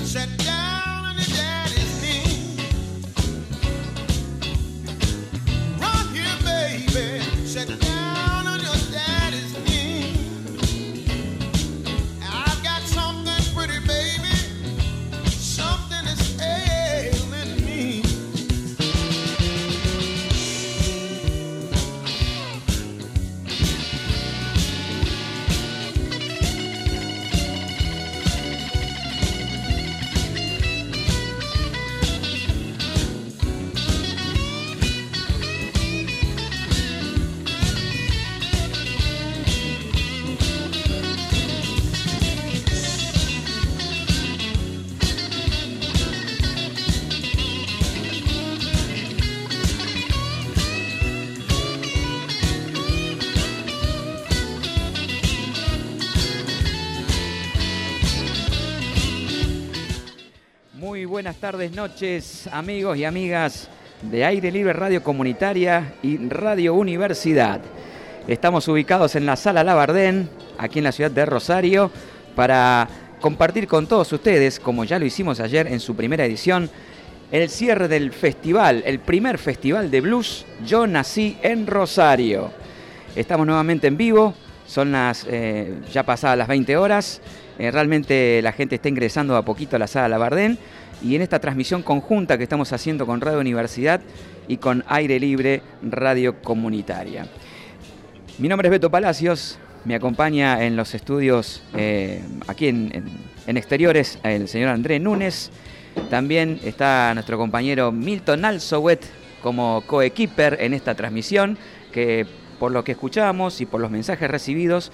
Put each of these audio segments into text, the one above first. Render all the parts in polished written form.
Muy buenas tardes, noches, amigos y amigas de Aire Libre Radio Comunitaria y Radio Universidad. Estamos ubicados en la Sala Labardén, aquí en la ciudad de Rosario, para compartir con todos ustedes, como ya lo hicimos ayer en su primera edición, el cierre del festival, el primer festival de blues Yo Nací en Rosario. Estamos nuevamente en vivo, son las ya pasadas las 20 horas. Realmente la gente está ingresando a poquito a la Sala Labardén y en esta transmisión conjunta que estamos haciendo con Radio Universidad y con Aire Libre Radio Comunitaria. Mi nombre es Beto Palacios, me acompaña en los estudios aquí en exteriores el señor Andrés Núñez. También está nuestro compañero Milton Alzowet como coequiper en esta transmisión, que por lo que escuchamos y por los mensajes recibidos,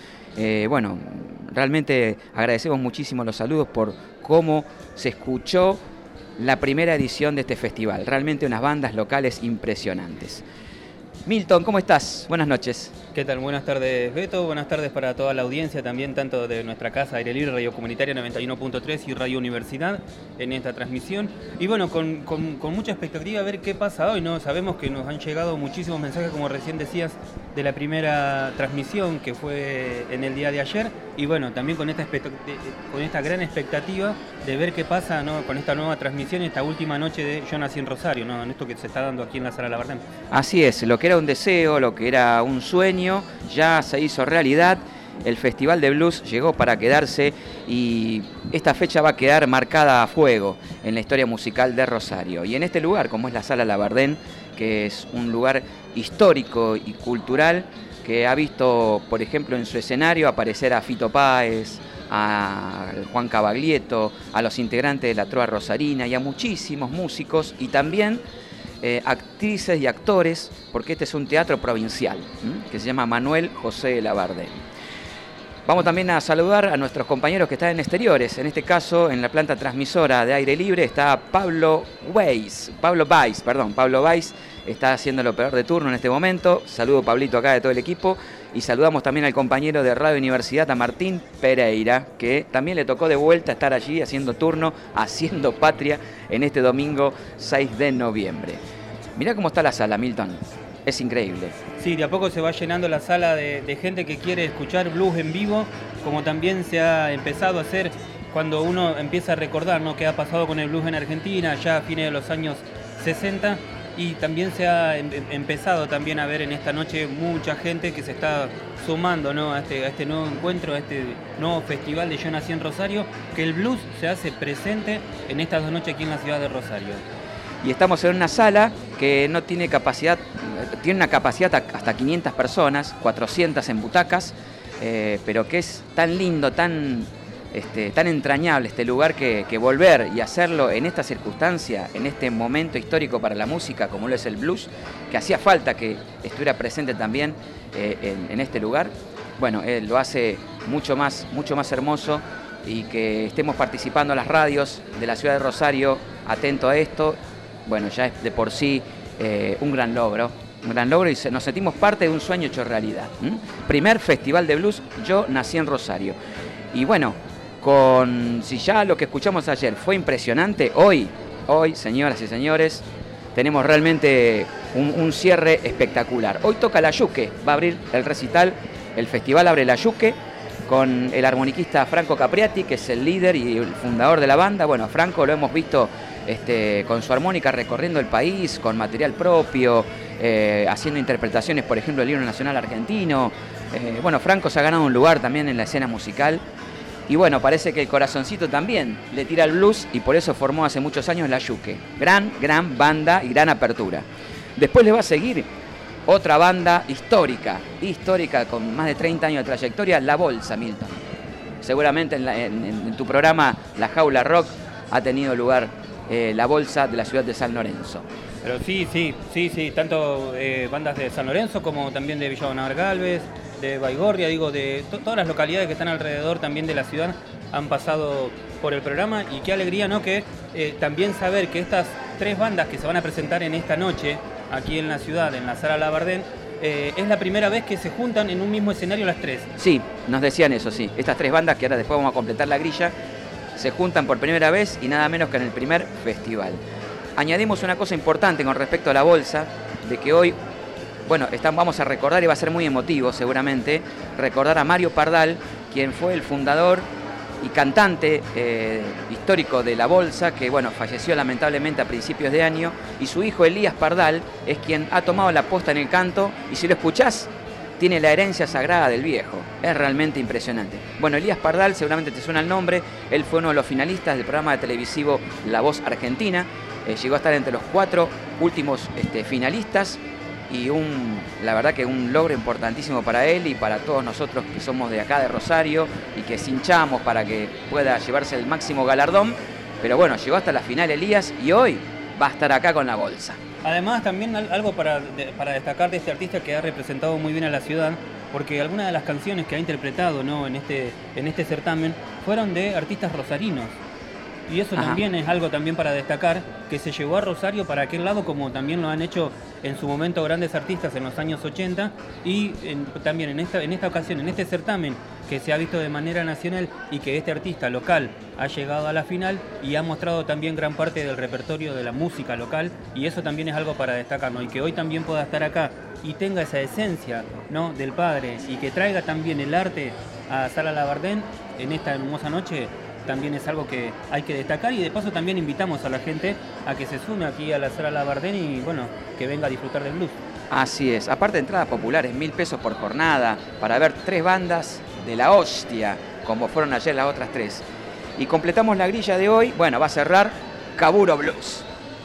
realmente agradecemos muchísimo los saludos por cómo se escuchó la primera edición de este festival. Realmente unas bandas locales impresionantes. Milton, ¿cómo estás? Buenas noches. ¿Qué tal? Buenas tardes, Beto. Buenas tardes para toda la audiencia también, tanto de nuestra casa Aire Libre, Radio Comunitaria 91.3 y Radio Universidad en esta transmisión. Y bueno, con mucha expectativa a ver qué pasa hoy, ¿no? Sabemos que nos han llegado muchísimos mensajes, como recién decías, de la primera transmisión que fue en el día de ayer. Y bueno, también con esta gran expectativa de ver qué pasa, ¿no?, con esta nueva transmisión, esta última noche de Yo Nací en Rosario, ¿no?, en esto que se está dando aquí en la Sala Labardén. Así es, lo que era un deseo, lo que era un sueño, ya se hizo realidad. El Festival de Blues llegó para quedarse y esta fecha va a quedar marcada a fuego en la historia musical de Rosario. Y en este lugar, como es la Sala Labardén, que es un lugar histórico y cultural, que ha visto, por ejemplo, en su escenario aparecer a Fito Páez, a Juan Cavaglietto, a los integrantes de la Trova Rosarina y a muchísimos músicos y también actrices y actores, porque este es un teatro provincial que se llama Manuel José Labardén. Vamos también a saludar a nuestros compañeros que están en exteriores. En este caso, en la planta transmisora de Aire Libre está Pablo Weiss está haciendo el operador de turno en este momento. Saludo, Pablito, acá de todo el equipo. Y saludamos también al compañero de Radio Universidad, a Martín Pereira, que también le tocó de vuelta estar allí haciendo turno, haciendo patria en este domingo 6 de noviembre. Mirá cómo está la sala, Milton. Es increíble. Sí, de a poco se va llenando la sala de gente que quiere escuchar blues en vivo, como también se ha empezado a hacer cuando uno empieza a recordar, ¿no?, qué ha pasado con el blues en Argentina ya a fines de los años 60. Y también se ha empezado también a ver en esta noche mucha gente que se está sumando, ¿no?, a este nuevo encuentro, a este nuevo festival de Yo Nací en Rosario, que el blues se hace presente en estas dos noches aquí en la ciudad de Rosario. Y estamos en una sala que no tiene capacidad, tiene una capacidad hasta 500 personas, 400 en butacas, pero que es tan lindo, tan entrañable este lugar que volver y hacerlo en esta circunstancia, en este momento histórico para la música como lo es el blues, que hacía falta que estuviera presente también en este lugar. Bueno, lo hace mucho más hermoso, y que estemos participando en las radios de la ciudad de Rosario atento a esto, bueno, ya es de por sí un gran logro y nos sentimos parte de un sueño hecho realidad. Primer Festival de Blues Yo Nací en Rosario. Y bueno, si ya lo que escuchamos ayer fue impresionante, hoy, señoras y señores, tenemos realmente un cierre espectacular. Hoy toca La Yuque, va a abrir el recital, el festival abre La Yuque, con el armoniquista Franco Capriati, que es el líder y el fundador de la banda. Bueno, Franco lo hemos visto con su armónica recorriendo el país, con material propio, haciendo interpretaciones, por ejemplo, del himno nacional argentino. Bueno, Franco se ha ganado un lugar también en la escena musical. Y bueno, parece que el corazoncito también le tira al blues y por eso formó hace muchos años La Yuque. Gran banda y gran apertura. Después le va a seguir otra banda histórica con más de 30 años de trayectoria, La Bolsa, Milton. Seguramente en tu programa La Jaula Rock ha tenido lugar La Bolsa de la ciudad de San Lorenzo. Pero sí, tanto bandas de San Lorenzo como también de Villa Bonadar Galvez, de Baigorria, de todas las localidades que están alrededor también de la ciudad han pasado por el programa, y qué alegría, ¿no? Que también saber que estas 3 bandas que se van a presentar en esta noche aquí en la ciudad, en la Sala Labardén, es la primera vez que se juntan en un mismo escenario las 3. Sí, nos decían eso, sí. Estas 3 bandas, que ahora después vamos a completar la grilla, se juntan por primera vez y nada menos que en el primer festival. Añadimos una cosa importante con respecto a La Bolsa, de que hoy, bueno, vamos a recordar, y va a ser muy emotivo seguramente, recordar a Mario Pardal, quien fue el fundador y cantante histórico de La Bolsa, que bueno, falleció lamentablemente a principios de año, y su hijo Elías Pardal es quien ha tomado la posta en el canto, y si lo escuchás, tiene la herencia sagrada del viejo. Es realmente impresionante. Bueno, Elías Pardal, seguramente te suena el nombre, él fue uno de los finalistas del programa de televisivo La Voz Argentina, llegó a estar entre los 4 últimos finalistas, y la verdad que un logro importantísimo para él y para todos nosotros que somos de acá de Rosario y que cinchamos para que pueda llevarse el máximo galardón. Pero bueno, llegó hasta la final Elías y hoy va a estar acá con La Bolsa. Además, también algo para destacar de este artista, que ha representado muy bien a la ciudad, porque algunas de las canciones que ha interpretado, ¿no?, en este certamen fueron de artistas rosarinos. Y eso también es algo también para destacar, que se llevó a Rosario para aquel lado, como también lo han hecho en su momento grandes artistas en los años 80, y también en esta ocasión, en este certamen que se ha visto de manera nacional, y que este artista local ha llegado a la final y ha mostrado también gran parte del repertorio de la música local, y eso también es algo para destacar, ¿no? Y que hoy también pueda estar acá y tenga esa esencia, ¿no?, del padre, y que traiga también el arte a Sala Labardén en esta hermosa noche, también es algo que hay que destacar. Y de paso también invitamos a la gente a que se sume aquí a la Sala Labardén y bueno, que venga a disfrutar del blues. Así es, aparte entradas populares, 1.000 pesos por jornada, para ver 3 bandas de la hostia, como fueron ayer las otras 3. Y completamos la grilla de hoy. Bueno, va a cerrar Caburo Blues.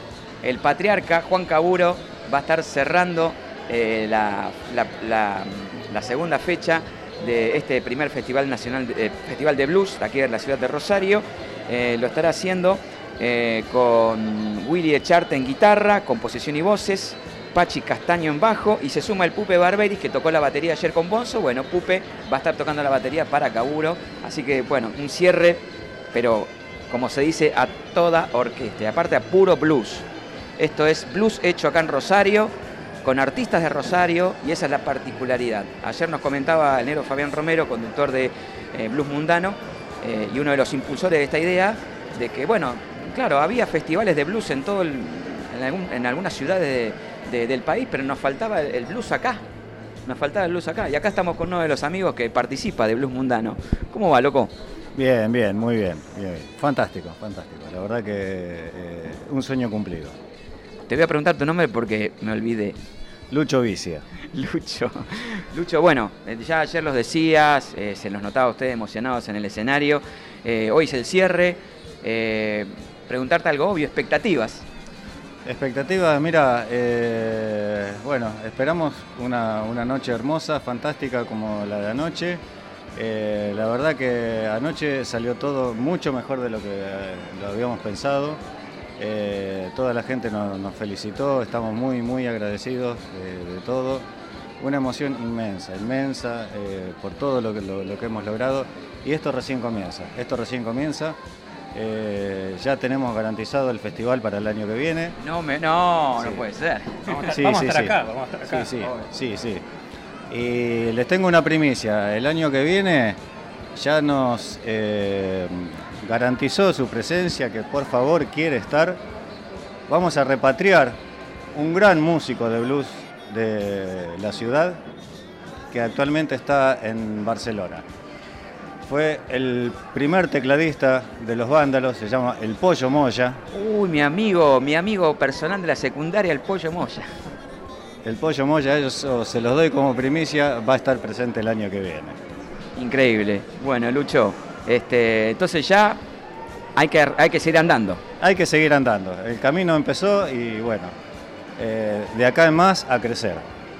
El patriarca Juan Caburo va a estar cerrando la segunda fecha de este primer Festival Nacional, Festival de Blues, aquí en la ciudad de Rosario. Lo estará haciendo con Willy Echarte en guitarra, composición y voces, Pachi Castaño en bajo, y se suma el Pupe Barberis, que tocó la batería ayer con Bonzo. Bueno, Pupe va a estar tocando la batería para Caburo, así que bueno, un cierre, pero como se dice, a toda orquesta, y aparte a puro blues. Esto es blues hecho acá en Rosario, con artistas de Rosario, y esa es la particularidad. Ayer nos comentaba el negro Fabián Romero, conductor de Blues Mundano, y uno de los impulsores de esta idea, de que, bueno, claro, había festivales de blues en algunas ciudades del país, pero nos faltaba el blues acá. Nos faltaba el blues acá. Y acá estamos con uno de los amigos que participa de Blues Mundano. ¿Cómo va, loco? Bien, muy bien. Fantástico. La verdad que un sueño cumplido. Te voy a preguntar tu nombre porque me olvidé. Lucho Vicia. Lucho, bueno, ya ayer los decías, se los notaba a ustedes emocionados en el escenario. Hoy es el cierre. Preguntarte algo obvio, expectativas. Expectativas, mira, bueno, esperamos una noche hermosa, fantástica como la de anoche. La verdad que anoche salió todo mucho mejor de lo que lo habíamos pensado. Toda la gente nos felicitó, estamos muy agradecidos de todo. Una emoción inmensa por todo lo que hemos logrado, y esto recién comienza. Ya tenemos garantizado el festival para el año que viene. No puede ser. Vamos a estar acá. Sí. Y les tengo una primicia. El año que viene ya nos garantizó su presencia, que por favor quiere estar. Vamos a repatriar un gran músico de blues de la ciudad, que actualmente está en Barcelona. fue el primer tecladista de Los Vándalos, se llama el Pollo Moya. Uy, mi amigo personal de la secundaria, el Pollo Moya. El Pollo Moya, ellos se los doy como primicia, va a estar presente el año que viene. Increíble. Bueno, Lucho, entonces ya hay que seguir andando. Hay que seguir andando. El camino empezó y bueno, de acá en más a crecer.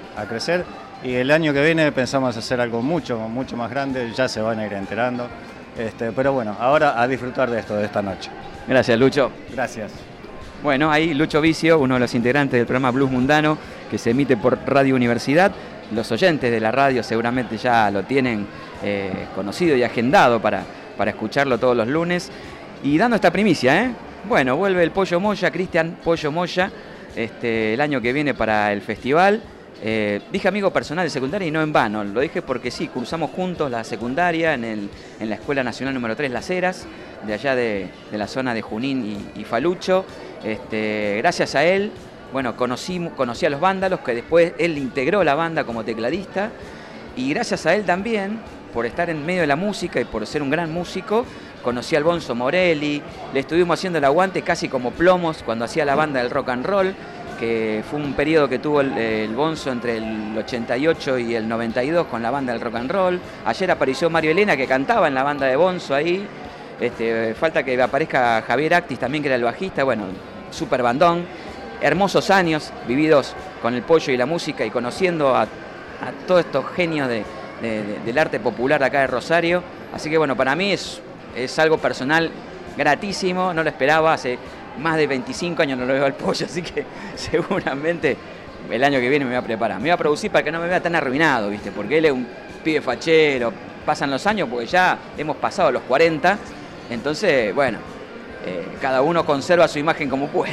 Y el año que viene pensamos hacer algo mucho más grande, ya se van a ir enterando. Pero bueno, ahora a disfrutar de esta noche. Gracias, Lucho. Gracias. Bueno, ahí Lucho Vicio, uno de los integrantes del programa Blues Mundano, que se emite por Radio Universidad. Los oyentes de la radio seguramente ya lo tienen conocido y agendado para escucharlo todos los lunes. Y dando esta primicia, bueno, vuelve el Pollo Moya, Cristian Pollo Moya, el año que viene para el festival. Dije amigo personal de secundaria y no en vano, lo dije porque sí, cursamos juntos la secundaria en la Escuela Nacional número 3 Las Heras, de allá de la zona de Junín y Falucho. Gracias a él, bueno, conocí a Los Vándalos, que después él integró la banda como tecladista, y gracias a él también, por estar en medio de la música y por ser un gran músico, conocí al Bonzo Morelli, le estuvimos haciendo el aguante casi como plomos cuando hacía la banda del rock and roll, que fue un periodo que tuvo el Bonzo entre el 88 y el 92 con la banda del rock and roll. Ayer apareció Mario Elena, que cantaba en la banda de Bonzo ahí. Falta que aparezca Javier Actis también, que era el bajista. Bueno, super bandón. Hermosos años vividos con el Pollo y la música y conociendo a todos estos genios del arte popular acá de Rosario. Así que bueno, para mí es algo personal gratísimo, no lo esperaba, hace más de 25 años no lo veo al Pollo, así que seguramente el año que viene me voy a preparar. Me voy a producir para que no me vea tan arruinado, ¿viste? Porque él es un pibe fachero, pasan los años porque ya hemos pasado los 40, entonces, bueno, cada uno conserva su imagen como puede.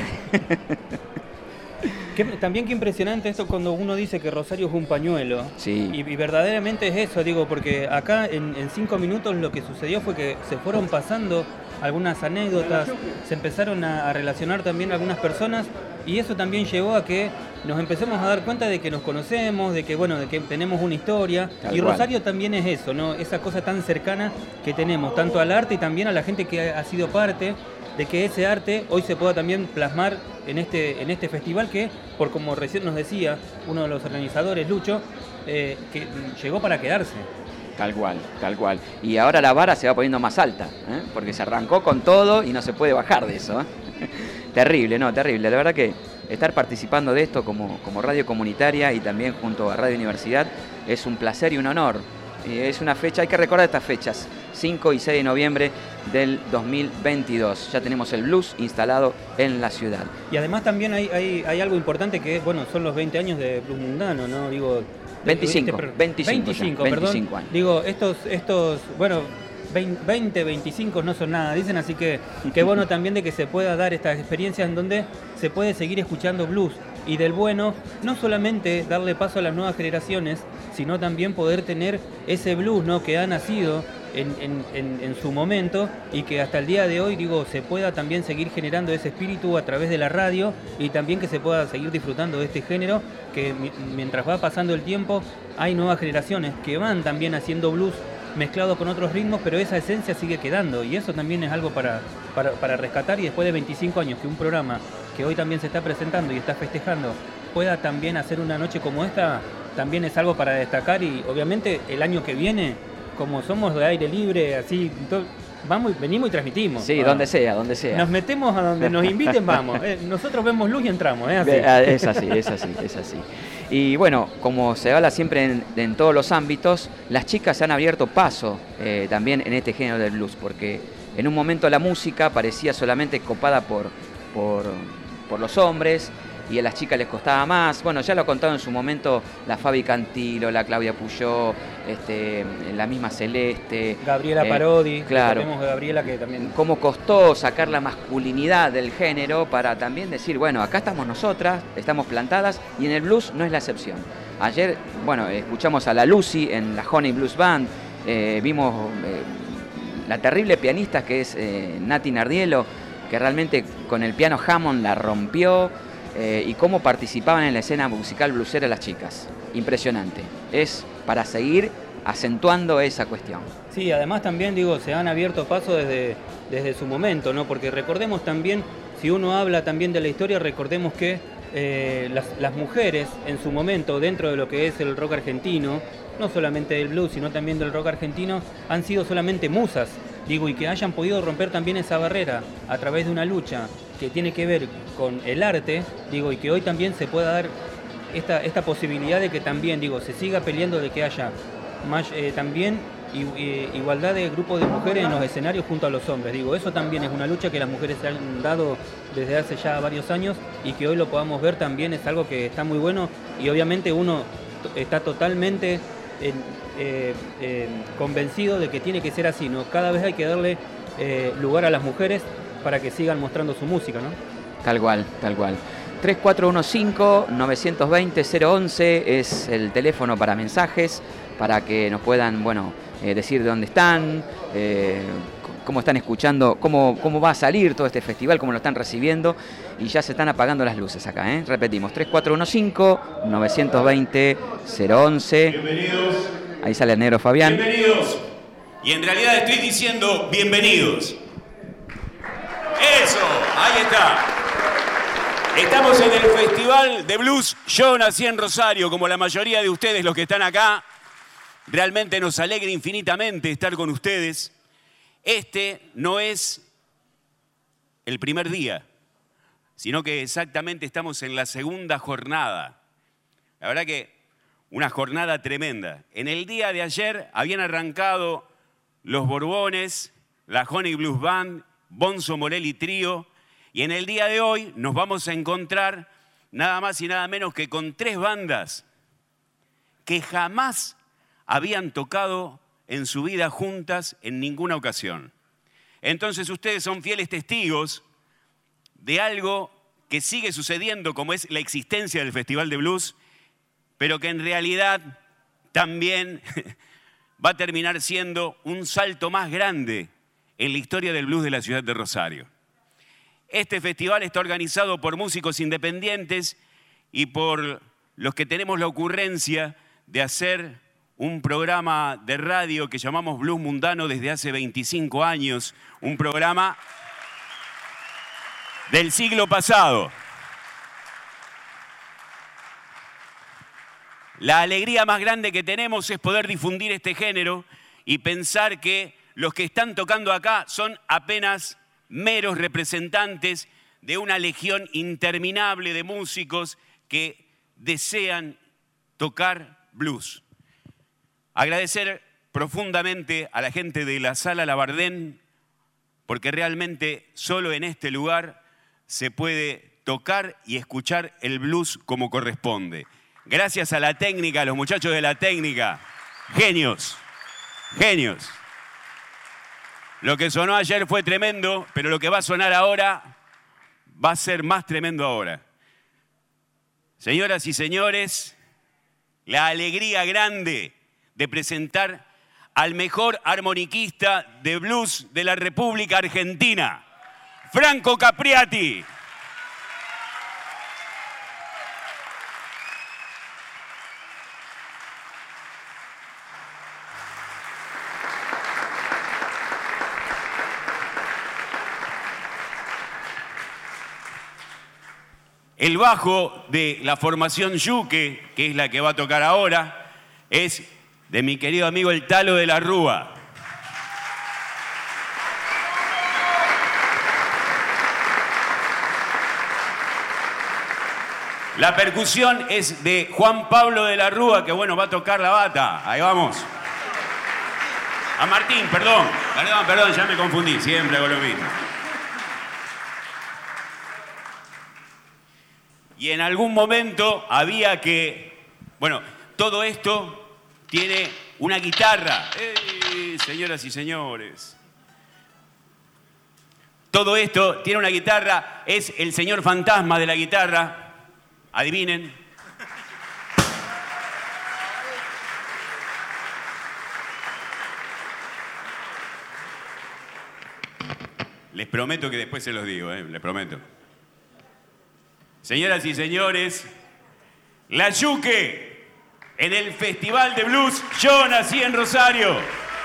También qué impresionante esto cuando uno dice que Rosario es un pañuelo. Sí. Y verdaderamente es eso, digo, porque acá en 5 minutos lo que sucedió fue que se fueron pasando algunas anécdotas, se empezaron a relacionar también algunas personas y eso también llevó a que nos empecemos a dar cuenta de que nos conocemos, de que bueno, de que tenemos una historia. Tal y cual. Rosario también es eso, ¿no? Esa cosa tan cercana que tenemos, tanto al arte y también a la gente que ha sido parte de que ese arte hoy se pueda también plasmar en este festival que, por como recién nos decía uno de los organizadores, Lucho, que llegó para quedarse. Tal cual. Y ahora la vara se va poniendo más alta, porque se arrancó con todo y no se puede bajar de eso. Terrible. La verdad que estar participando de esto como radio comunitaria y también junto a Radio Universidad es un placer y un honor. Es una fecha, hay que recordar estas fechas, 5 y 6 de noviembre del 2022. Ya tenemos el blues instalado en la ciudad. Y además también hay algo importante que, bueno, son los 20 años de Blues Mundano, ¿no? Digo, 25 años. Digo, estos, bueno, 20, 25 no son nada, dicen, así que qué bueno también de que se pueda dar estas experiencias en donde se puede seguir escuchando blues y del bueno, no solamente darle paso a las nuevas generaciones, sino también poder tener ese blues, ¿no?, que ha nacido en su momento y que hasta el día de hoy, digo, se pueda también seguir generando ese espíritu a través de la radio y también que se pueda seguir disfrutando de este género, que mientras va pasando el tiempo hay nuevas generaciones que van también haciendo blues mezclado con otros ritmos, pero esa esencia sigue quedando y eso también es algo para rescatar. Y después de 25 años que un programa que hoy también se está presentando y está festejando pueda también hacer una noche como esta, también es algo para destacar. Y obviamente el año que viene, como somos de aire libre, así, venimos y transmitimos. Sí, donde sea. Nos metemos a donde nos inviten, vamos. Nosotros vemos luz y entramos, así. Es así. Y bueno, como se habla siempre en todos los ámbitos, las chicas se han abierto paso también en este género del blues, porque en un momento la música parecía solamente copada por los hombres, y a las chicas les costaba más. Bueno, ya lo ha contado en su momento la Fabi Cantilo, la Claudia Puyó, la misma Celeste. Gabriela Parodi, claro. Tenemos a Gabriela que también... Cómo costó sacar la masculinidad del género para también decir, bueno, acá estamos nosotras, estamos plantadas, y en el blues no es la excepción. Ayer, bueno, escuchamos a la Lucy en la Honey Blues Band, vimos la terrible pianista que es Nati Nardielo, que realmente con el piano Hammond la rompió. y cómo participaban en la escena musical blusera las chicas. Impresionante. Es para seguir acentuando esa cuestión. Sí, además también, digo, se han abierto pasos desde su momento, ¿no? Porque recordemos también, si uno habla también de la historia, recordemos que las mujeres en su momento, dentro de lo que es el rock argentino, no solamente del blues, sino también del rock argentino, han sido solamente musas, digo, y que hayan podido romper también esa barrera a través de una lucha que tiene que ver con el arte, digo, y que hoy también se pueda dar esta posibilidad de que también, digo, se siga peleando de que haya más, también igualdad de grupos de mujeres en los escenarios junto a los hombres. Digo, eso también es una lucha que las mujeres se han dado desde hace ya varios años y que hoy lo podamos ver también es algo que está muy bueno y obviamente uno está totalmente convencido de que tiene que ser así, ¿no? Cada vez hay que darle lugar a las mujeres para que sigan mostrando su música, ¿no? Tal cual, tal cual. 3415-920-011 es el teléfono para mensajes, para que nos puedan, bueno, decir de dónde están, cómo están escuchando, cómo va a salir todo este festival, cómo lo están recibiendo, y ya se están apagando las luces acá, ¿eh? Repetimos, 3415-920-011. Bienvenidos. Ahí sale el negro Fabián. Bienvenidos. Y en realidad estoy diciendo bienvenidos. Eso, ahí está. Estamos en el Festival de Blues. Yo nací en Rosario, como la mayoría de ustedes los que están acá. Realmente nos alegra infinitamente estar con ustedes. Este no es el primer día, sino que exactamente estamos en la segunda jornada. La verdad que una jornada tremenda. En el día de ayer habían arrancado los Borbones, la Honey Blues Band, Bonzo Morelli Trío, y en el día de hoy nos vamos a encontrar nada más y nada menos que con 3 bandas que jamás habían tocado en su vida juntas en ninguna ocasión. Entonces ustedes son fieles testigos de algo que sigue sucediendo, como es la existencia del Festival de Blues, pero que en realidad también va a terminar siendo un salto más grande en la historia del blues de la ciudad de Rosario. Este festival está organizado por músicos independientes y por los que tenemos la ocurrencia de hacer un programa de radio que llamamos Blues Mundano desde hace 25 años, un programa del siglo pasado. La alegría más grande que tenemos es poder difundir este género y pensar que los que están tocando acá son apenas meros representantes de una legión interminable de músicos que desean tocar blues. Agradecer profundamente a la gente de la Sala Labardén, porque realmente solo en este lugar se puede tocar y escuchar el blues como corresponde. Gracias a la técnica, a los muchachos de la técnica, genios, genios. Lo que sonó ayer fue tremendo, pero lo que va a sonar ahora va a ser más tremendo ahora. Señoras y señores, la alegría grande de presentar al mejor armoniquista de blues de la República Argentina, Franco Capriati. El bajo de la formación Yuque, que es la que va a tocar ahora, es de mi querido amigo el Talo de la Rúa. La percusión es de Juan Pablo de la Rúa, que bueno, va a tocar la bata. Ahí vamos. A Martín, perdón, ya me confundí, siempre hago lo mismo. Y en algún momento había que... Bueno, todo esto tiene una guitarra. Señoras y señores. Todo esto tiene una guitarra. Es el señor fantasma de la guitarra. Adivinen. Les prometo que después se los digo, les prometo. Señoras y señores, La Yuque en el Festival de Blues Yo Nací en Rosario.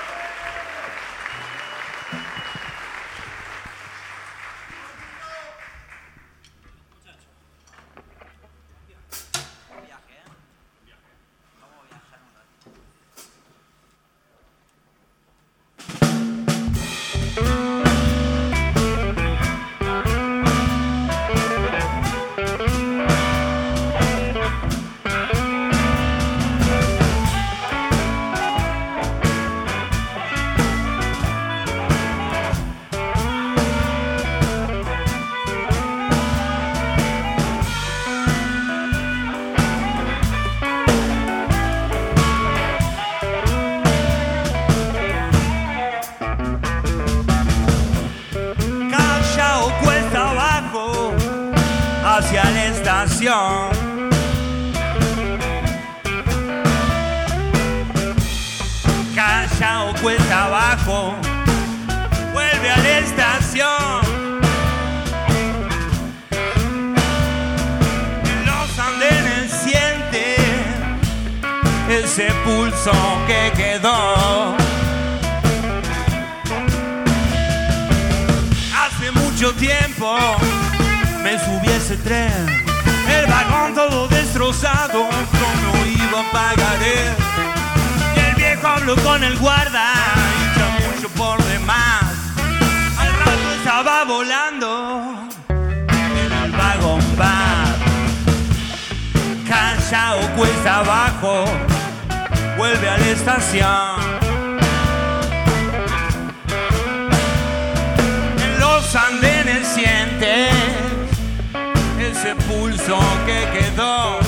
Hacia la estación, Callao cuesta abajo, vuelve a la estación. En los andenes siente ese pulso que quedó. Hace mucho tiempo me subí a ese tren, el vagón todo destrozado, no iba a pagar él. Y el viejo habló con el guarda, y ya mucho por demás. Al rato estaba volando en el vagón bar. Callao cuesta abajo, vuelve a la estación. En los andenes siente ese pulso que quedó.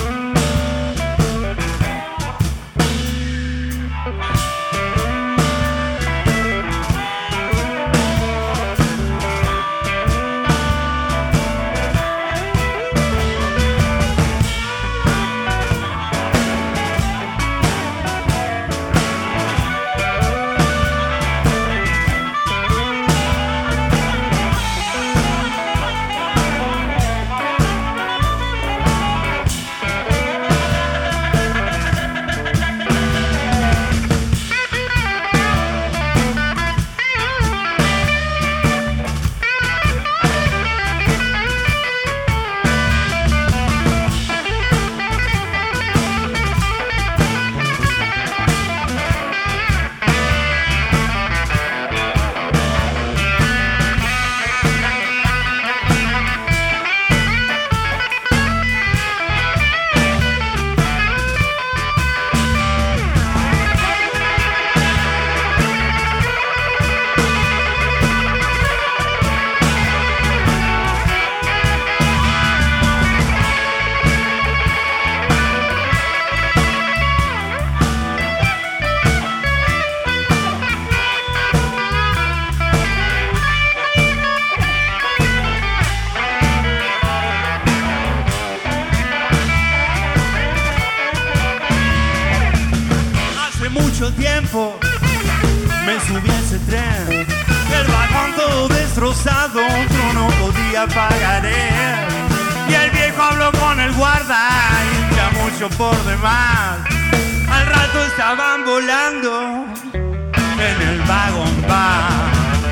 Tiempo me subí a ese tren, el vagón todo destrozado, yo no podía pagar él. Y el viejo habló con el guarda, y ya mucho por demás. Al rato estaban volando en el vagón bar.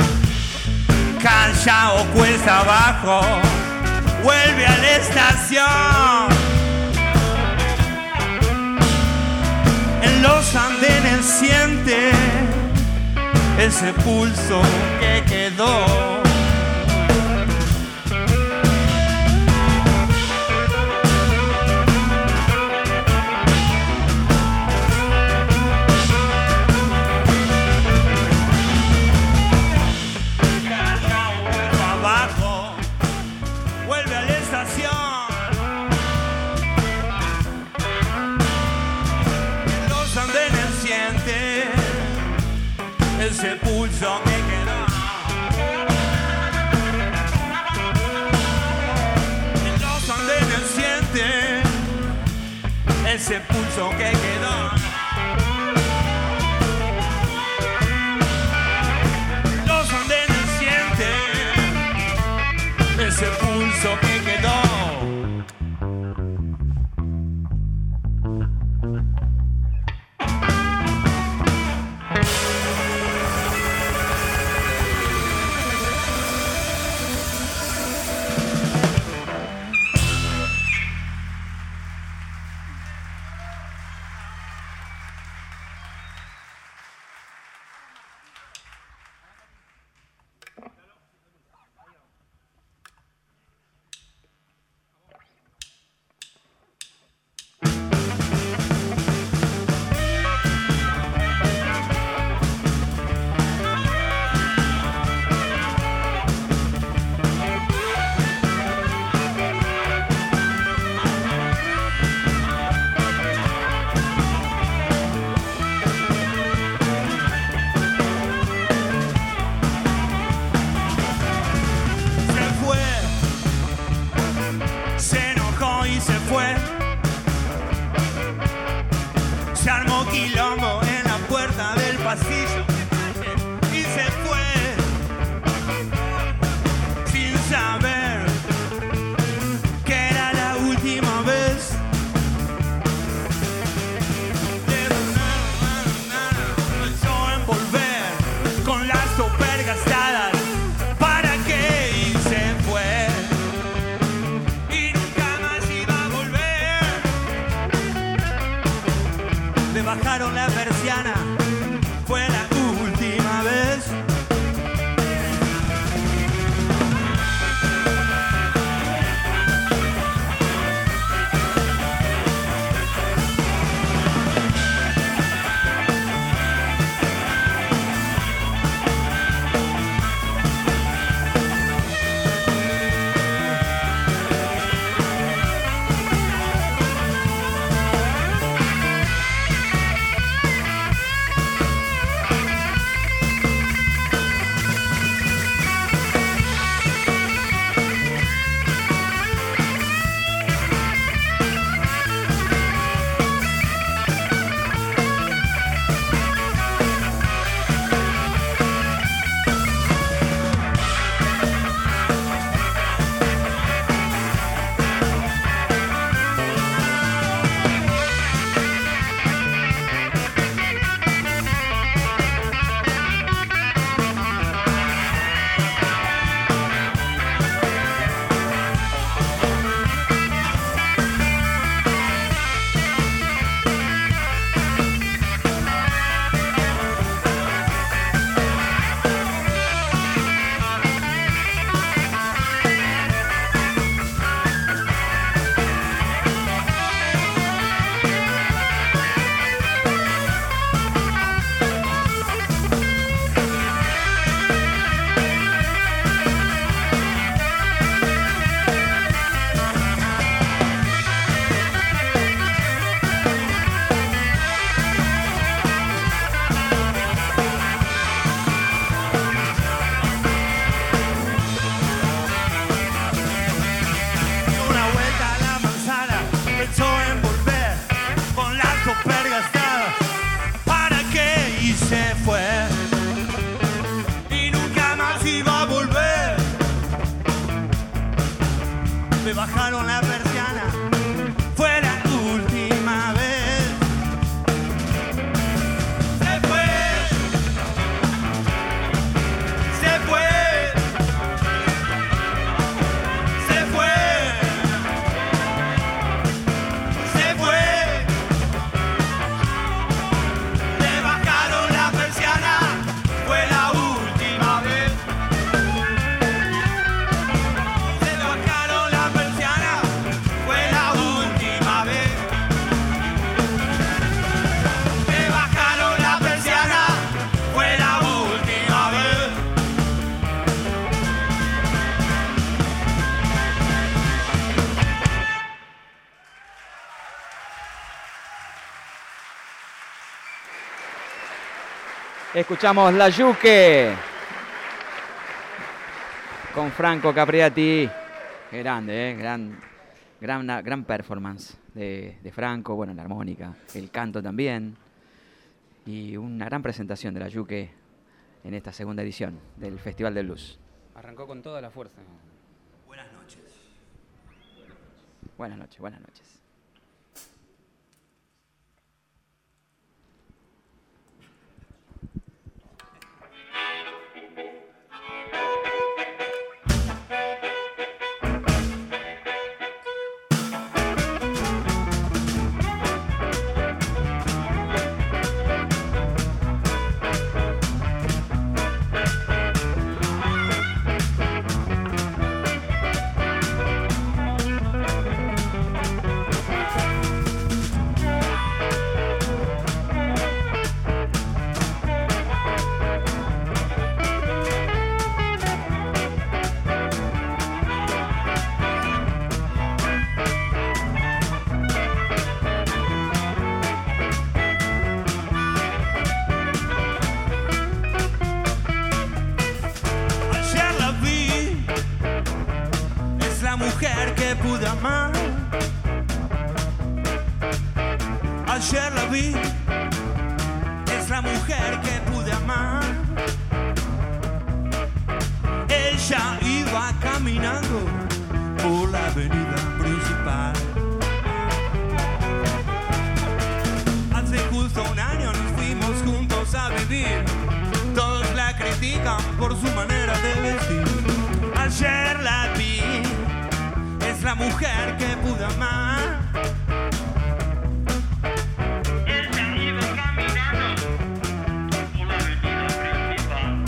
Callao cuesta abajo, vuelve a la estación. En los andenes siente ese pulso que quedó. Abajo, vuelve a la estación. Ese pulso que quedó. En los andenes siente ese pulso que quedó. En los andenes siente ese pulso que quedó. me bajaron la persiana, fue la última vez. Se fue, se fue, se fue, se fue. Le bajaron la persiana, fue la última vez. Le bajaron la persiana, fue la última vez. Le bajaron la persiana, fue la última vez. Escuchamos La Yuque con Franco Capriati. Qué grande, gran performance de Franco, bueno, la armónica, el canto también. Y una gran presentación de La Yuque en esta segunda edición del Festival del Blues. Arrancó con toda la fuerza. Buenas noches. Buenas noches, buenas noches. Ayer la vi, es la mujer que pude amar. Ayer la vi, es la mujer que pude amar. Ella iba caminando por la avenida principal. Hace justo un año nos fuimos juntos a vivir. Todos la critican por su manera de vestir. Ayer la vi, es la mujer que pude amar. Ella iba caminando por la avenida principal.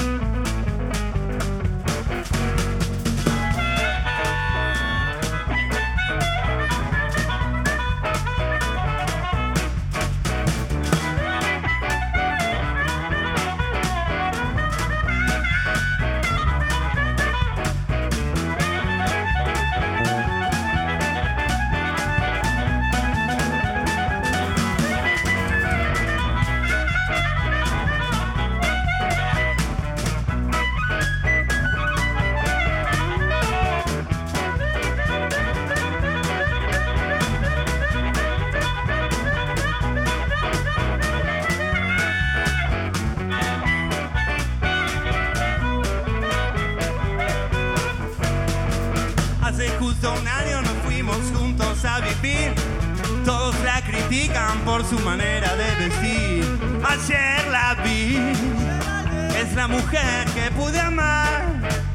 Hace justo un año nos fuimos juntos a vivir. Todos la critican por su manera de vestir. Ayer la vi, es la mujer que pude amar.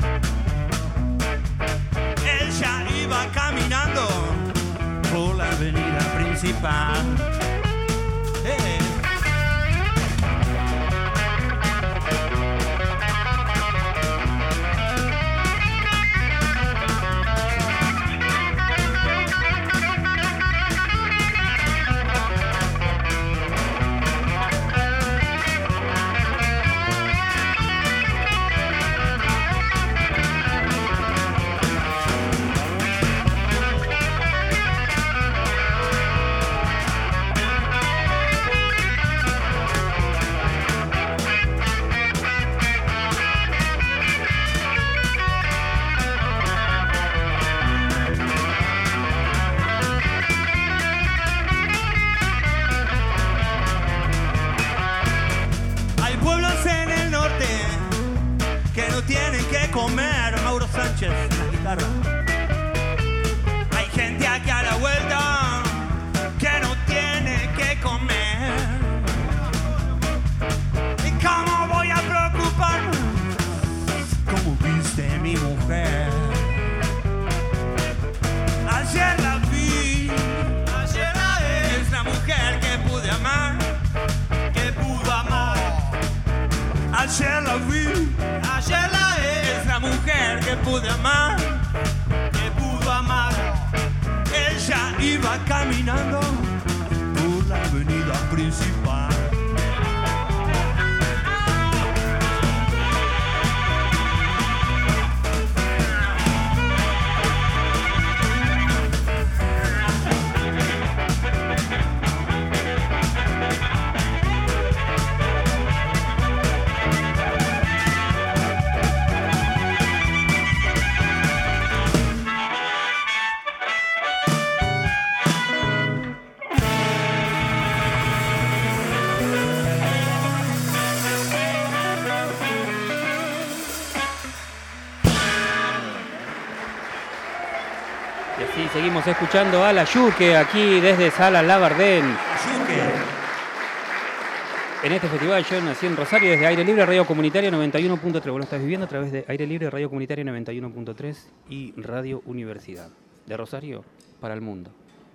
Ella iba caminando por la avenida principal. comer, Mauro Sánchez, la guitarra. pude amar, me pudo amar. Ella iba caminando por la avenida principal. Y seguimos escuchando a la Yuke aquí desde Sala Labardén. En este festival yo nací en Rosario desde Aire Libre Radio Comunitaria 91.3. Vos lo estás viviendo a través de Aire Libre Radio Comunitaria 91.3 y Radio Universidad. De Rosario para el mundo.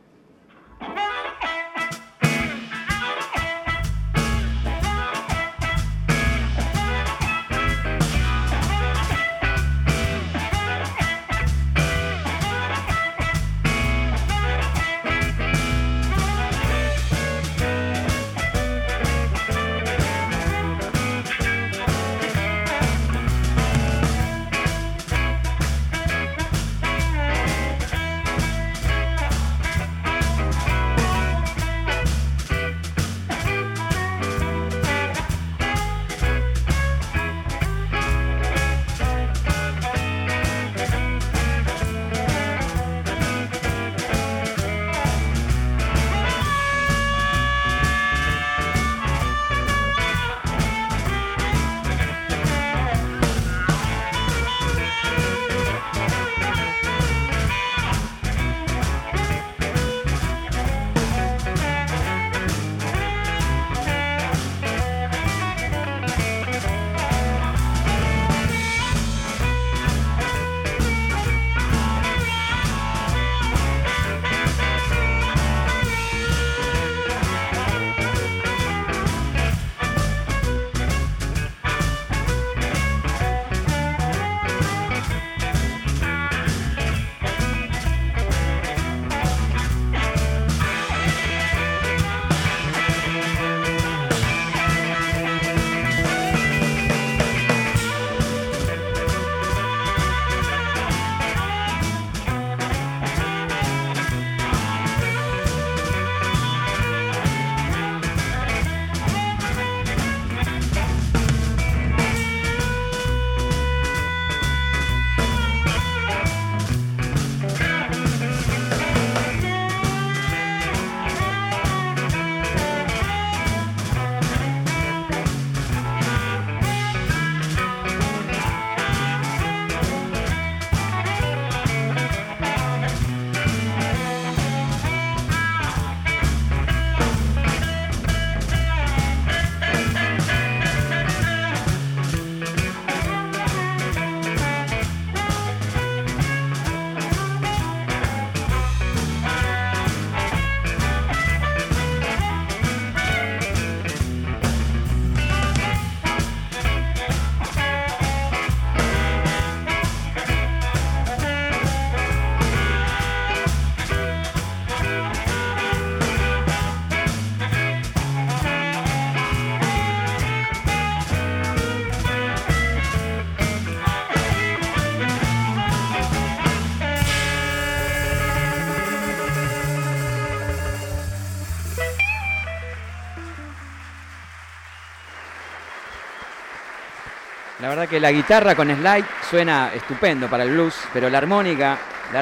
La verdad que la guitarra con slide suena estupendo para el blues, pero la armónica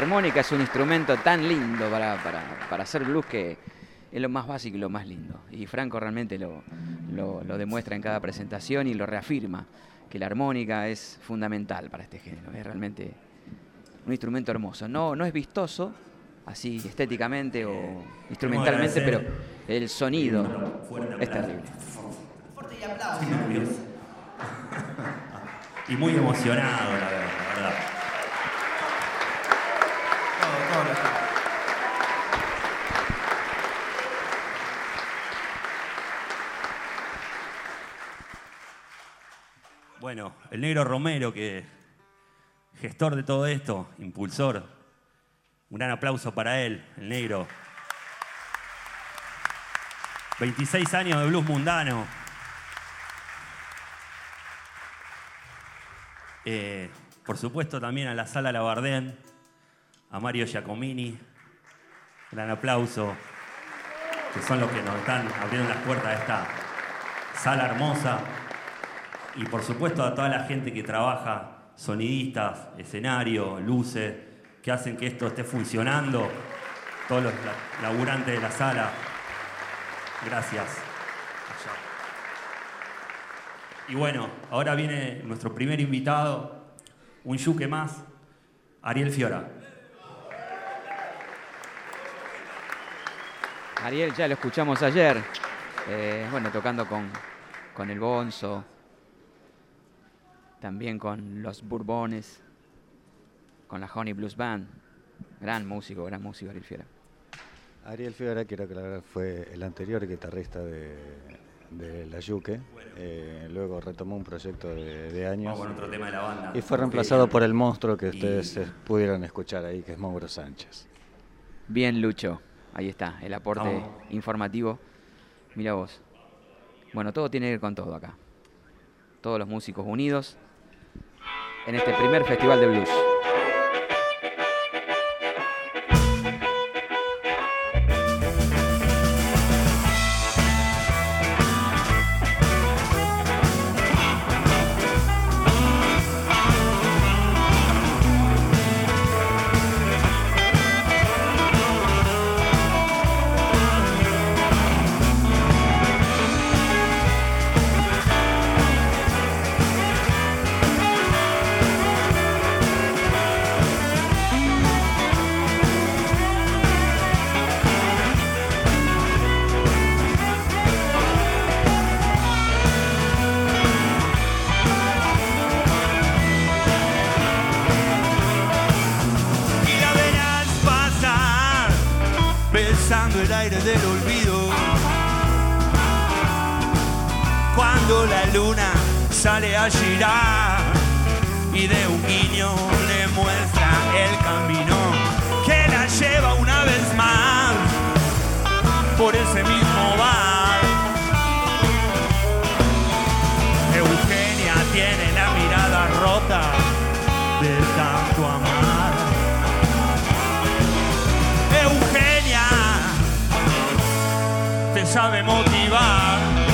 es un instrumento tan lindo para hacer blues que es lo más básico y lo más lindo. Y Franco realmente lo demuestra en cada presentación y lo reafirma, que la armónica es fundamental para este género. Es realmente un instrumento hermoso. No es vistoso, así estéticamente o instrumentalmente, pero el sonido es terrible. Fuerte y aplausos. Y muy emocionado, la verdad. Todo. Bueno, el Negro Romero, que gestor de todo esto, impulsor. Un gran aplauso para él, el negro. 26 años de blues mundano. Por supuesto también a la Sala Labardén, a Mario Giacomini. Gran aplauso, que son los que nos están abriendo las puertas de esta sala hermosa. Y por supuesto a toda la gente que trabaja, sonidistas, escenario, luces, que hacen que esto esté funcionando. Todos los laburantes de la sala. Gracias. Y bueno, ahora viene nuestro primer invitado, un yuque más, Ariel Fiora. Ariel ya lo escuchamos ayer, bueno, tocando con el Bonzo, también con los Bourbones, con la Honey Blues Band. Gran músico Ariel Fiora. Ariel Fiora, quiero aclarar, fue el anterior guitarrista de La Yuque. Luego retomó un proyecto de años. Vamos con otro tema de la banda. Y fue reemplazado por el monstruo que ustedes pudieron escuchar ahí, que es Mauro Sánchez. Bien, Lucho. Ahí está, el aporte informativo. Mira vos. Bueno, todo tiene que ver con todo acá. Todos los músicos unidos en este primer festival de blues. El aire del olvido, cuando la luna sale a girar y de un guiño le muestra el camino que la lleva una vez más por ese mismo bar. Eugenia tiene la mirada rota de tanto amar. Eugenia te sabe motivar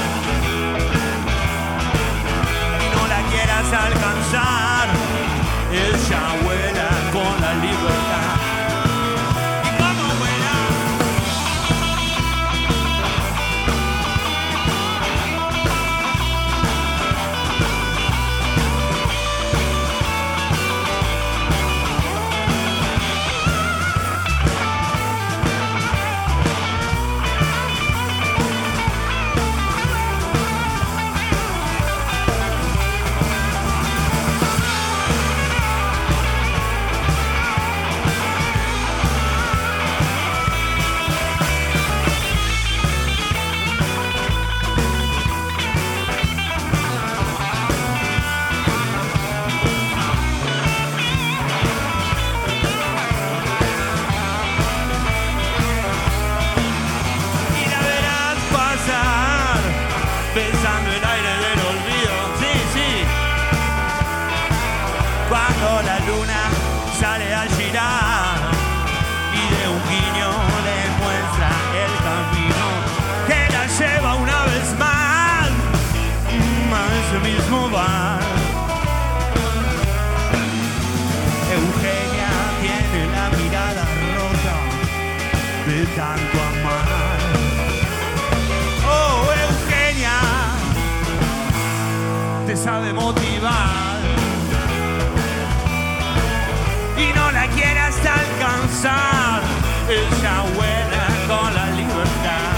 y no la quieras alcanzar, ella vuela con la libertad. ¿Y cómo vuela? Mismo bar. Eugenia tiene la mirada rota de tanto amar. Oh, Eugenia te sabe motivar y no la quieras alcanzar, ella vuela con la libertad.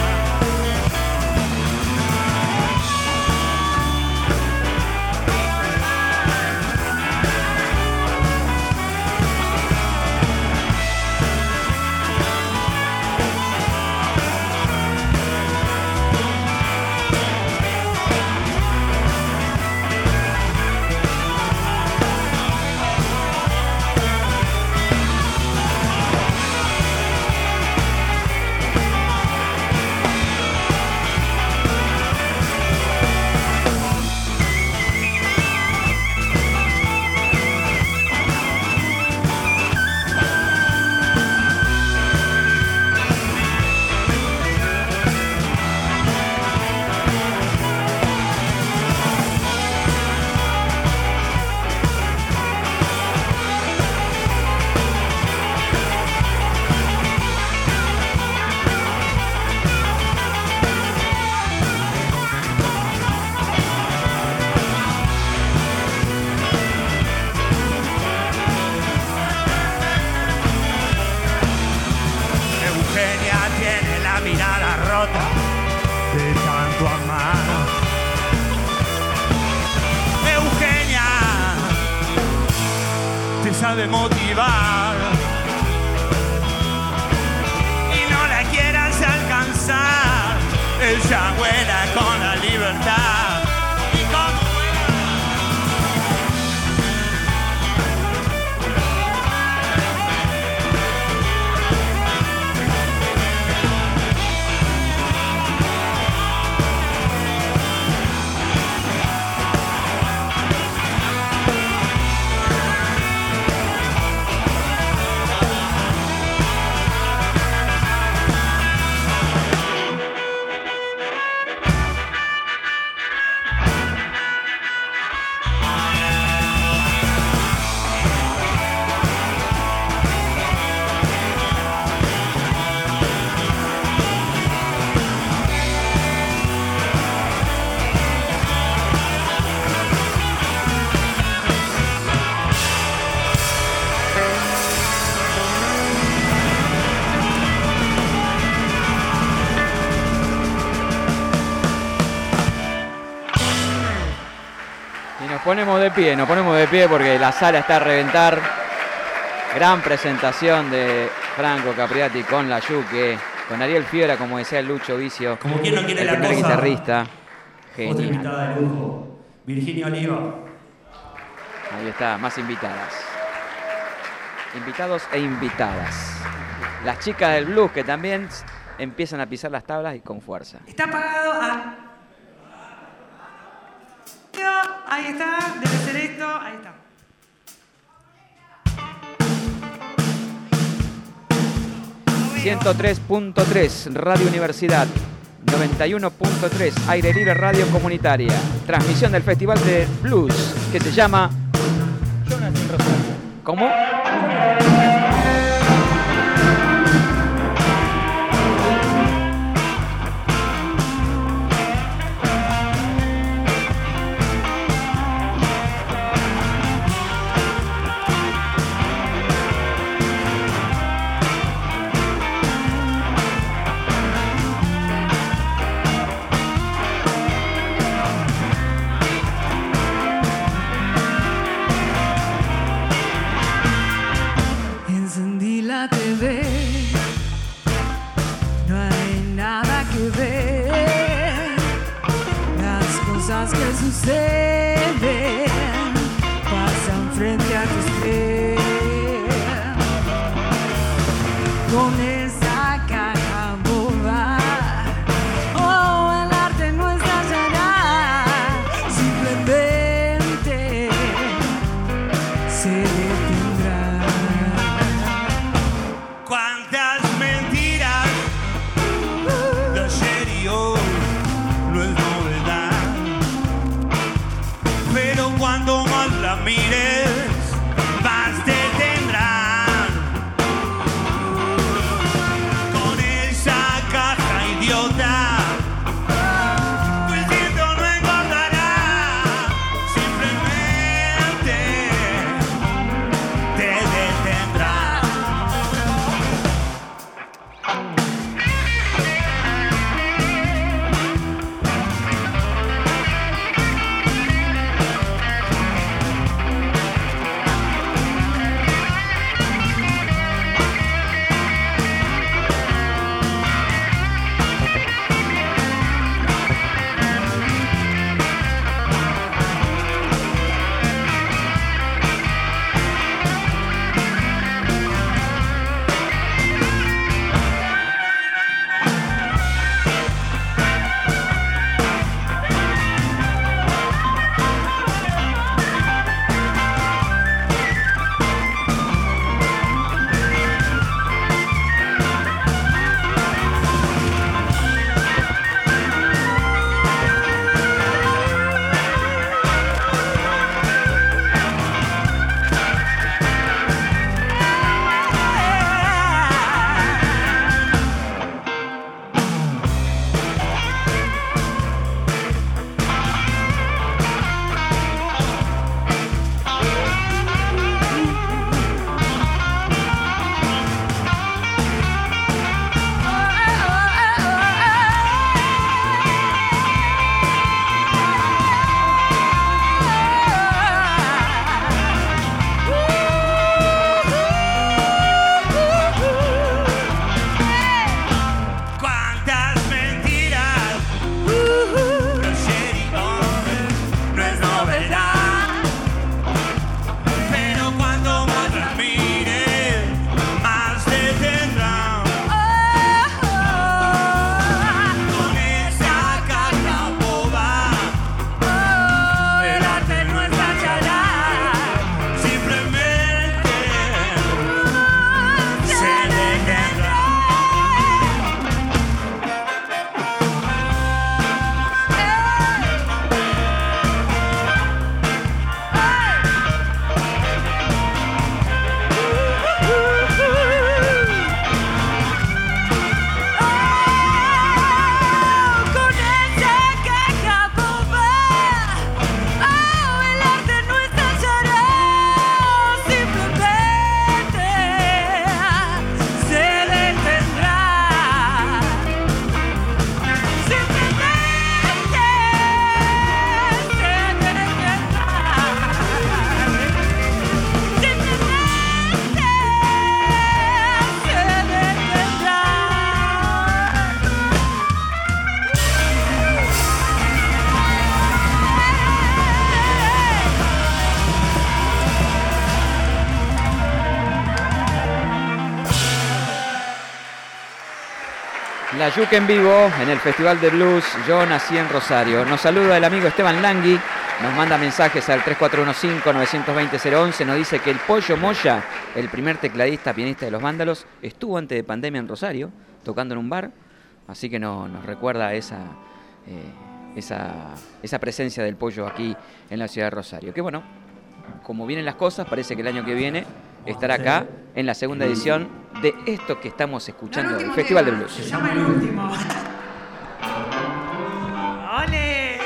idiota de tanto amar. Eugenia te sabe motivar y no la quieras alcanzar. Ella vuela con la libertad y como nos ponemos de pie porque la sala está a reventar. Gran presentación de Franco Capriati con la Yuke, con Ariel Fiora, como decía Lucho Vicio, Como quien no quiere el la primer cosa. guitarrista. Otra Genial. invitada de lujo, Virginia Oliva. Ahí está, más invitadas. Invitados e invitadas. Las chicas del blues que también empiezan a pisar las tablas y con fuerza. Está apagado. Ahí está, debe ser esto. Ahí está. ...103.3 Radio Universidad... ...91.3 Aire Libre Radio Comunitaria... ...transmisión del Festival de Blues... ...que se llama... Yo nací en Rosario. ¿Cómo? Encendí la TV, no hay nada que ver. Las cosas que suceden pasan frente a tus pies. Con esa caja boba, oh, el arte no está allá, simplemente se detendrá. cuántas mentiras de ayer y hoy no es novedad, pero cuando más la mires más te tendrán. La yuca en vivo en el Festival de Blues Yo Nací en Rosario. Nos saluda el amigo Esteban Langui, nos manda mensajes al 3415-920-011, nos dice que el Pollo Moya, el primer tecladista, pianista de Los Vándalos, estuvo antes de pandemia en Rosario, tocando en un bar, así que nos recuerda esa presencia del Pollo aquí en la ciudad de Rosario. Que bueno, como vienen las cosas, parece que el año que viene estará acá en la segunda edición de esto que estamos escuchando, el Festival de Blues. Se llama el último. ¡Ole!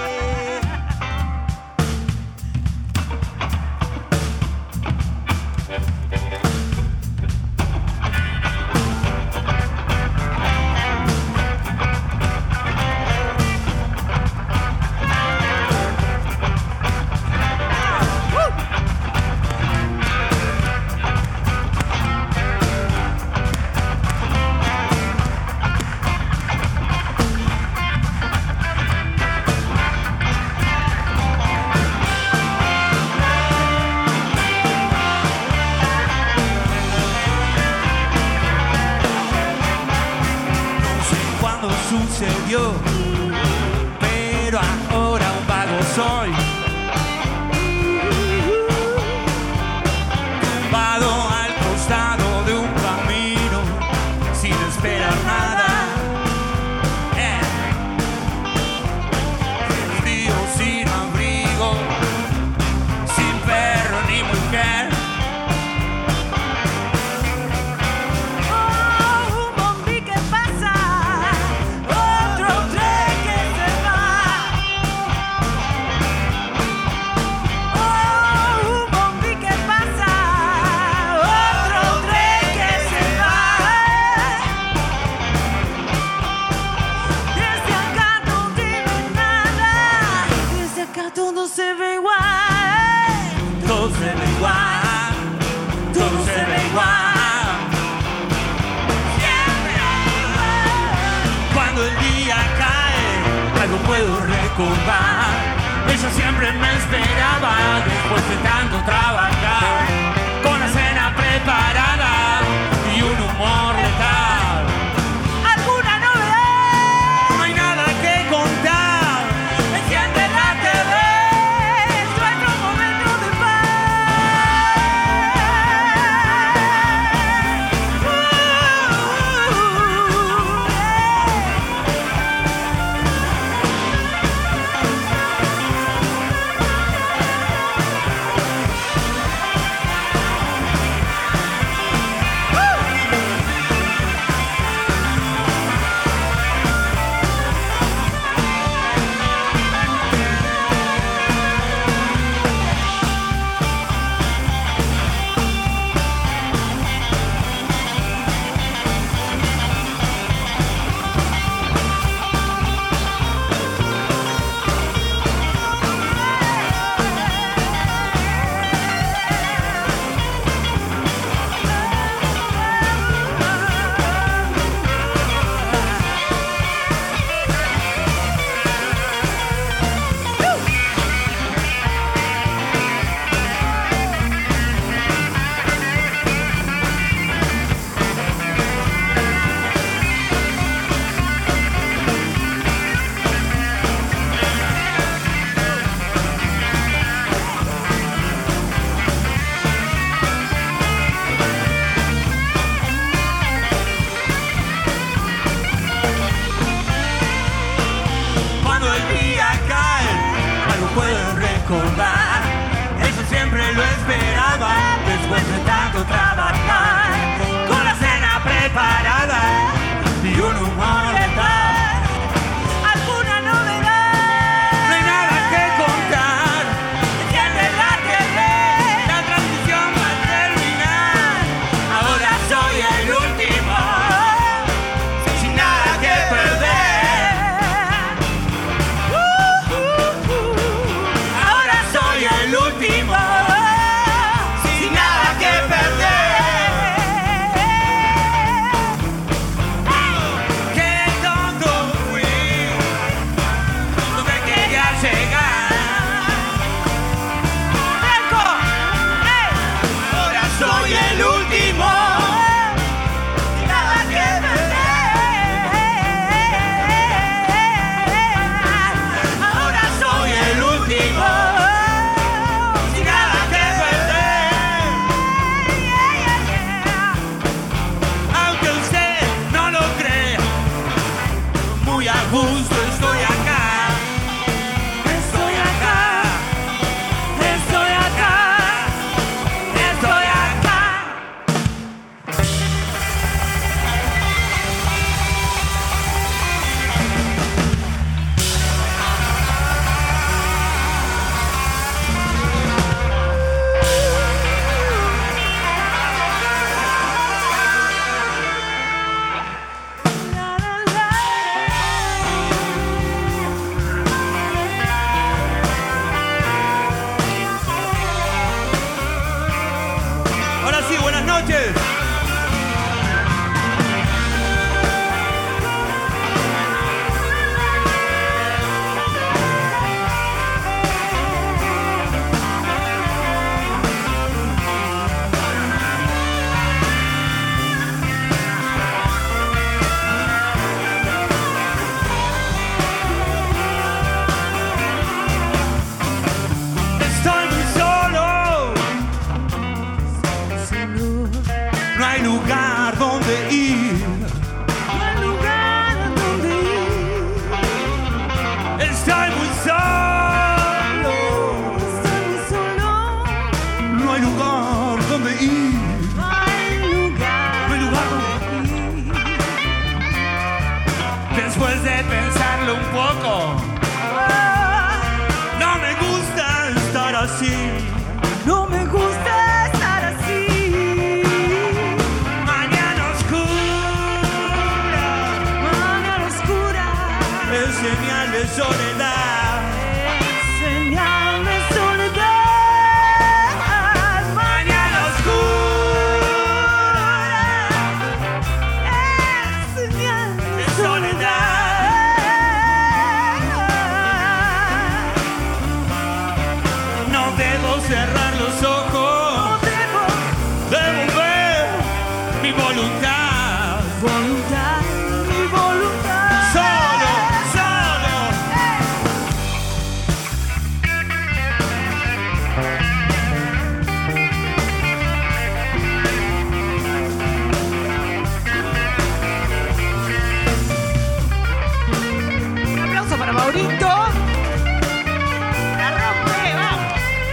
Sucedió, pero ahora un vago soy, tumbado al costado de un camino sin esperar nada, frío, sin abrigo, sin perro ni mujer. Todo se ve igual, Todo se ve igual, todo se ve igual. Cuando el día cae, algo puedo recordar. Ella siempre me esperaba después de tanto trabajar, con la cena preparada y un humor letal. alguna novedad. No hay nada que contar. Enciende la TV, es nuestro momento de paz. justo estoy acá. Estoy acá. Estoy acá. Estoy acá. Ahora sí, buenas noches. Estoy muy solo. No hay lugar donde ir. No hay lugar donde ir. Estoy muy solo. Estoy muy solo. No hay lugar donde ir. No hay lugar No hay lugar donde Después de pensarlo un poco, no me gusta estar así. No me gusta estar así. Mañana oscura Mañana oscura. es señal de soledad. Señal de soledad. Mañana oscura Es señal de es soledad. No debo cerrar los ojos. Debo ver mi voluntad. Voluntad, mi voluntad. Solo, solo. Un aplauso para Maurito. La rompe, vamos.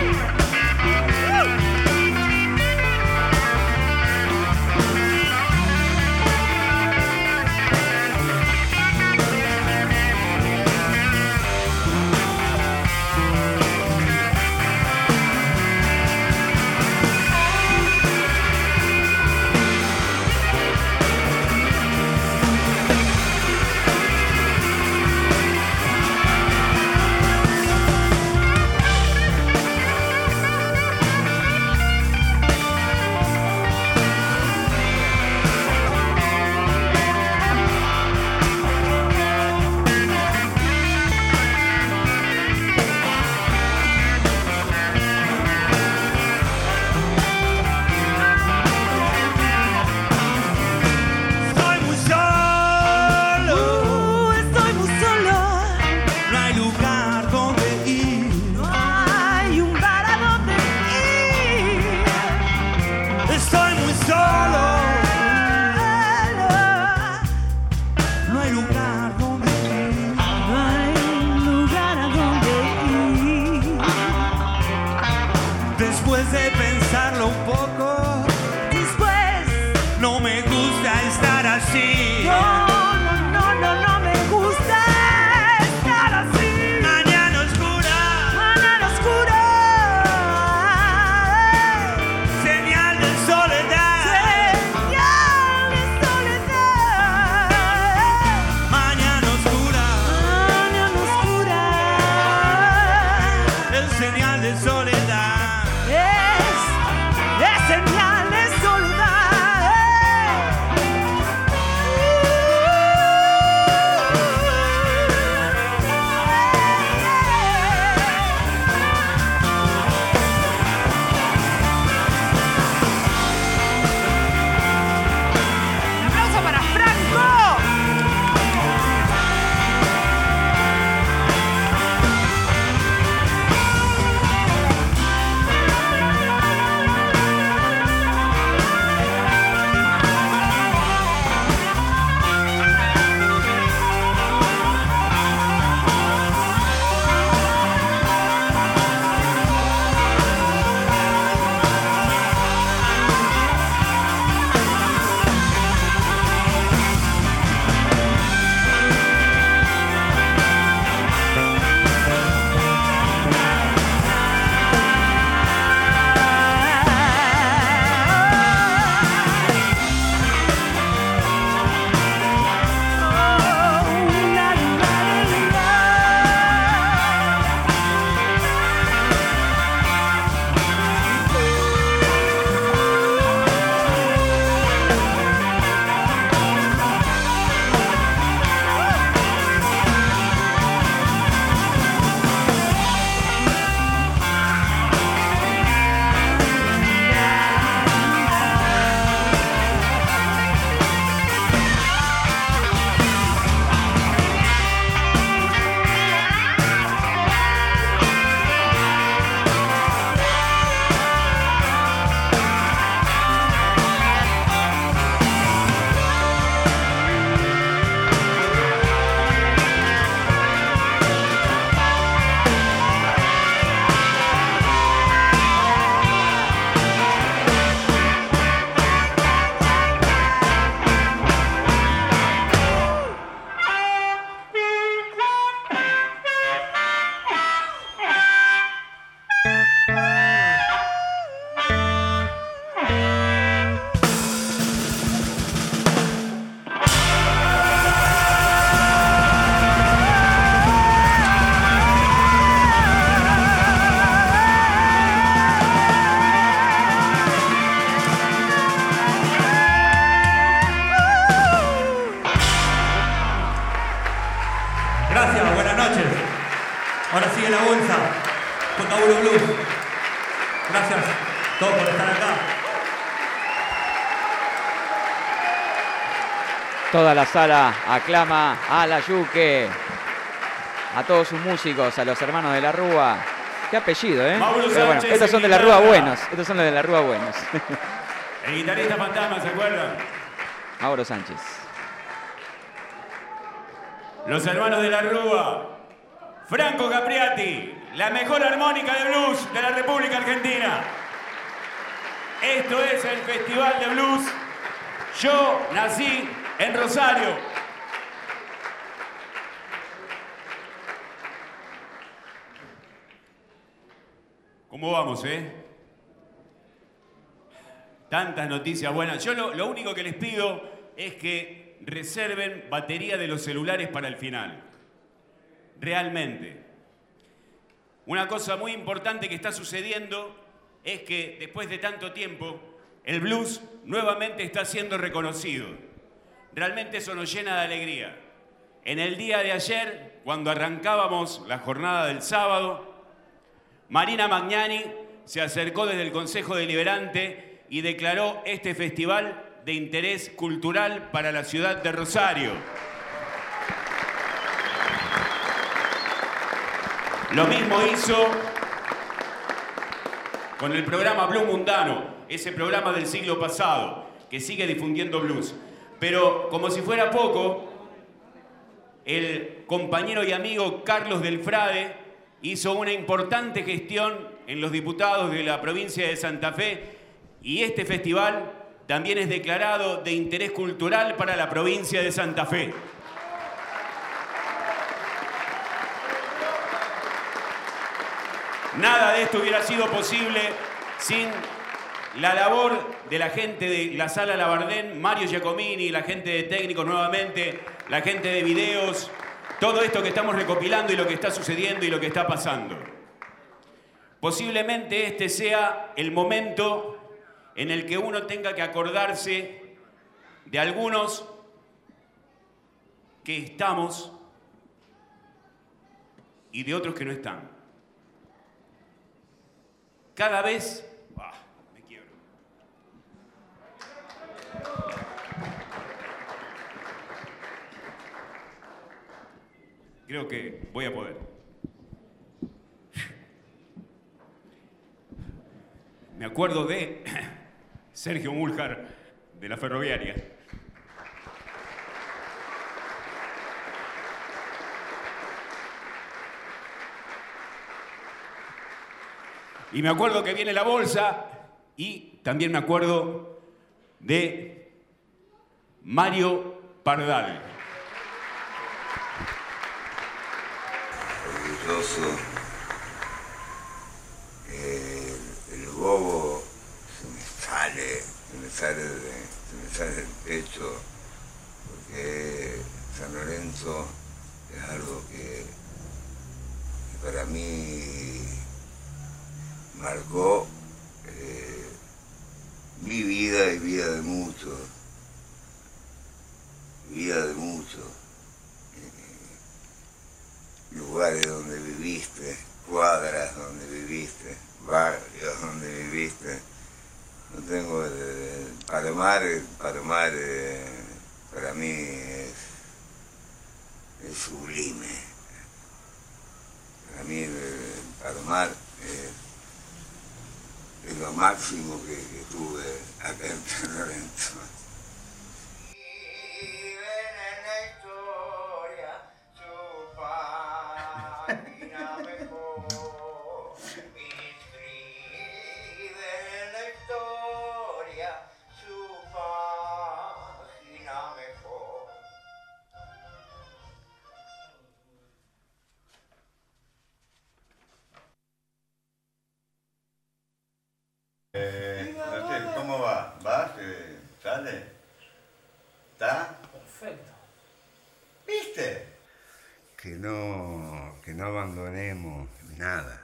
Estoy muy solo. Estoy muy solo. No hay lugar donde ir. No hay un bar a donde ir. Estoy muy solo. No hay lugar donde ir. No hay lugar a donde ir. Después de pensarlo un poco, Después, no me gusta estar así. no me gusta estar así. Mañana oscura, Mañana oscura. señal de soledad. Señal de soledad. Mañana oscura, Mañana oscura. es señal de soledad. Es señal de soledad. Ahora sigue la bolsa. Potaburo Blues. Gracias a todos por estar acá. Toda la sala aclama a la Yuque, a todos sus músicos, a los hermanos de la Rúa. Qué apellido, ¿eh? Pero bueno, estos son de la Rúa buenos. Estos son los de la Rúa buenos. El guitarrista fantasma, ¿se acuerdan? Mauro Sánchez. Los hermanos de la Rúa. Franco Capriati, la mejor armónica de blues de la República Argentina. Esto es el Festival de Blues. Yo nací en Rosario. ¿Cómo vamos, Tantas noticias buenas. Yo lo único que les pido es que reserven batería de los celulares para el final. Realmente. Una cosa muy importante que está sucediendo es que después de tanto tiempo, el blues nuevamente está siendo reconocido. Realmente eso nos llena de alegría. En el día de ayer, cuando arrancábamos la jornada del sábado, Marina Magnani se acercó desde el Consejo Deliberante y declaró este festival de interés cultural para la ciudad de Rosario. Lo mismo hizo con el programa Blues Mundano, ese programa del siglo pasado, que sigue difundiendo blues. Pero, como si fuera poco, el compañero y amigo Carlos Delfrade hizo una importante gestión en los diputados de la provincia de Santa Fe y este festival también es declarado de interés cultural para la provincia de Santa Fe. Nada de esto hubiera sido posible sin la labor de la gente de la Sala Labardén, Mario Giacomini, la gente de técnicos nuevamente, la gente de videos, todo esto que estamos recopilando y lo que está sucediendo y lo que está pasando. Posiblemente este sea el momento en el que uno tenga que acordarse de algunos que estamos y de otros que no están. Cada vez... me quiebro. Creo que voy a poder. Me acuerdo de Sergio Múljar, de la Ferroviaria. Y me acuerdo que viene la bolsa y también me acuerdo de Mario Pardal. Orgulloso. El bobo se me sale del pecho, porque San Lorenzo es algo que para mí marcó mi vida y vida de muchos. Lugares donde viviste, cuadras donde viviste, barrios donde viviste. No tengo Palomar para mí es sublime. Para mí Palomar es lo máximo que tuve acá en San Lorenzo. No sé, ¿cómo va? ¿Vas? ¿Sale? ¿Está? Perfecto. ¿Viste? Que no abandonemos nada.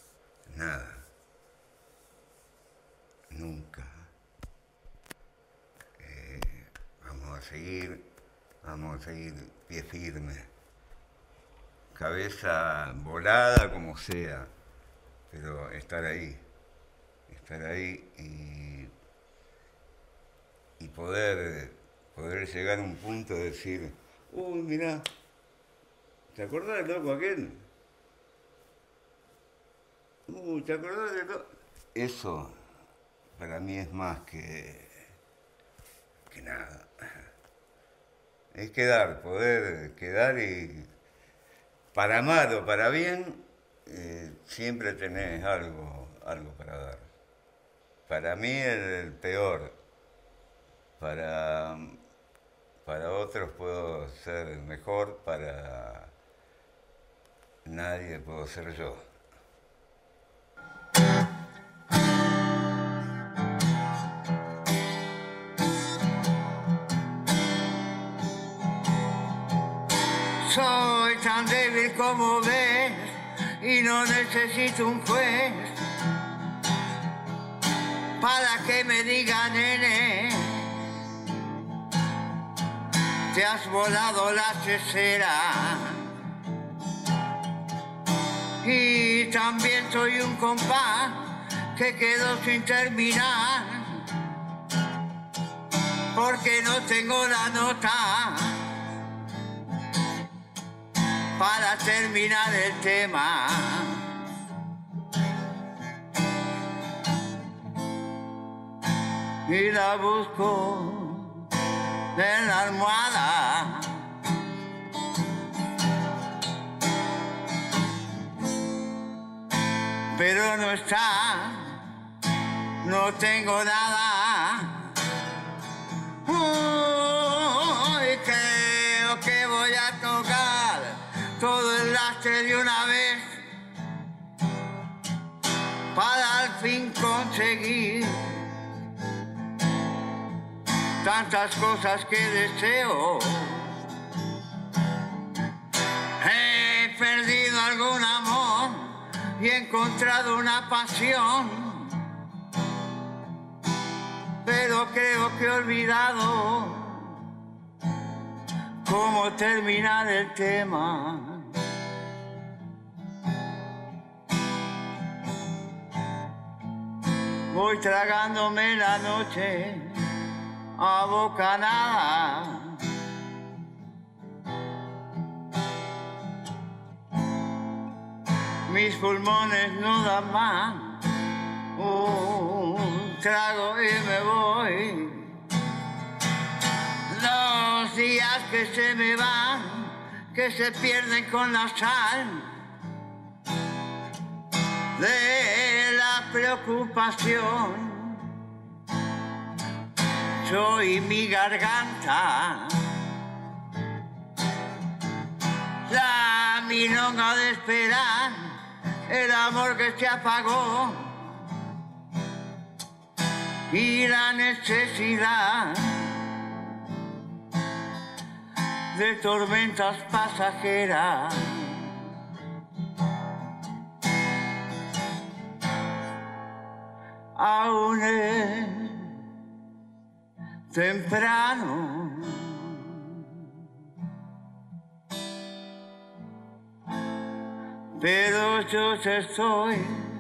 Nunca. Vamos a seguir pie firme. cabeza volada como sea, pero estar ahí y poder llegar a un punto de decir, uy, mirá, ¿te acordás del loco aquel? ¿Te acordás del loco? Eso para mí es más que nada. Es poder quedar y para mal o para bien, siempre tenés algo para dar. Para mí el peor, para otros puedo ser mejor, para nadie puedo ser yo. Soy tan débil como ves y no necesito un juez para que me diga, nene, te has volado la tercera. Y también soy un compás que quedó sin terminar porque no tengo la nota para terminar el tema. Y la busco en la almohada. Pero no está, no tengo nada. Hoy creo que voy a tocar todo el lastre de una vez para al fin conseguir tantas cosas que deseo. He perdido algún amor y he encontrado una pasión, pero creo que he olvidado cómo terminar el tema. Voy tragándome la noche a bocanada. Mis pulmones no dan más. Un trago y me voy. 2 días que se me van, que se pierden con la sal de la preocupación. Soy mi garganta, la milonga de esperar el amor que se apagó y la necesidad de tormentas pasajeras. Aún es temprano, pero yo estoy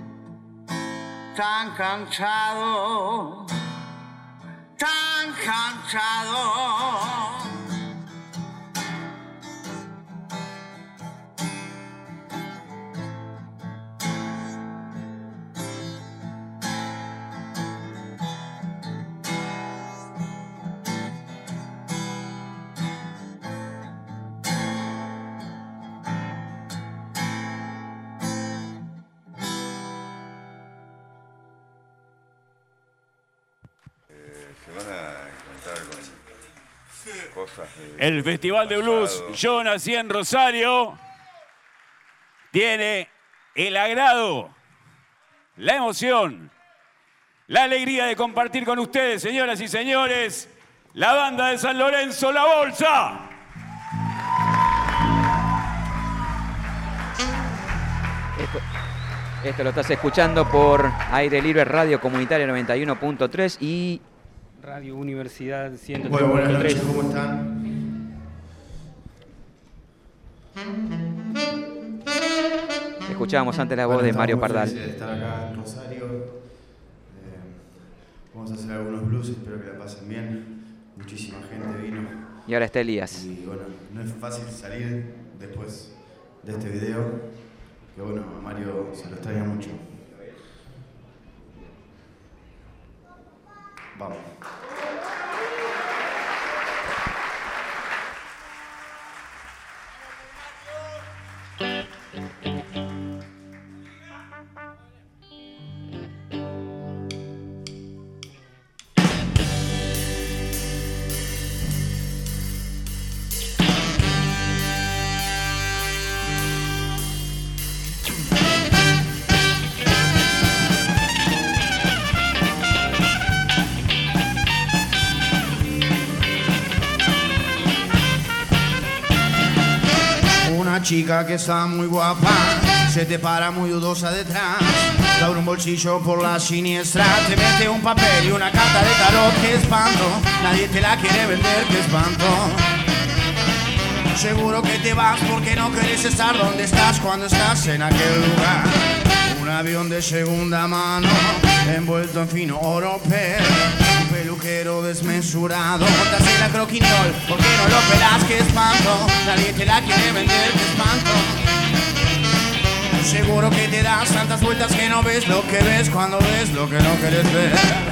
tan cansado, tan cansado. El Festival de Blues Yo Nací en Rosario tiene el agrado, la emoción, la alegría de compartir con ustedes, señoras y señores, la banda de San Lorenzo, La Bolsa. Esto lo estás escuchando por Aire Libre Radio Comunitaria 91.3 y Radio Universidad 103.3. Bueno, buenas noches, ¿cómo están? Escuchábamos antes la voz de Mario Pardal. De estar acá en Rosario. Vamos a hacer algunos blues, espero que la pasen bien. Muchísima gente vino. Y ahora está Elías. Y bueno, no es fácil salir después de este video, que bueno, a Mario se lo extraña mucho. Vamos. Chica que está muy guapa, se te para muy dudosa detrás, te abre un bolsillo por la siniestra, te mete un papel y una carta de tarot, qué espanto, nadie te la quiere vender, qué espanto. Seguro que te vas porque no quieres estar donde estás cuando estás en aquel lugar. Un avión de segunda mano, envuelto en fino oropel, un peluquero desmesurado, montas en la croquinol, ¿por qué no lo pelas? Qué espanto, nadie te la quiere vender, qué espanto. Seguro que te das tantas vueltas que no ves lo que ves cuando ves lo que no quieres ver.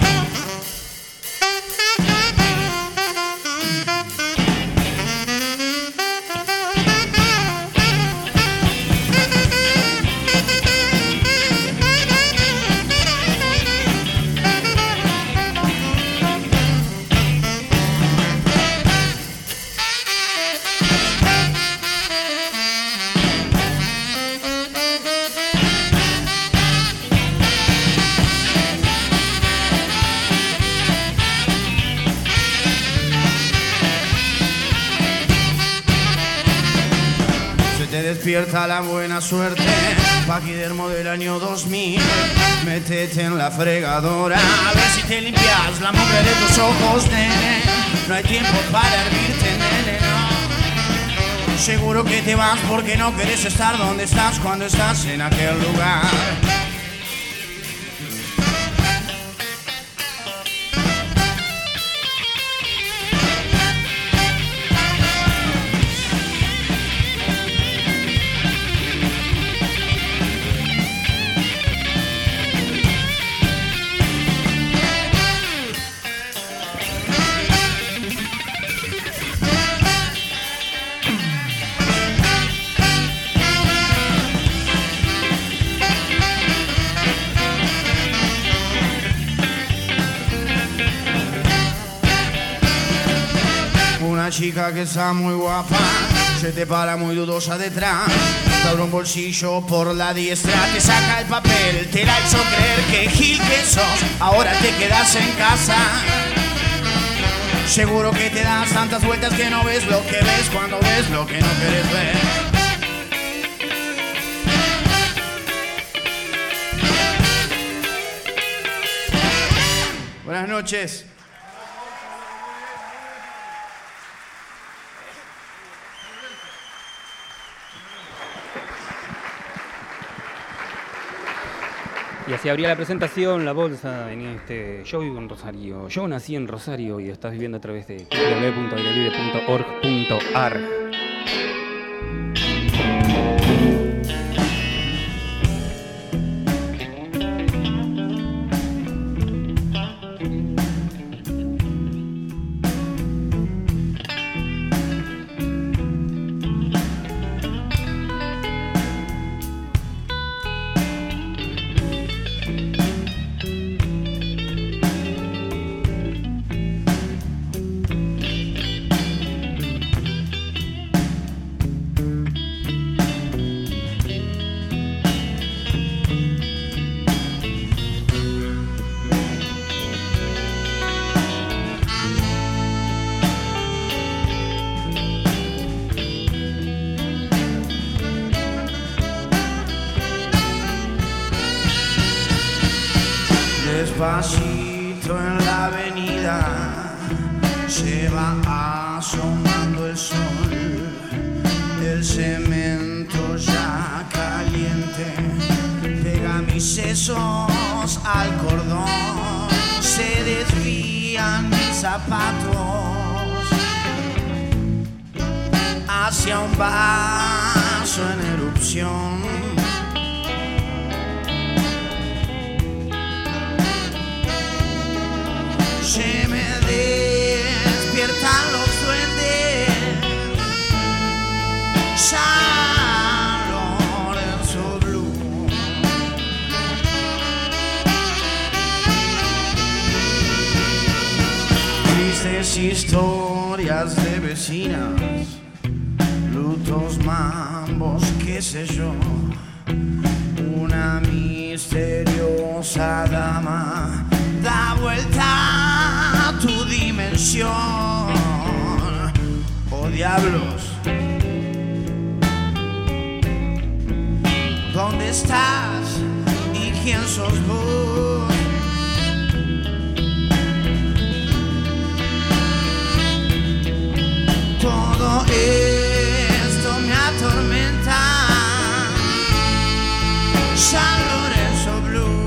Despierta la buena suerte, pa' Guillermo del año 2000. Métete en la fregadora, a ver si te limpias la mugre de tus ojos, nene. No hay tiempo para hervirte, nene, no. Seguro que te vas porque no quieres estar donde estás cuando estás en aquel lugar. Una chica que está muy guapa, se te para muy dudosa detrás, te abre un bolsillo por la diestra, te saca el papel, te la ha hecho creer que gil que sos, ahora te quedas en casa. Seguro que te das tantas vueltas que no ves lo que ves cuando ves lo que no quieres ver. Buenas noches. Y así abría la presentación, la bolsa, venía yo vivo en Rosario, yo nací en Rosario y estás viviendo a través de www.airelibre.org.ar. Despacito en la avenida se va asomando el sol, el cemento ya caliente sesos al cordón, se desvían mis zapatos hacia un vaso en erupción. Se me despiertan los duendes, San Lorenzo Blue. Tristes historias de vecinas, lutos, mambos, qué sé yo. Una misteriosa dama da vuelta a tu dimensión. Oh diablos, ¿dónde estás y quién sos vos? Todo esto me atormenta. San Lorenzo Blue.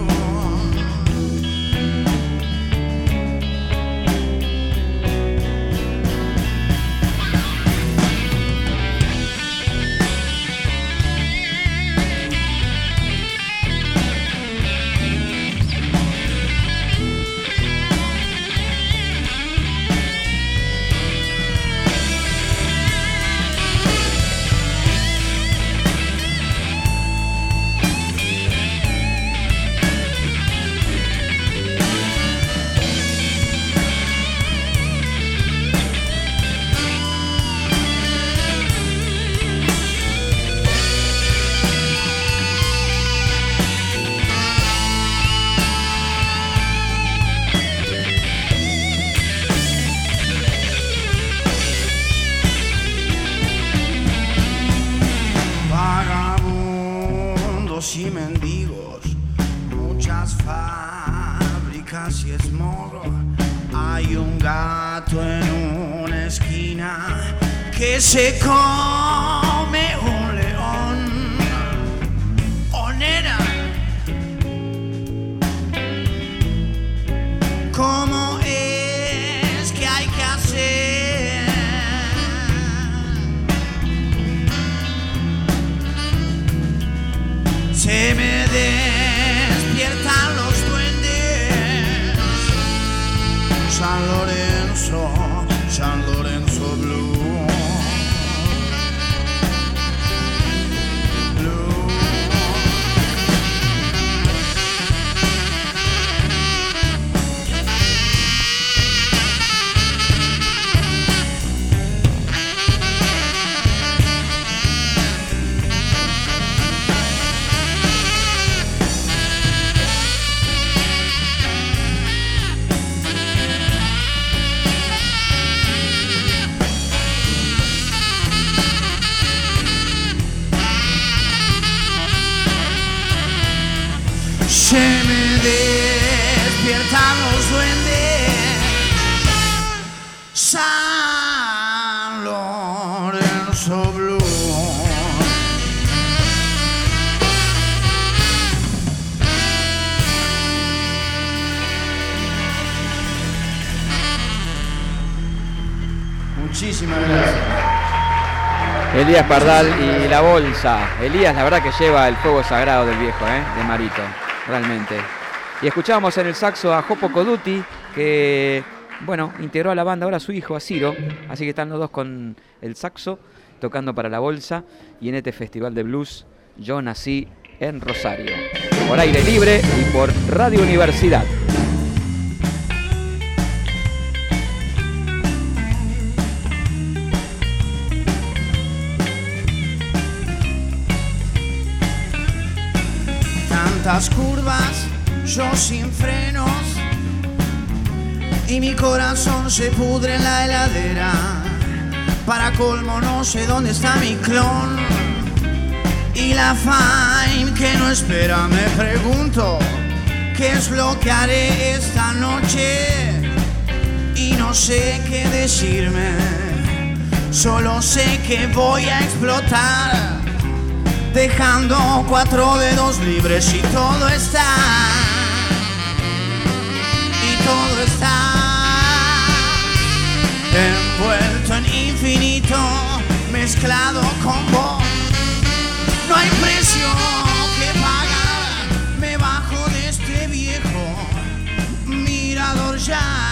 Y mendigos, muchas fábricas y smog. Hay un gato en una esquina que se come un león. Oh nena, ¿cómo es que hay que hacer? Se me despiertan los duendes. San Lorenzo, San Lorenzo Blue. Se me despiertan los duendes. San Lorenzo Blue. Muchísimas gracias. Elías Pardal y la bolsa. Elías, la verdad que lleva el fuego sagrado del viejo, de Marito, realmente. Y escuchábamos en el saxo a Jopo Coduti, que, bueno, integró a la banda ahora su hijo, a Ciro. Así que están los dos con el saxo, tocando para la bolsa. Y en este festival de blues, yo nací en Rosario. Por aire libre y por Radio Universidad. Tantas curvas, yo sin frenos, y mi corazón se pudre en la heladera. Para colmo no sé dónde está mi clon, y la fame que no espera. Me pregunto qué es lo que haré esta noche, y no sé qué decirme. Solo sé que voy a explotar. dejando 4 dedos libres y todo está envuelto en infinito, mezclado con vos. No hay precio que pagar, me bajo de este viejo mirador ya.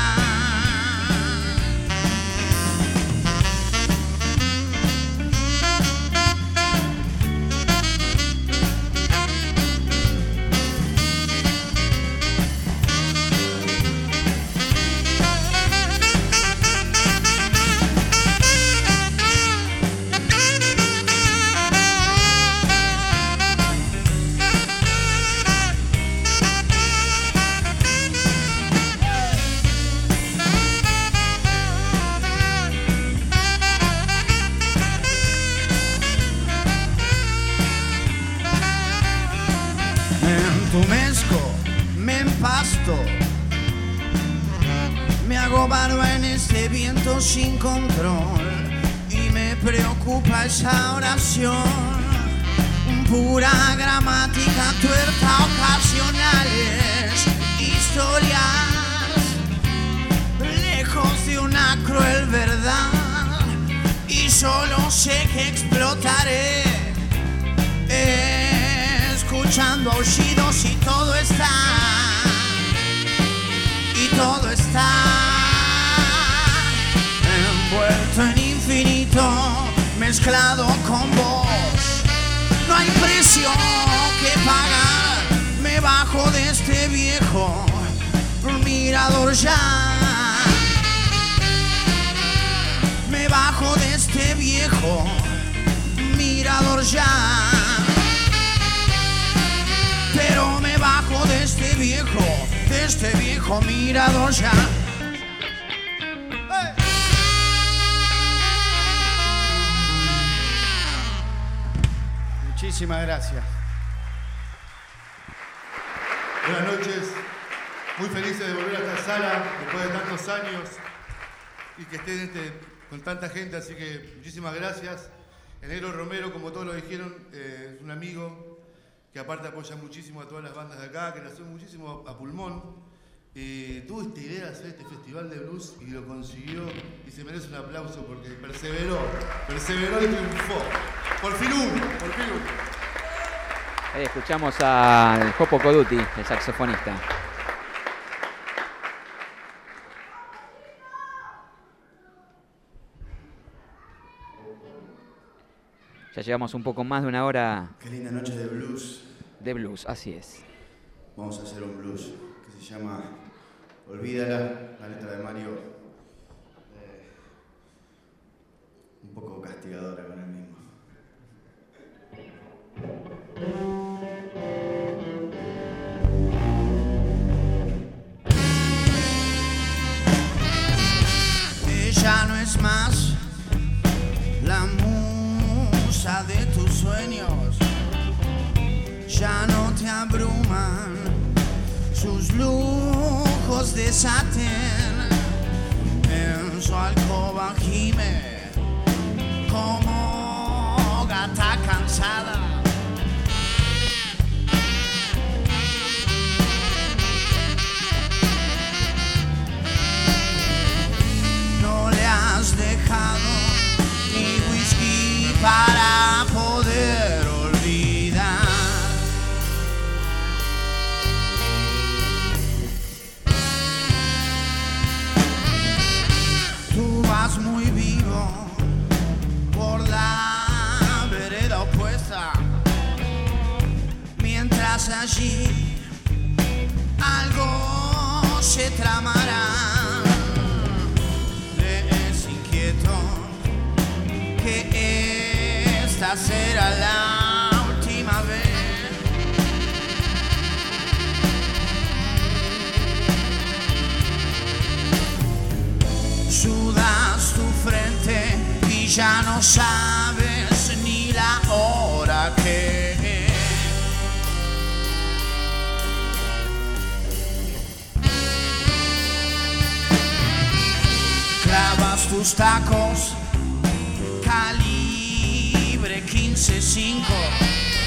Me empasto, me hago barba en este viento sin control y me preocupa esa oración, pura gramática, tuerta, ocasionales, historias, lejos de una cruel verdad, y solo sé que explotaré. Escuchando aullidos y todo está envuelto en infinito, mezclado con vos. No hay precio que pagar, me bajo de este viejo mirador ya. Me bajo de este viejo mirador ya. Pero me bajo de este viejo mirador ya. Muchísimas gracias. Buenas noches, muy felices de volver a esta sala después de tantos años y que estén con tanta gente, así que muchísimas gracias. El Negro Romero, como todos lo dijeron, es un amigo que aparte apoya muchísimo a todas las bandas de acá, que nació muchísimo a pulmón. Tuvo esta idea de hacer este festival de blues y lo consiguió y se merece un aplauso porque perseveró y triunfó. Por fin uno. Ahí escuchamos al Jopo Coduti, el saxofonista. Ya llevamos un poco más de una hora. Qué linda noche de blues. De blues, así es. Vamos a hacer un blues que se llama Olvídala, la letra de Mario. Un poco castigadora con él mismo. Ella no es más la musa de tus sueños, ya no te abruman sus lujos de satén. En su alcoba gime como gata cansada. No le has dejado ni whisky para poder olvidar. Tú vas muy vivo por la vereda opuesta, mientras allí algo se tramará. Es inquieto que esta será la última vez. Sudas tu frente y ya no sabes ni la hora que es. Clavas tus tacos calibre 15.5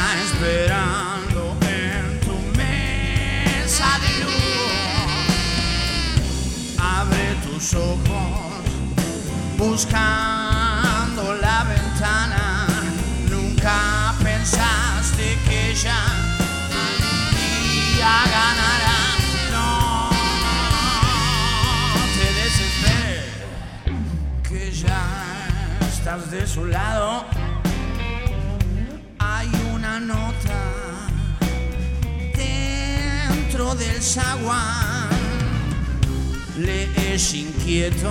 esperando en tu mesa de luz. Abre tus ojos buscando la ventana. Nunca pensaste que ella algún día ganará. No te desesperes, que ya estás de su lado. Hay una nota dentro del zaguán. Le es inquieto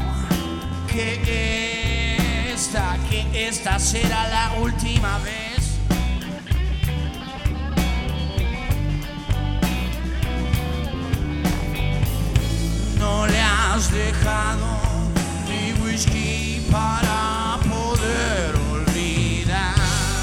que esta será la última vez. No le has dejado ni whisky para poder olvidar.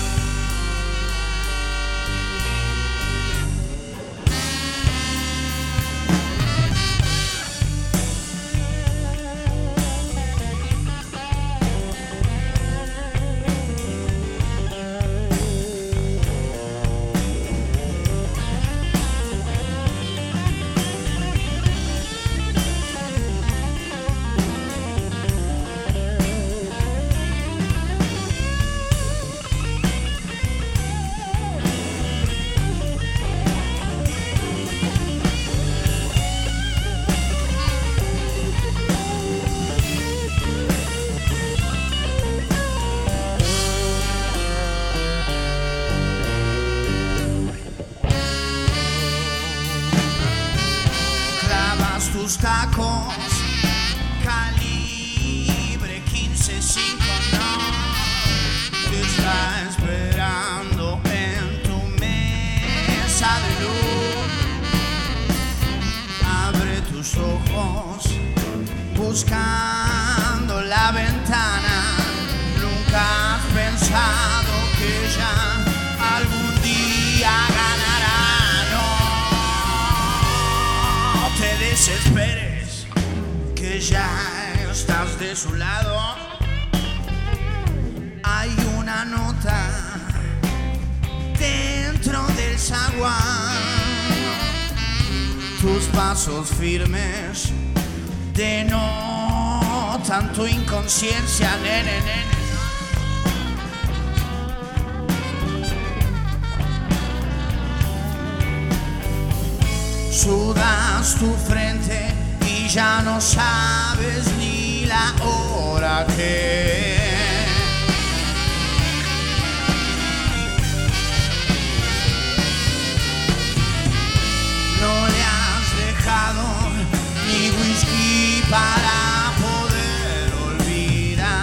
Tus tacos calibre 15.5 no te está esperando en tu mesa de luz. Abre tus ojos buscando la ventana. Nunca has pensado que ella algún día ganará. Te desesperes, que ya estás de su lado. Hay una nota dentro del zaguán. Tus pasos firmes denotan tu inconsciencia, nene, nene. Sudas tu frente y ya no sabes ni la hora que es. No le has dejado ni whisky para poder olvidar.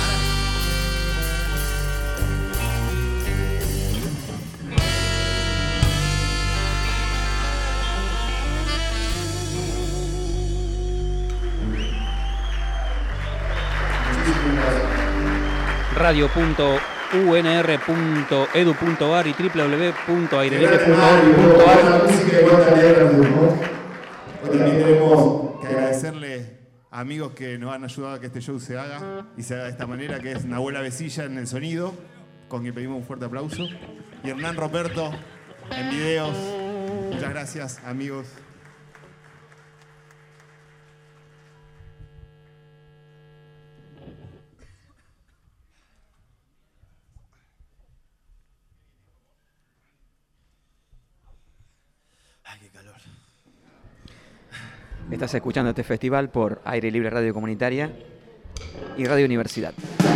radio.unr.edu.ar y www.airelibre.org.ar. Hoy también tenemos que agradecerle a amigos que nos han ayudado a que este show se haga y se haga de esta manera, que es Nahuel Avecilla en el sonido, con quien pedimos un fuerte aplauso, y Hernán Roberto en videos. Muchas gracias, amigos. Estás escuchando este festival por Aire Libre Radio Comunitaria y Radio Universidad.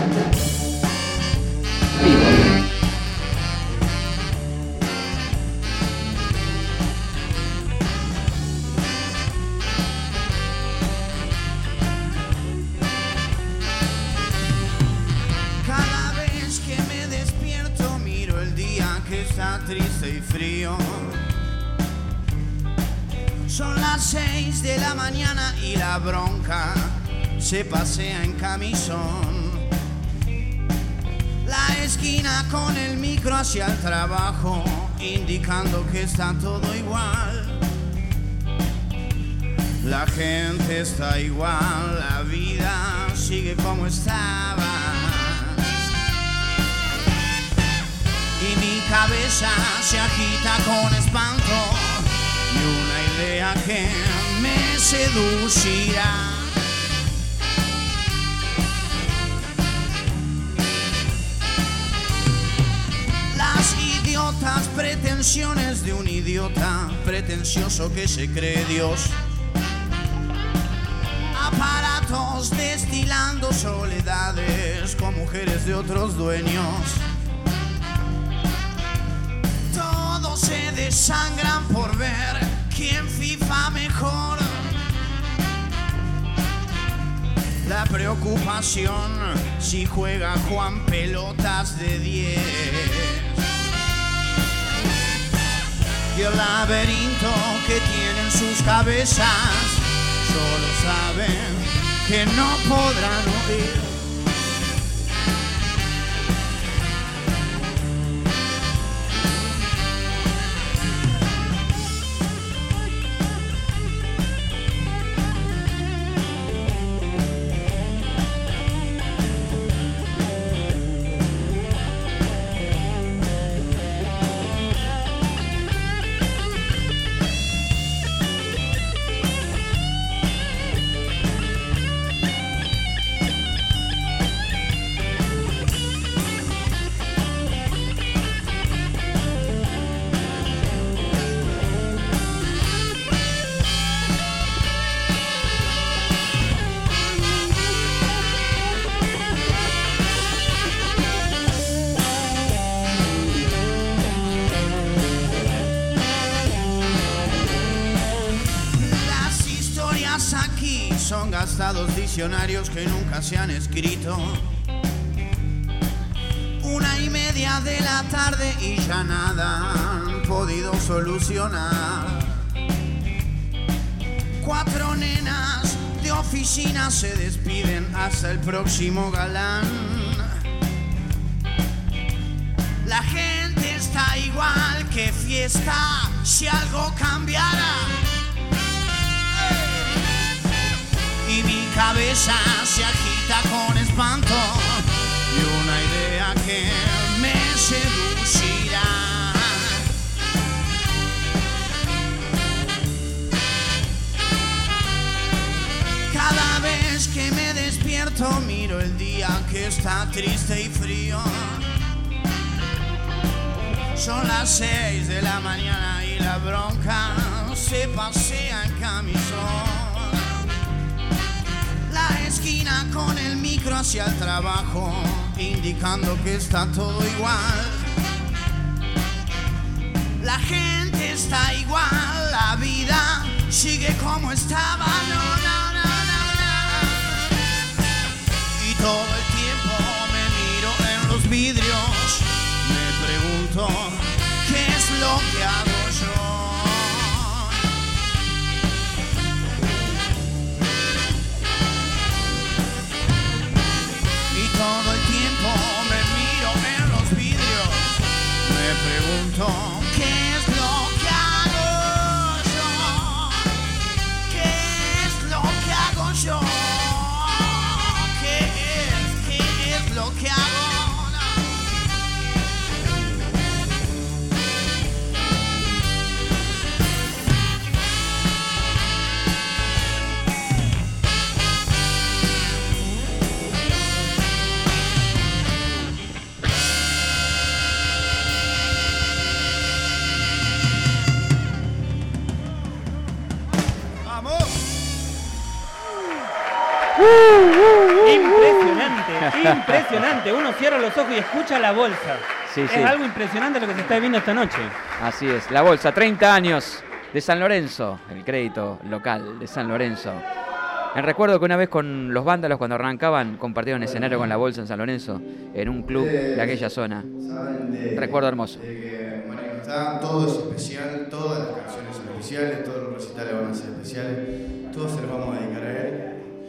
Cada vez que me despierto miro el día que está triste y frío. Son las 6 de la mañana y la bronca se pasea en camisón. La esquina con el micro hacia el trabajo, indicando que está todo igual. La gente está igual, la vida sigue como estaba. Y mi cabeza se agita con espanto y una idea que me seducirá. Las idiotas pretensiones de un idiota pretencioso que se cree Dios. Aparatos destilando soledades con mujeres de otros dueños. Todos se desangran por ver quién FIFA mejor. La preocupación si juega Juan pelotas de 10. Y el laberinto que tienen sus cabezas solo saben que no podrán oír. Son gastados diccionarios que nunca se han escrito. 1:30 de la tarde y ya nada han podido solucionar. 4 nenas de oficina se despiden hasta el próximo galán. La gente está igual que fiesta si algo cambiara. Y mi cabeza se agita con espanto y una idea que me seducirá. Cada vez que me despierto miro el día que está triste y frío. Son las 6 de la mañana y la bronca se pasea en camisón. La esquina con el micro hacia el trabajo, indicando que está todo igual. La gente está igual, la vida sigue como estaba. No, no, no, no, no. Y todo el tiempo me miro en los vidrios, me pregunto qué es lo que hago yo. Todo el tiempo me miro en los vidrios, me pregunto qué es lo que hago yo, qué es lo que hago yo, qué es lo que hago. Impresionante. Uno cierra los ojos y escucha La Bolsa. Sí, es sí. algo impresionante lo que se está viendo esta noche. Así es, La Bolsa, 30 años de San Lorenzo, el crédito local de San Lorenzo. Me recuerdo que una vez con los Vándalos, cuando arrancaban, compartieron escenario con La Bolsa en San Lorenzo, en un club de aquella zona. Recuerdo hermoso. Todo es especial, todas las canciones son especiales, todos los recitales van a ser especiales, todos se los vamos a dedicar a él.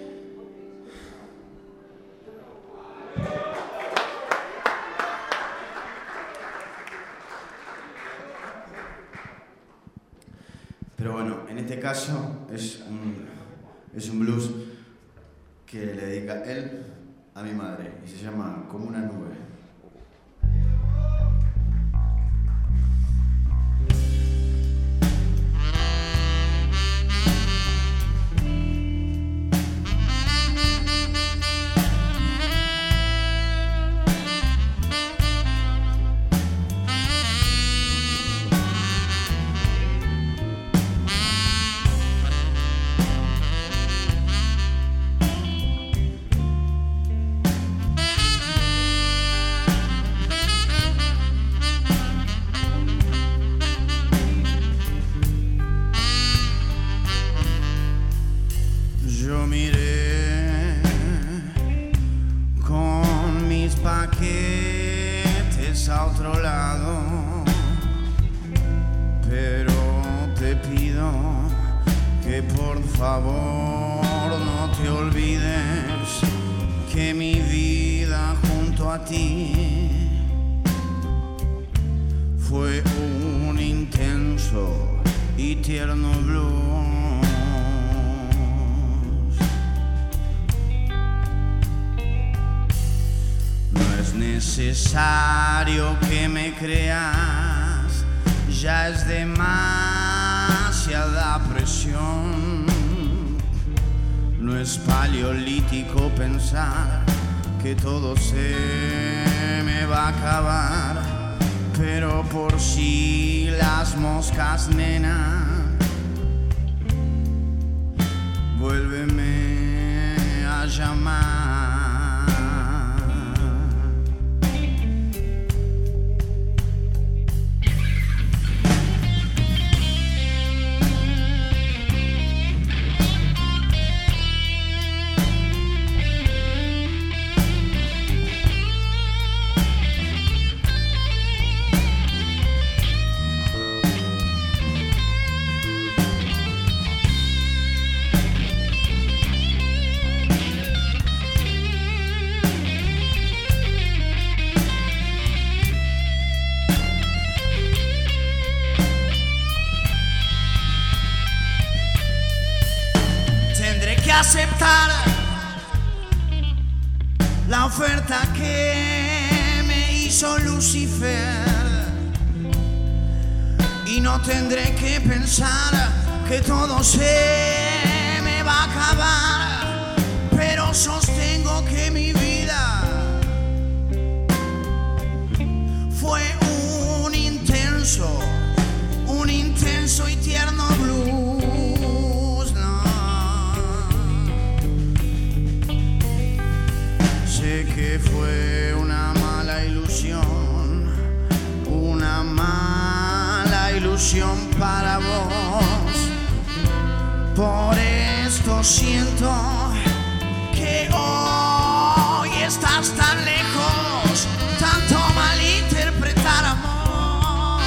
Pero bueno, en este caso es un blues que le dedica él a mi madre y se llama Como una nube. paquetes a otro lado, pero te pido que por favor no te olvides que mi vida junto a ti fue un intenso y tierno blues. No es necesario que me creas, ya es demasiada presión. No es paleolítico pensar que todo se me va a acabar, pero por si las moscas, nena, vuélveme a llamar. Aceptar la oferta que me hizo Lucifer, y no tendré que pensar que todo se me va a acabar, pero sostengo que mi vida fue un intenso y tierno blues. Sé que fue una mala ilusión para vos. Por esto siento que hoy estás tan lejos, tanto malinterpretar amor,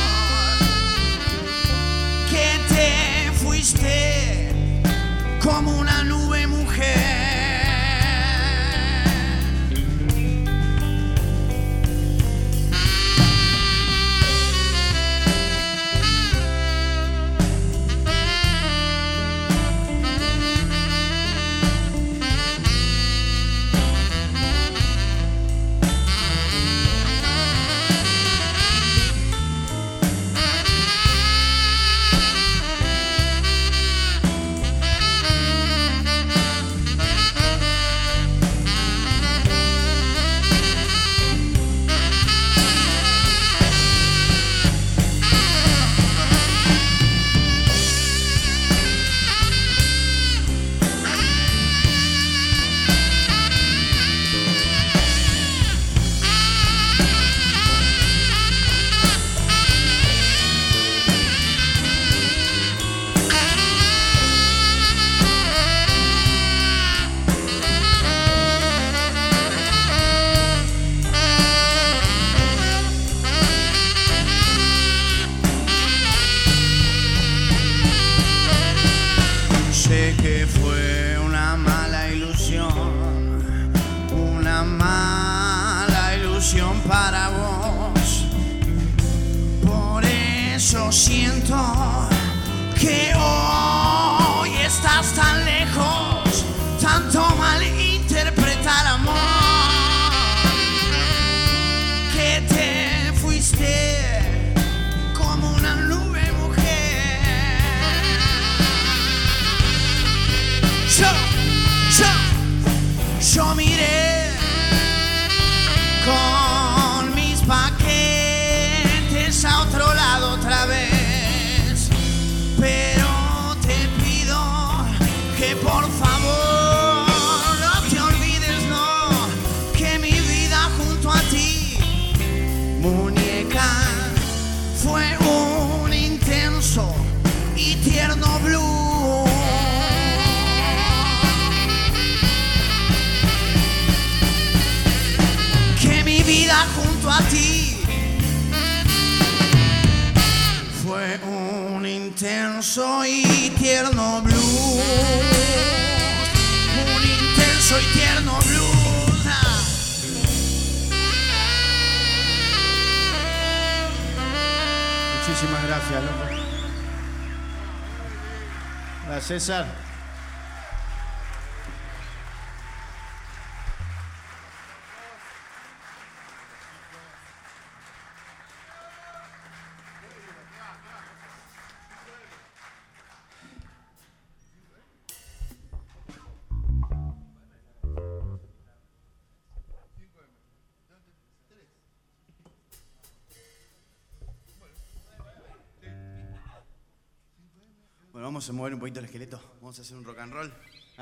que te fuiste como una nube, mujer. Para vos, por eso siento que hoy estás tan lejos, tanto malinterpretar amor, que te fuiste como una nube, mujer. Yo miré con mis paquetes a otro lado otra vez, pero a ti. Fue un intenso y tierno blues. Un intenso y tierno blues. Muchísimas gracias, loco. Gracias, César. Bueno, vamos a mover un poquito el esqueleto. Vamos a hacer un rock and roll.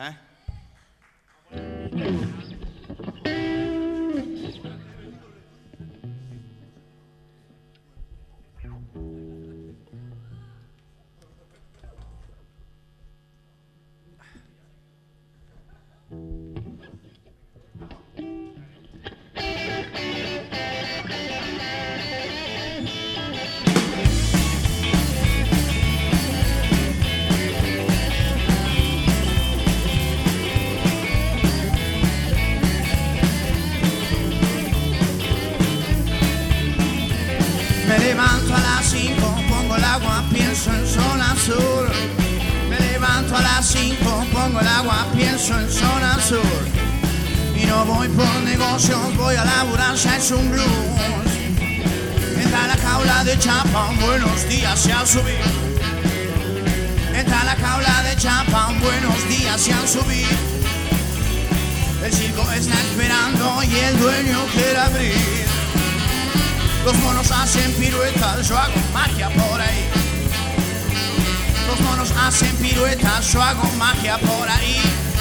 Me levanto a las 5, pongo el agua, pienso en zona sur. Me levanto a las 5, pongo el agua, pienso en zona sur. Y no voy por negocios, voy a laburar, ya es un blues. Entra la jaula de champán, buenos días, se han subido. Entra la jaula de champán, buenos días, se han subido. El circo está esperando y el dueño quiere abrir. Los monos hacen piruetas, yo hago magia por ahí. Los monos hacen piruetas, yo hago magia por ahí.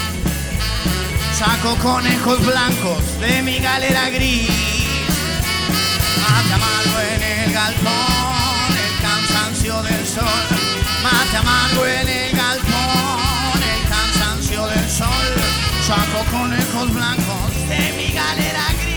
Saco conejos blancos de mi galera gris. Mate amargo en el galpón, el cansancio del sol. Mate amargo en el galpón, el cansancio del sol. Saco conejos blancos de mi galera gris.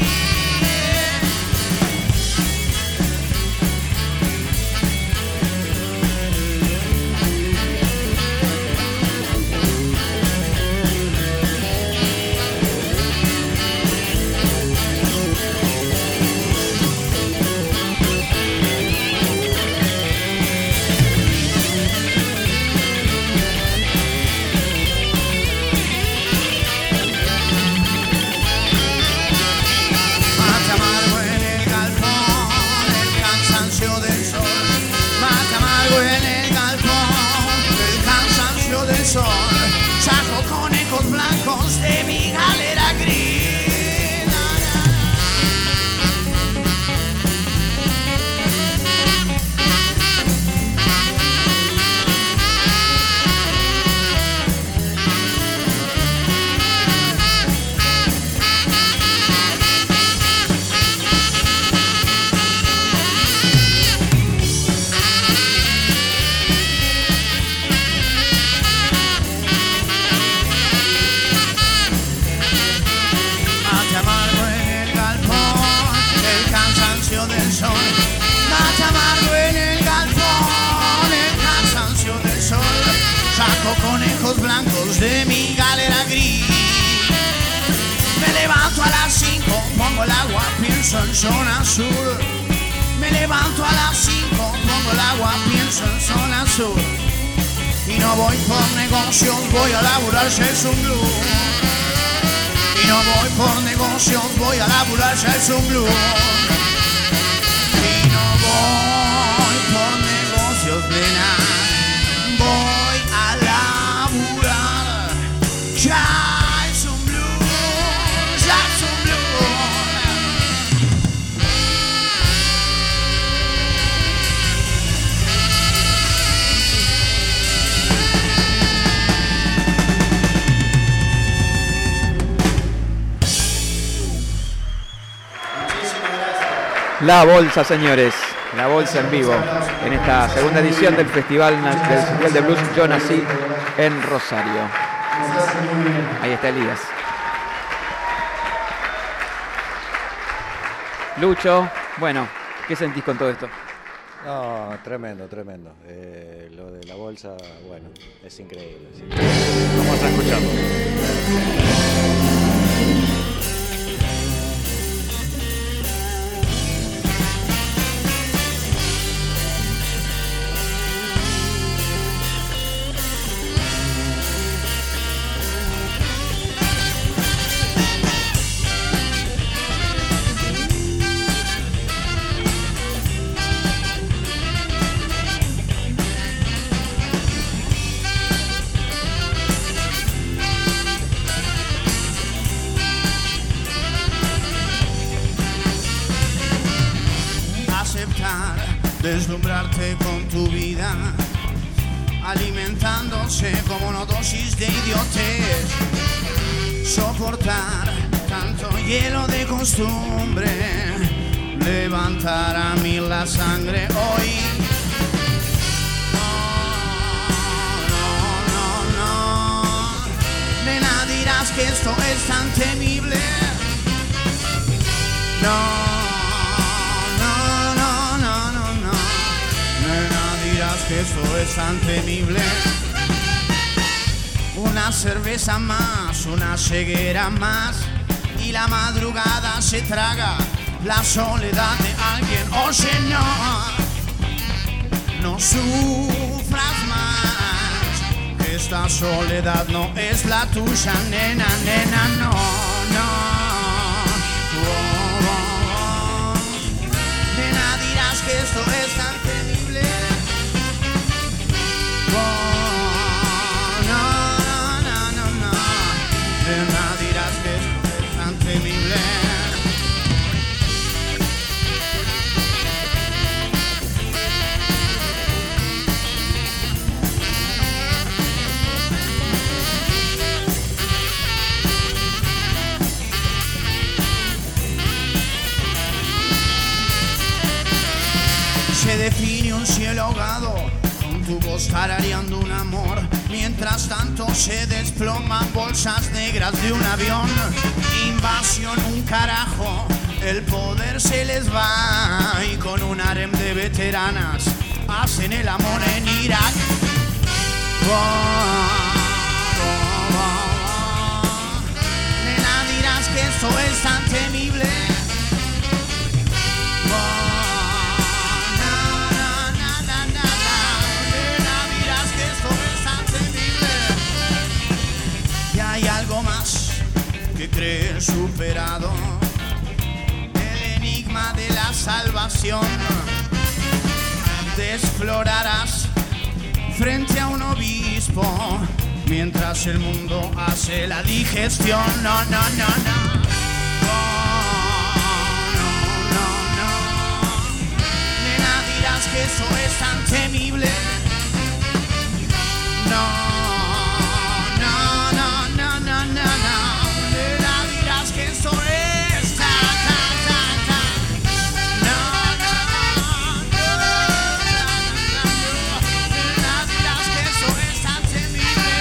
Saco conejos blancos de mi galera gris. Del sol, mate amargo en el galpón, el cansancio del sol. Saco conejos blancos de mi galera gris. Me levanto a las 5, pongo el agua, pienso en zona sur. Me levanto a las 5, pongo el agua, pienso en zona sur. Y no voy por negocios, voy a laburar, ya es un blues. Y no voy por negocios, voy a laburar, ya es un blues. Voy por negocios, nena, voy a laburar. Ya es un blues, ya es un blues. La bolsa, señores. La bolsa en vivo en esta segunda edición del Festival de Blues Yo Nací en Rosario. Ahí está Elías. Lucho, Bueno, ¿qué sentís con todo esto? No, tremendo, tremendo. Lo de la bolsa, bueno, es increíble. Vamos a escucharlo. Deslumbrarte con tu vida, alimentándose como una dosis de idiotez, soportar tanto hielo de costumbre, levantar a mí la sangre hoy. No, nena, dirás que esto es tan temible. No, que esto es tan temible. Una cerveza más, una ceguera más, y la madrugada se traga la soledad de alguien. Oye, no sufras más, que esta soledad no es la tuya, nena, nena, no. Nena, dirás que esto es tan temible. Dirás que esto es tan temible. Se define un cielo ahogado, con tu voz tarareando un amor. Mientras tanto se desploman bolsas negras de un avión. Invasión, un carajo, el poder se les va. Y con un harem de veteranas hacen el amor en Irak. Nena, dirás que esto es tan temible. Hay algo más que crees superado, el enigma de la salvación. Te explorarás frente a un obispo mientras el mundo hace la digestión. No. Nena, dirás que eso es tan temible. No. Nena, dirás que eso es Nena, dirás que eso es tan temible.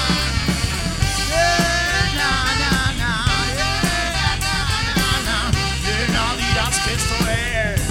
Nena, dirás que esto es.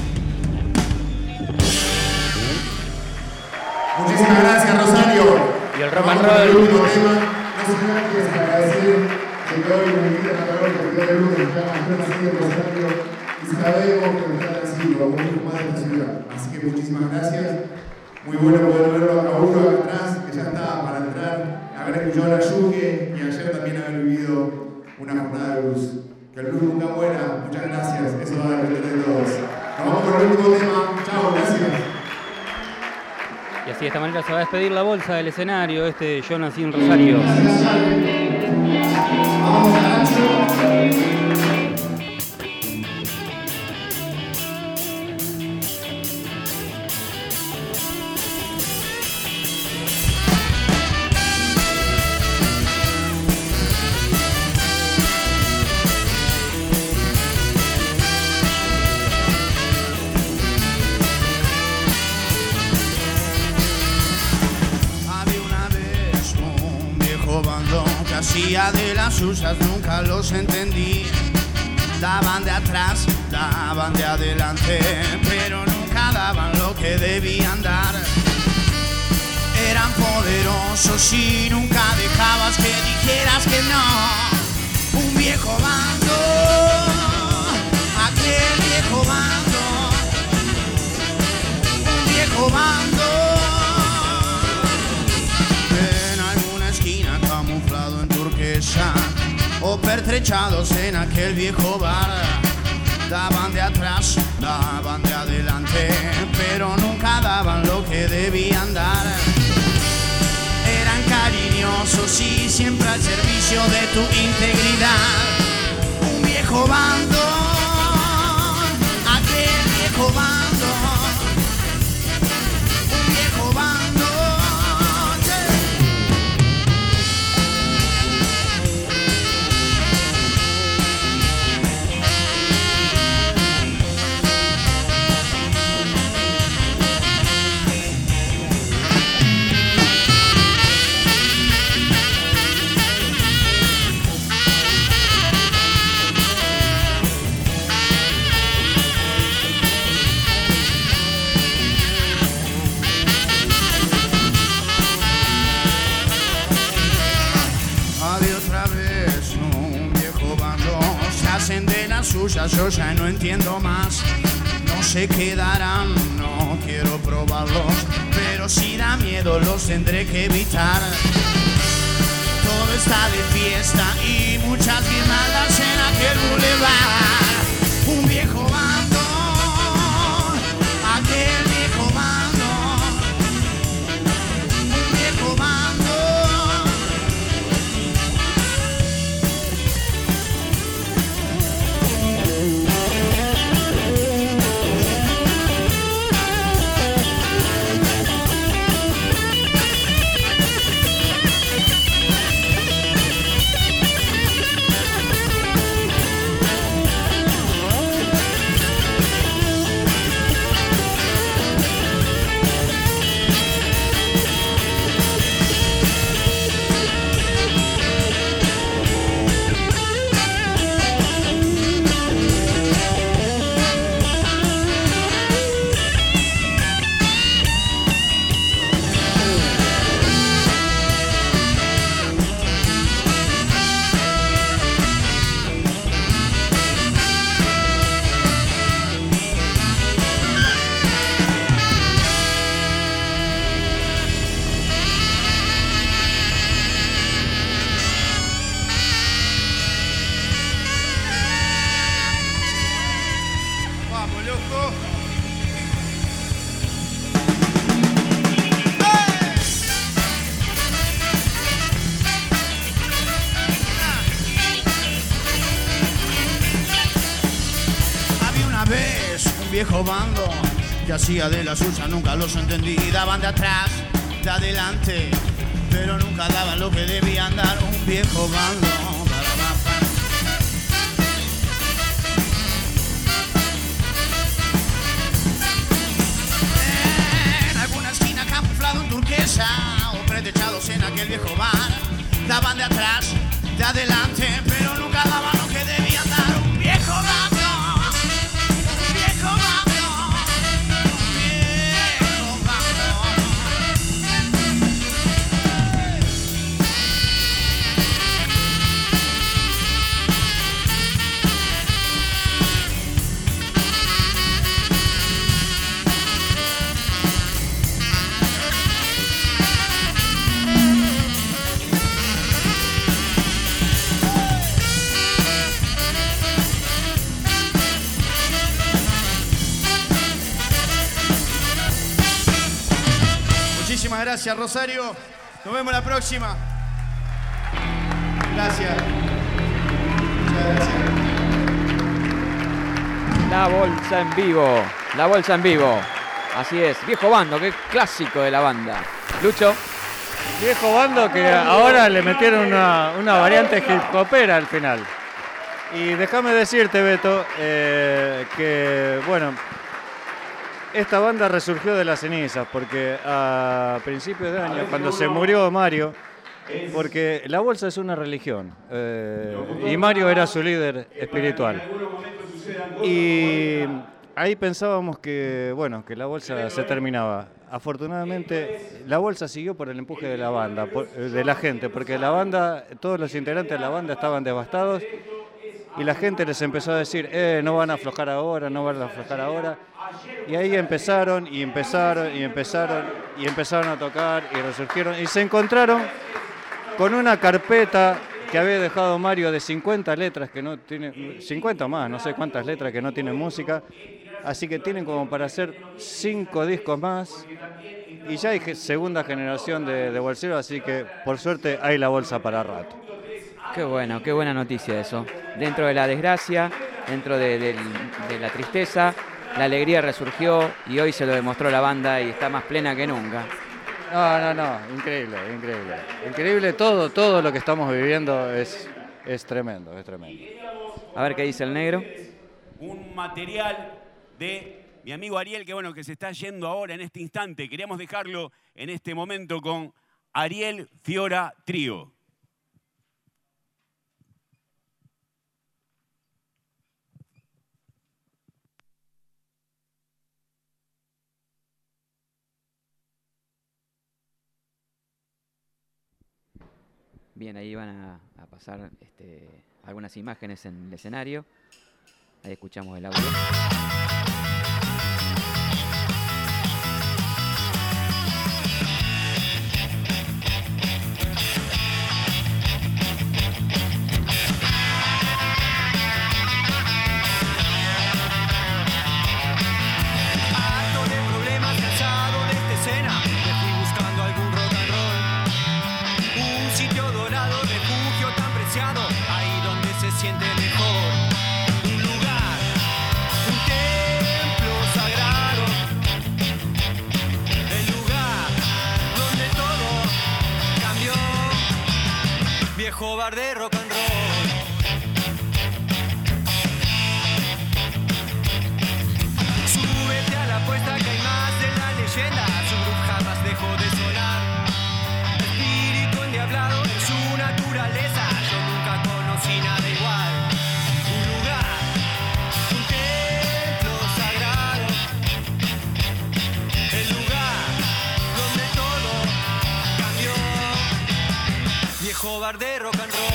Muchísimas gracias, Rosario. Y el rock and Vamos con el roll. último tema. No sin antes agradecer que hoy me invitan a trabajar porque el lunes se llama Yo nací en Rosario y sabemos que nos están haciendo un hijo más de esta ciudad. Así que muchísimas gracias. Muy bueno poder verlo a uno acá atrás, que ya estaba para entrar, haber escuchado la Yuge y ayer también haber vivido una jornada de blues. Que el blues nunca muera. Muchas gracias. Eso va a depender de todos. Nos vamos con el último tema. Chao, gracias. Y así de esta manera se va a despedir la bolsa del escenario, Yo nací en Rosario. Hacía de las suyas, nunca los entendí. Daban de atrás, daban de adelante, pero nunca daban lo que debían dar. Eran poderosos y nunca dejabas que dijeras que no. Un viejo bando, aquel viejo bando, un viejo bando. Camuflado en turquesa o pertrechados en aquel viejo bar. Daban de atrás, daban de adelante, pero nunca daban lo que debían dar. Eran cariñosos y siempre al servicio de tu integridad. Un viejo bando, aquel viejo bando, un viejo bando. De las suyas yo ya no entiendo más. No se quedarán, no quiero probarlos, pero si da miedo los tendré que evitar. Todo está de fiesta y muchas guirnaldas en aquel boulevard. Un viejo bando, aquel viejo bando, un viejo bando. Viejo bando que hacía de la suya, nunca los entendí. Daban de atrás, de adelante, pero nunca daban lo que debían dar. Un viejo bando. En alguna esquina camuflado en turquesa o pretechados en aquel viejo bar. Daban de atrás, de adelante, pero nunca daban lo que debían dar. Un viejo bando. Gracias, Rosario. Nos vemos la próxima. Gracias. Muchas gracias. La bolsa en vivo. La bolsa en vivo. Así es. Viejo Bando, qué clásico de la banda. Lucho. Viejo Bando que ahora le metieron una variante hip hopera al final. Y déjame decirte, Beto, que bueno, esta banda resurgió de las cenizas porque a principios de año, cuando se murió Mario, porque la bolsa es una religión y Mario era su líder espiritual. Y ahí pensábamos que, bueno, que la bolsa se terminaba. Afortunadamente, la bolsa siguió por el empuje de la banda, de la gente, porque la banda, todos los integrantes de la banda estaban devastados y la gente les empezó a decir, no van a aflojar ahora, no van a aflojar ahora. Y ahí empezaron a tocar y resurgieron y se encontraron con una carpeta que había dejado Mario de 50 letras que no tiene, 50 más, no sé cuántas letras que no tienen música. Así que tienen como para hacer 5 discos más y ya hay segunda generación de bolseros, así que por suerte hay la bolsa para rato. Qué bueno, qué buena noticia eso. Dentro de la desgracia, dentro de la tristeza, la alegría resurgió y hoy se lo demostró la banda y está más plena que nunca. No, increíble. Increíble todo lo que estamos viviendo es tremendo, es tremendo. A ver qué dice el negro. Un material de mi amigo Ariel, que bueno, que se está yendo ahora en este instante. Queríamos dejarlo en este momento con Ariel Fiora Trío. Bien, ahí van a pasar algunas imágenes en el escenario. Ahí escuchamos el audio. Harto de problemas, cansado de esta escena, me fui buscando algún rock and roll. Un sitio dorado, refugio tan preciado, ahí donde se siente mejor. Un lugar, un templo sagrado. El lugar donde todo cambió. Viejo bar de rock and roll. Súbete a la apuesta que hay más de la leyenda. Su grupo jamás dejó de sonar. Espíritu endiablado en su naturaleza. Yo nunca conocí nada igual. Un lugar, un templo sagrado. El lugar donde todo cambió. Viejo bar de rock and roll.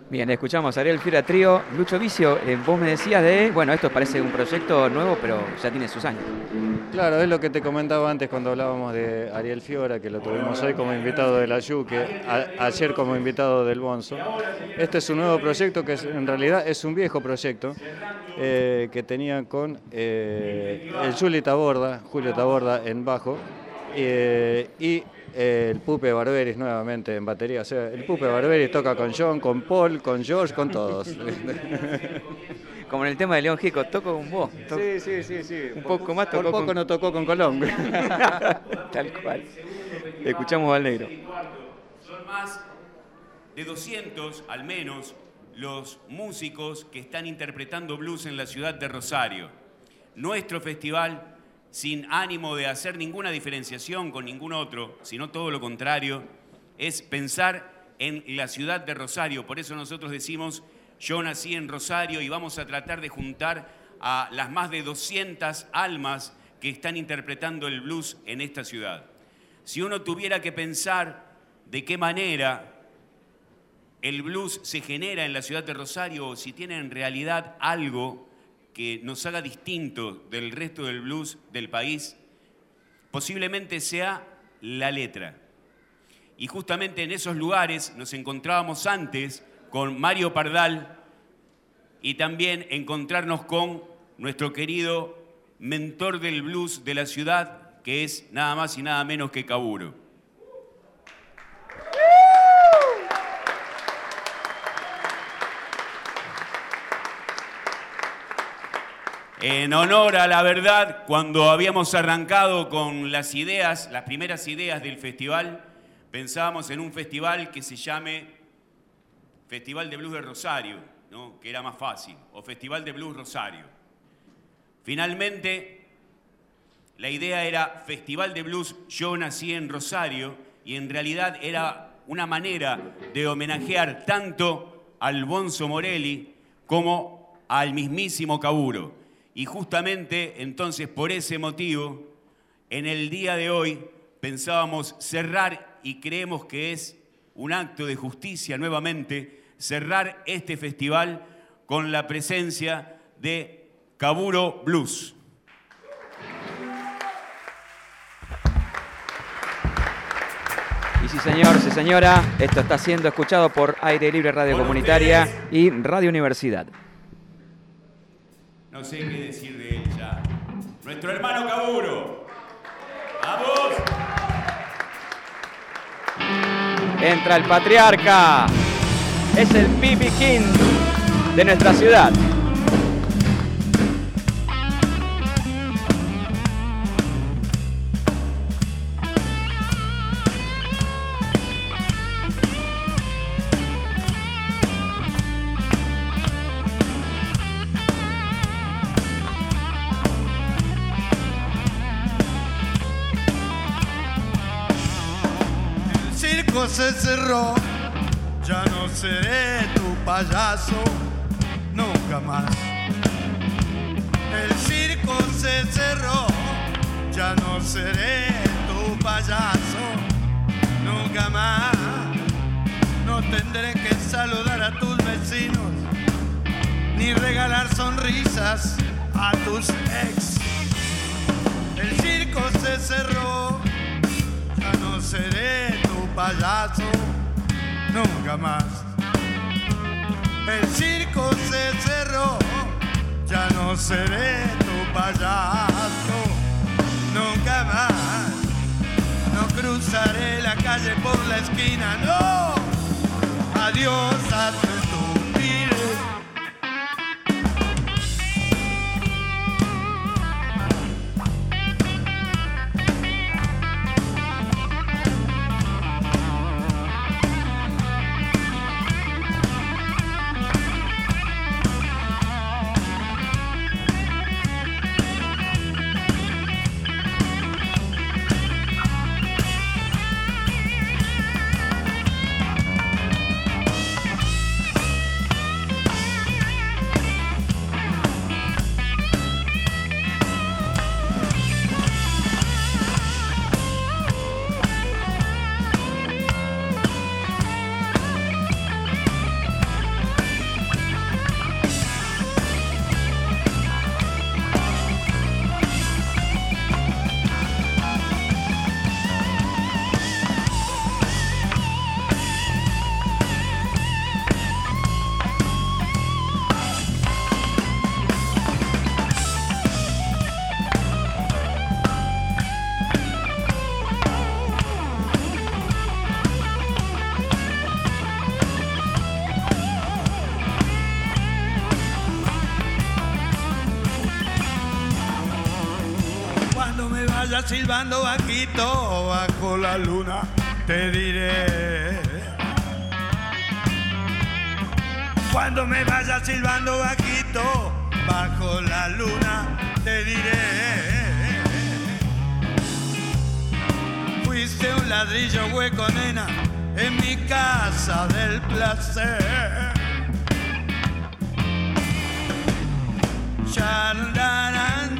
Bien, escuchamos a Ariel Fiora Trío. Lucho Vicio, vos me decías bueno, esto parece un proyecto nuevo, pero ya tiene sus años. Claro, es lo que te comentaba antes cuando hablábamos de Ariel Fiora, que lo tuvimos hoy como invitado de la Yuque, ayer como invitado del Bonzo. Este es un nuevo proyecto que en realidad es un viejo proyecto que tenía con el Julio Taborda en bajo y el Pupe Barberis nuevamente en batería. O sea, el Pupe Barberis toca con John, con Paul, con George, con todos. Como en el tema de León Gieco, toco con vos. Sí. Un poco más tocó. Por poco no tocó con Colón. Tal cual. Escuchamos al negro. Son más de 200, al menos, los músicos que están interpretando blues en la ciudad de Rosario. Nuestro festival, sin ánimo de hacer ninguna diferenciación con ningún otro, sino todo lo contrario, es pensar en la ciudad de Rosario. Por eso nosotros decimos, yo nací en Rosario, y vamos a tratar de juntar a las más de 200 almas que están interpretando el blues en esta ciudad. Si uno tuviera que pensar de qué manera el blues se genera en la ciudad de Rosario, o si tiene en realidad algo que nos haga distinto del resto del blues del país, posiblemente sea la letra. Y justamente en esos lugares nos encontrábamos antes con Mario Pardal, y también encontrarnos con nuestro querido mentor del blues de la ciudad, que es nada más y nada menos que Caburo. En honor a la verdad, cuando habíamos arrancado con las primeras ideas del festival, pensábamos en un festival que se llame Festival de Blues de Rosario, ¿no? Que era más fácil, o Festival de Blues Rosario. Finalmente, la idea era Festival de Blues Yo Nací en Rosario, y en realidad era una manera de homenajear tanto al Bonzo Morelli como al mismísimo Caburo. Y justamente entonces por ese motivo, en el día de hoy pensábamos cerrar, y creemos que es un acto de justicia nuevamente, cerrar este festival con la presencia de Caburo Blues. Y sí, señor, sí, señora, esto está siendo escuchado por Aire Libre Radio Comunitaria y Radio Universidad. No sé qué decir de él ya. Nuestro hermano Caburo. ¡Vamos! Entra el patriarca. Es el Pipi King de nuestra ciudad. Se cerró, ya no seré tu payaso, nunca más. El circo se cerró, ya no seré tu payaso, nunca más. No tendré que saludar a tus vecinos, ni regalar sonrisas a tus ex. El circo se cerró, ya no seré tu payaso, nunca más. El circo se cerró, ya no seré tu payaso, nunca más. No cruzaré la calle por la esquina, no. Adiós a tu estupidez. vayas silbando bajito bajo la luna, te diré. Cuando me vayas silbando bajito bajo la luna, te diré. Fuiste un ladrillo hueco, nena, en mi casa del placer. Shut-a-down,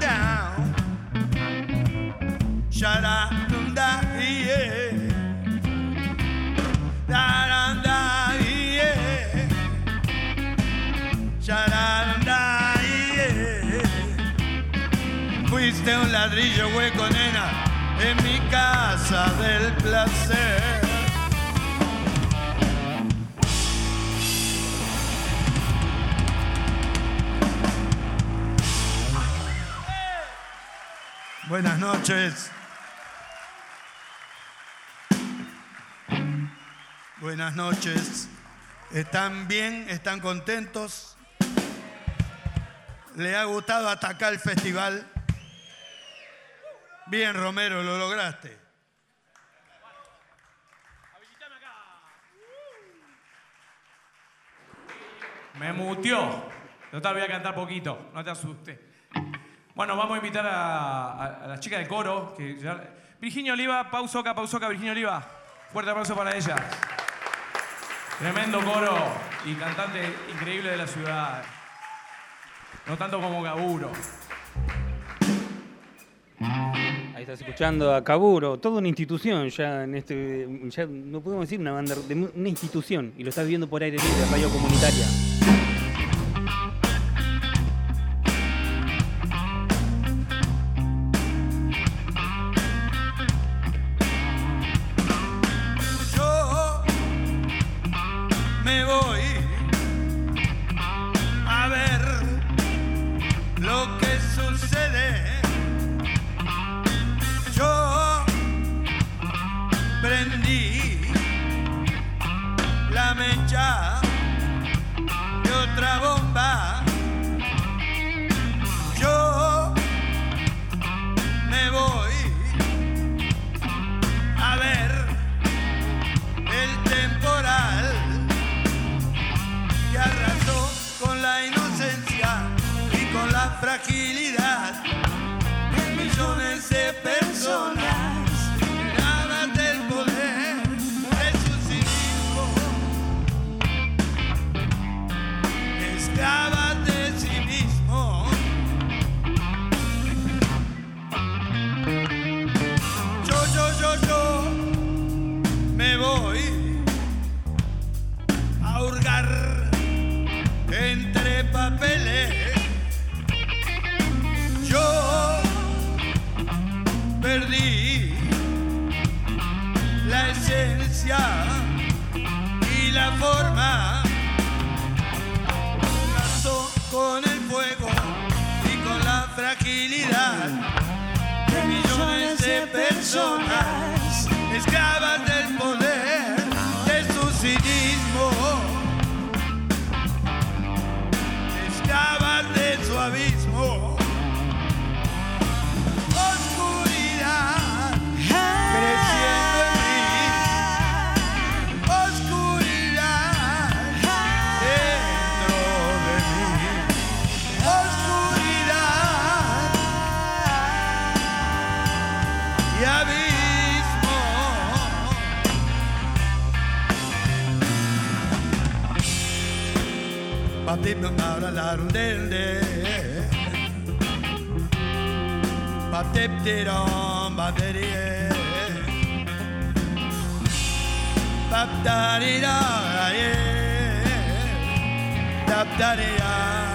shut-a-down, yeah. Da-da-da, yeah. Shut-a-down, yeah. Fuiste un ladrillo hueco, nena, en mi casa del placer. Buenas noches. Buenas noches. ¿Están bien? ¿Están contentos? ¿Le ha gustado atacar el festival? Bien, Romero, lo lograste. Me muteó. Total, voy a cantar poquito, no te asustes. Bueno, vamos a invitar a la chica de coro. Virginia Oliva, pausoca, Virginia Oliva. Fuerte aplauso para ella. Tremendo coro y cantante increíble de la ciudad. No tanto como Gaburo. Ahí estás escuchando a Caburo, toda una institución ya en ya no podemos decir una banda, una institución, y lo estás viendo por Aire Libre, Radio Comunitaria. Me voy a ver lo que sucede. Yo prendí la mecha de otra bomba. Yo me voy a ver el temporal que arrasó con la inocencia y con la fragilidad de millones de personas esclavas del poder de su cinismo, esclavas de sí mismo. Yo me voy a hurgar entre papeles. Yo perdí la esencia y la forma. Arrasó con el fuego y con la fragilidad de millones de personas esclavas del poder de su cinismo, esclavas de su abismo. Oscuridad creciendo en mí, oscuridad dentro de mí, oscuridad y abismo. Patip ahora la rundende. Patip tiron baterie. Paptarira ye. Taptaria.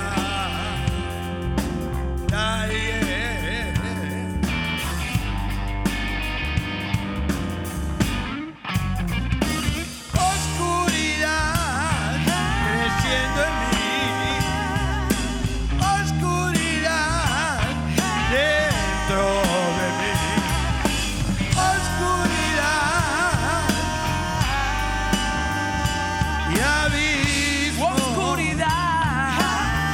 Oscuridad creciendo en mí. Oscuridad dentro de mí. Oscuridad y abismo. Oscuridad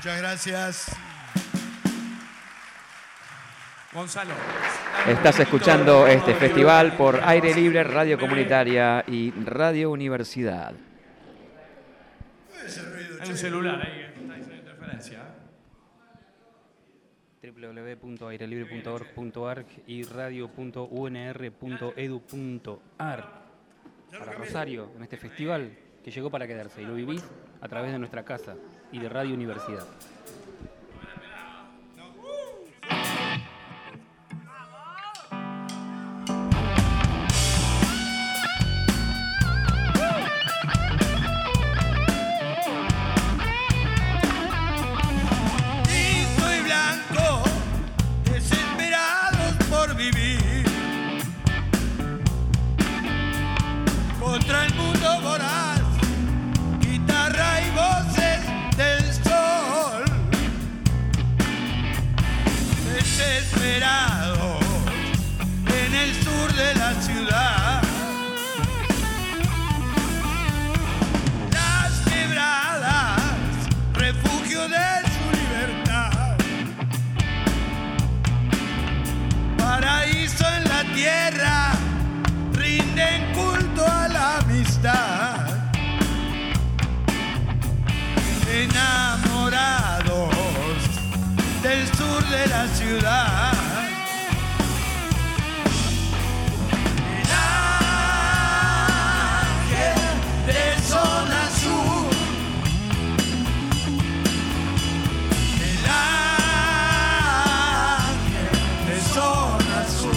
Muchas gracias. Gonzalo. Estás escuchando este festival por Aire Libre, Radio Comunitaria y Radio Universidad. Hay un celular ahí que está haciendo interferencia. www.airelibre.org.ar y radio.unr.edu.ar para Rosario, en este festival que llegó para quedarse y lo vivís a través de nuestra casa y de Radio Universidad. Contra el mundo voraz, guitarra y voces del sol, desesperados en el sur de la ciudad, las quebradas, refugio de su libertad, paraíso en la tierra, rinden culto a la amistad, enamorados del sur de la ciudad. El ángel de zona sur, el ángel de zona sur.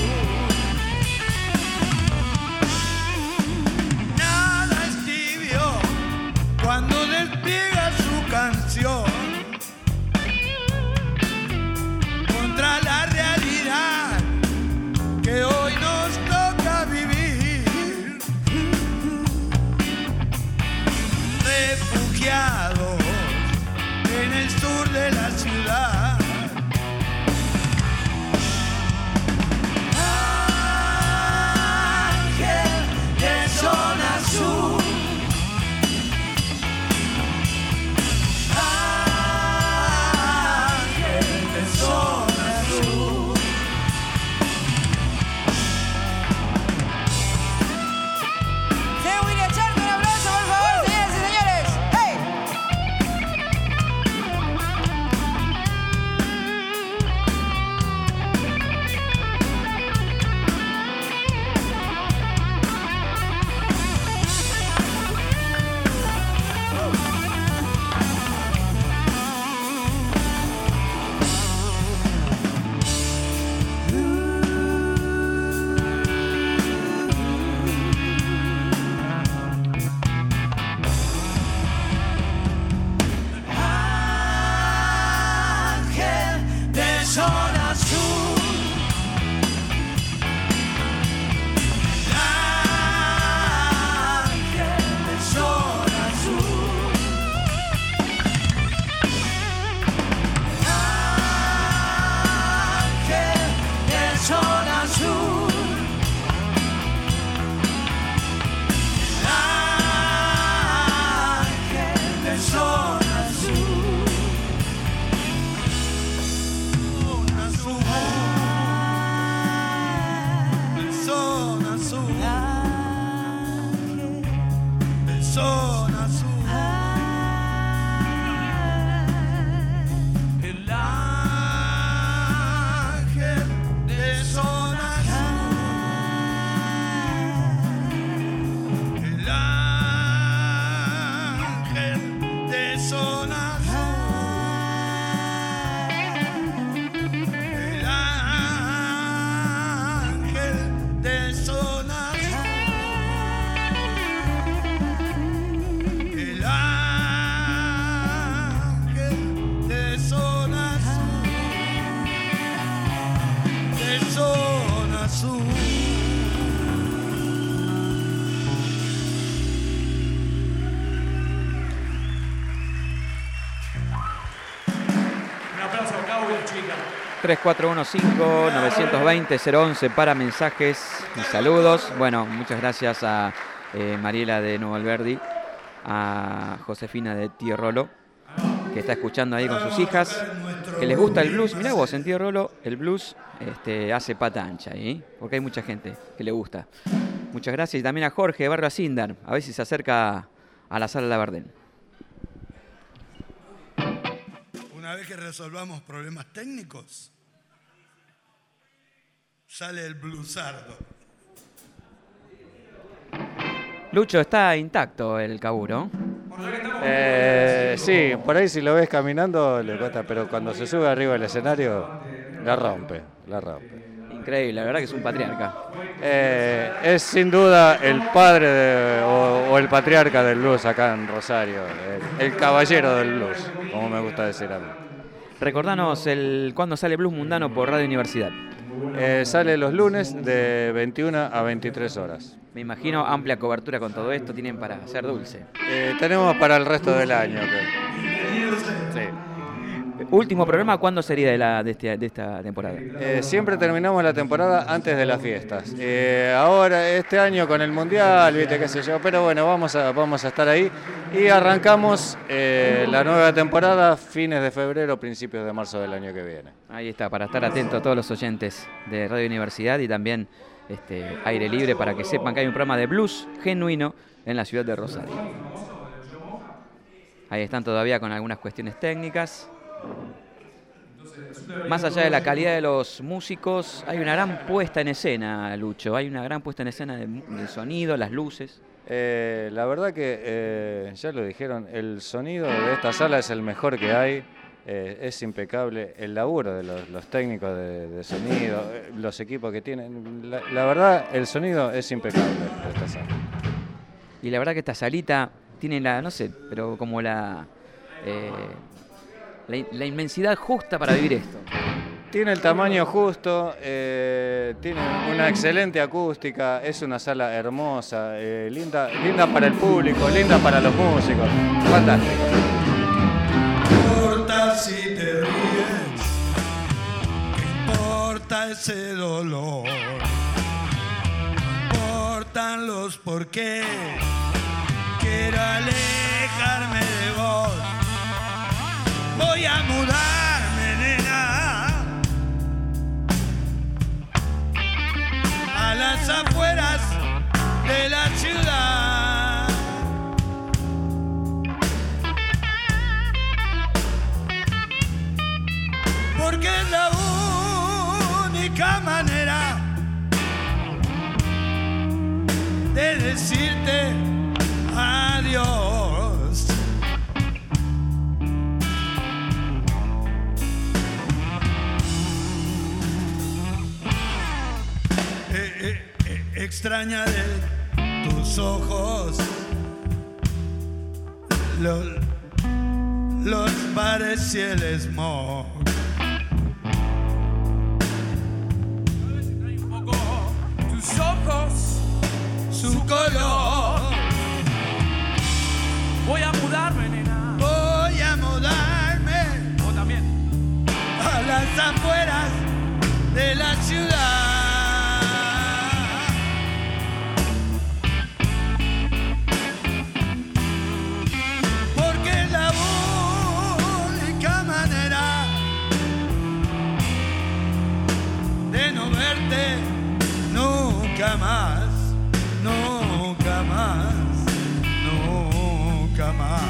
Cuando despliega su canción contra la realidad que hoy nos toca vivir, refugiados en el sur de la ciudad. Ángel de zona sur. Un aplauso a Cabo y chica. 3415-920-011 para mensajes y saludos. Bueno, muchas gracias a Mariela de Nuevo Alberdi, a Josefina de Tío Rolo, que está escuchando ahí con sus hijas, que les gusta el blues. Mirá vos, sentido Rolo, el blues hace pata ancha, porque hay mucha gente que le gusta. Muchas gracias. Y también a Jorge de Barrio Asindar, a ver si se acerca a la Sala Labardén. Una vez que resolvamos problemas técnicos, sale el bluesardo. Lucho, está intacto el caburo. Sí, por ahí si lo ves caminando le cuesta, pero cuando se sube arriba del escenario la rompe. Increíble, la verdad que es un patriarca. Es sin duda el padre o el patriarca del blues acá en Rosario, el caballero del blues, como me gusta decir a mí. Recordanos cuándo sale Blues Mundano por Radio Universidad. Sale los lunes de 21 a 23 horas. Me imagino amplia cobertura con todo esto, tienen para hacer dulce. Tenemos para el resto del año. Sí. Último programa, ¿cuándo sería de esta temporada? Siempre terminamos la temporada antes de las fiestas. Ahora, este año con el Mundial, viste qué sé yo, pero bueno, vamos a estar ahí. Y arrancamos la nueva temporada fines de febrero, principios de marzo del año que viene. Ahí está, para estar atento a todos los oyentes de Radio Universidad y también Aire Libre, para que sepan que hay un programa de blues genuino en la ciudad de Rosario. Ahí están todavía con algunas cuestiones técnicas. Más allá de la calidad de los músicos, hay una gran puesta en escena, Lucho. Hay una gran puesta en escena del sonido, las luces. La verdad que, ya lo dijeron, el sonido de esta sala es el mejor que hay. Es impecable el laburo de los técnicos de sonido, los equipos que tienen. La verdad, el sonido es impecable de esta sala. Y la verdad que esta salita tiene no sé, pero como la inmensidad justa para vivir esto. Tiene el tamaño justo, tiene una excelente acústica, es una sala hermosa, linda para el público, linda para los músicos, fantástico. No importa si te ríes, ¿qué importa ese dolor? No importan los por qué, quiero alejarme de vos. Voy a mudarme, nena, a las afueras de la ciudad. Porque es la única manera de decirte adiós. Extraña de tus ojos los bares y el smog. Tus ojos, su color. Voy a mudarme, nena. Voy a mudarme. Vos también. A las afueras de la ciudad. Porque es la única manera de no verte nunca más, nunca más, nunca más.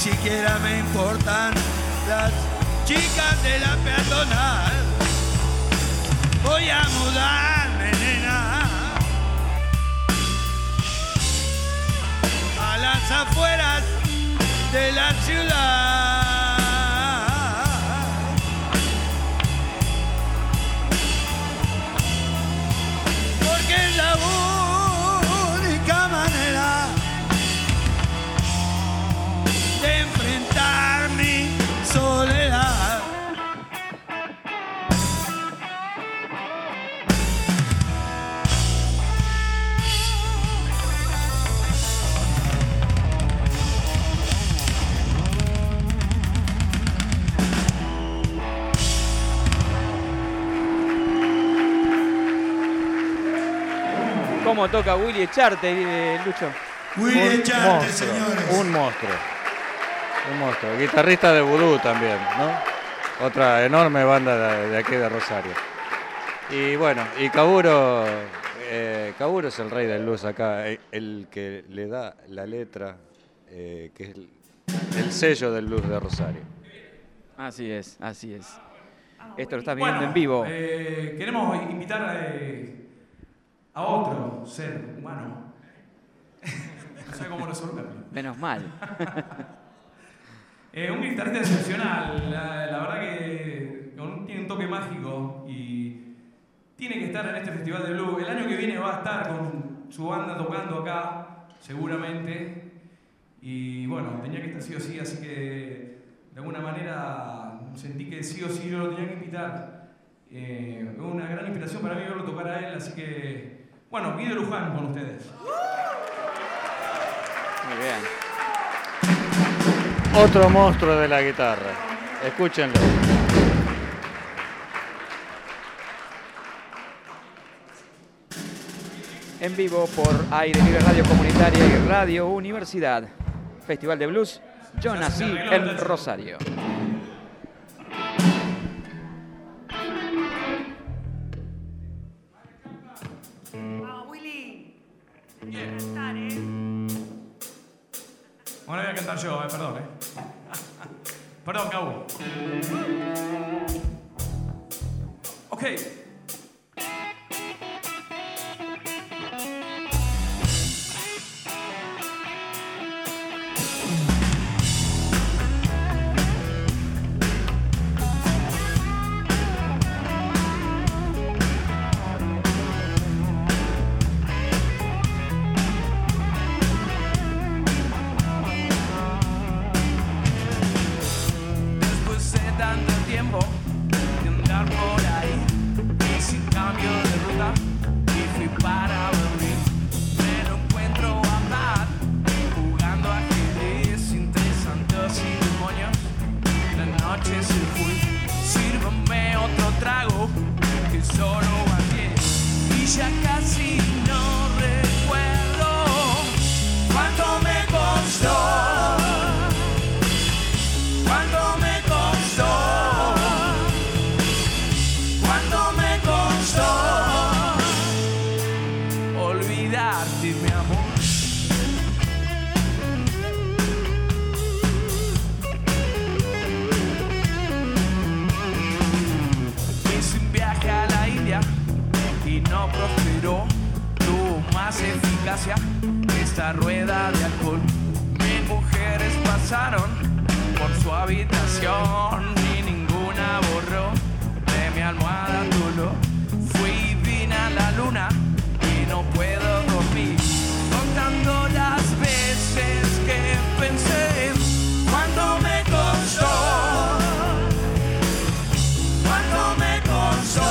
siquiera me importan las chicas de la peatonal. Voy a mudarme, nena, a las afueras de la ciudad. Porque es la única manera de enfrentar mi soledad. ¿Cómo toca Willy Echarte, Lucho? Willy Echarte, señores. Un monstruo. Guitarrista de vudú también, ¿no? Otra enorme banda de aquí de Rosario. Y bueno, y Kaburo es el rey del blues acá, el que le da la letra, que es el sello del blues de Rosario. Así es. Esto lo estás viendo en vivo. Queremos invitar a otro ser humano. No sé cómo resolverlo. Menos mal. Un guitarrista excepcional, la verdad que tiene un toque mágico y tiene que estar en este Festival de Blues. El año que viene va a estar con su banda tocando acá, seguramente. Y bueno, tenía que estar sí o sí, así que de alguna manera sentí que sí o sí yo lo tenía que invitar. Es una gran inspiración para mí verlo tocar a él, así que bueno, Guido Luján con ustedes. Muy bien. Otro monstruo de la guitarra. Escúchenlo. En vivo por Aire Libre Radio Comunitaria y Radio Universidad. Festival de Blues. Yo nací en Rosario. Bueno, voy a cantar yo, perdón, Perdón, Cabo. Ok. Esta rueda de alcohol, 1000 mujeres pasaron por su habitación y ninguna borró de mi almohada tu olor. Fui y vine a la luna y no puedo dormir, contando las veces que pensé cuánto me costó, cuánto me costó,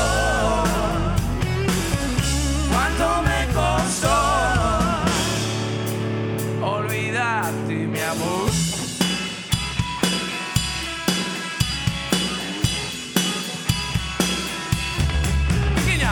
cuánto me costó olvidarte, mi amor. Niña,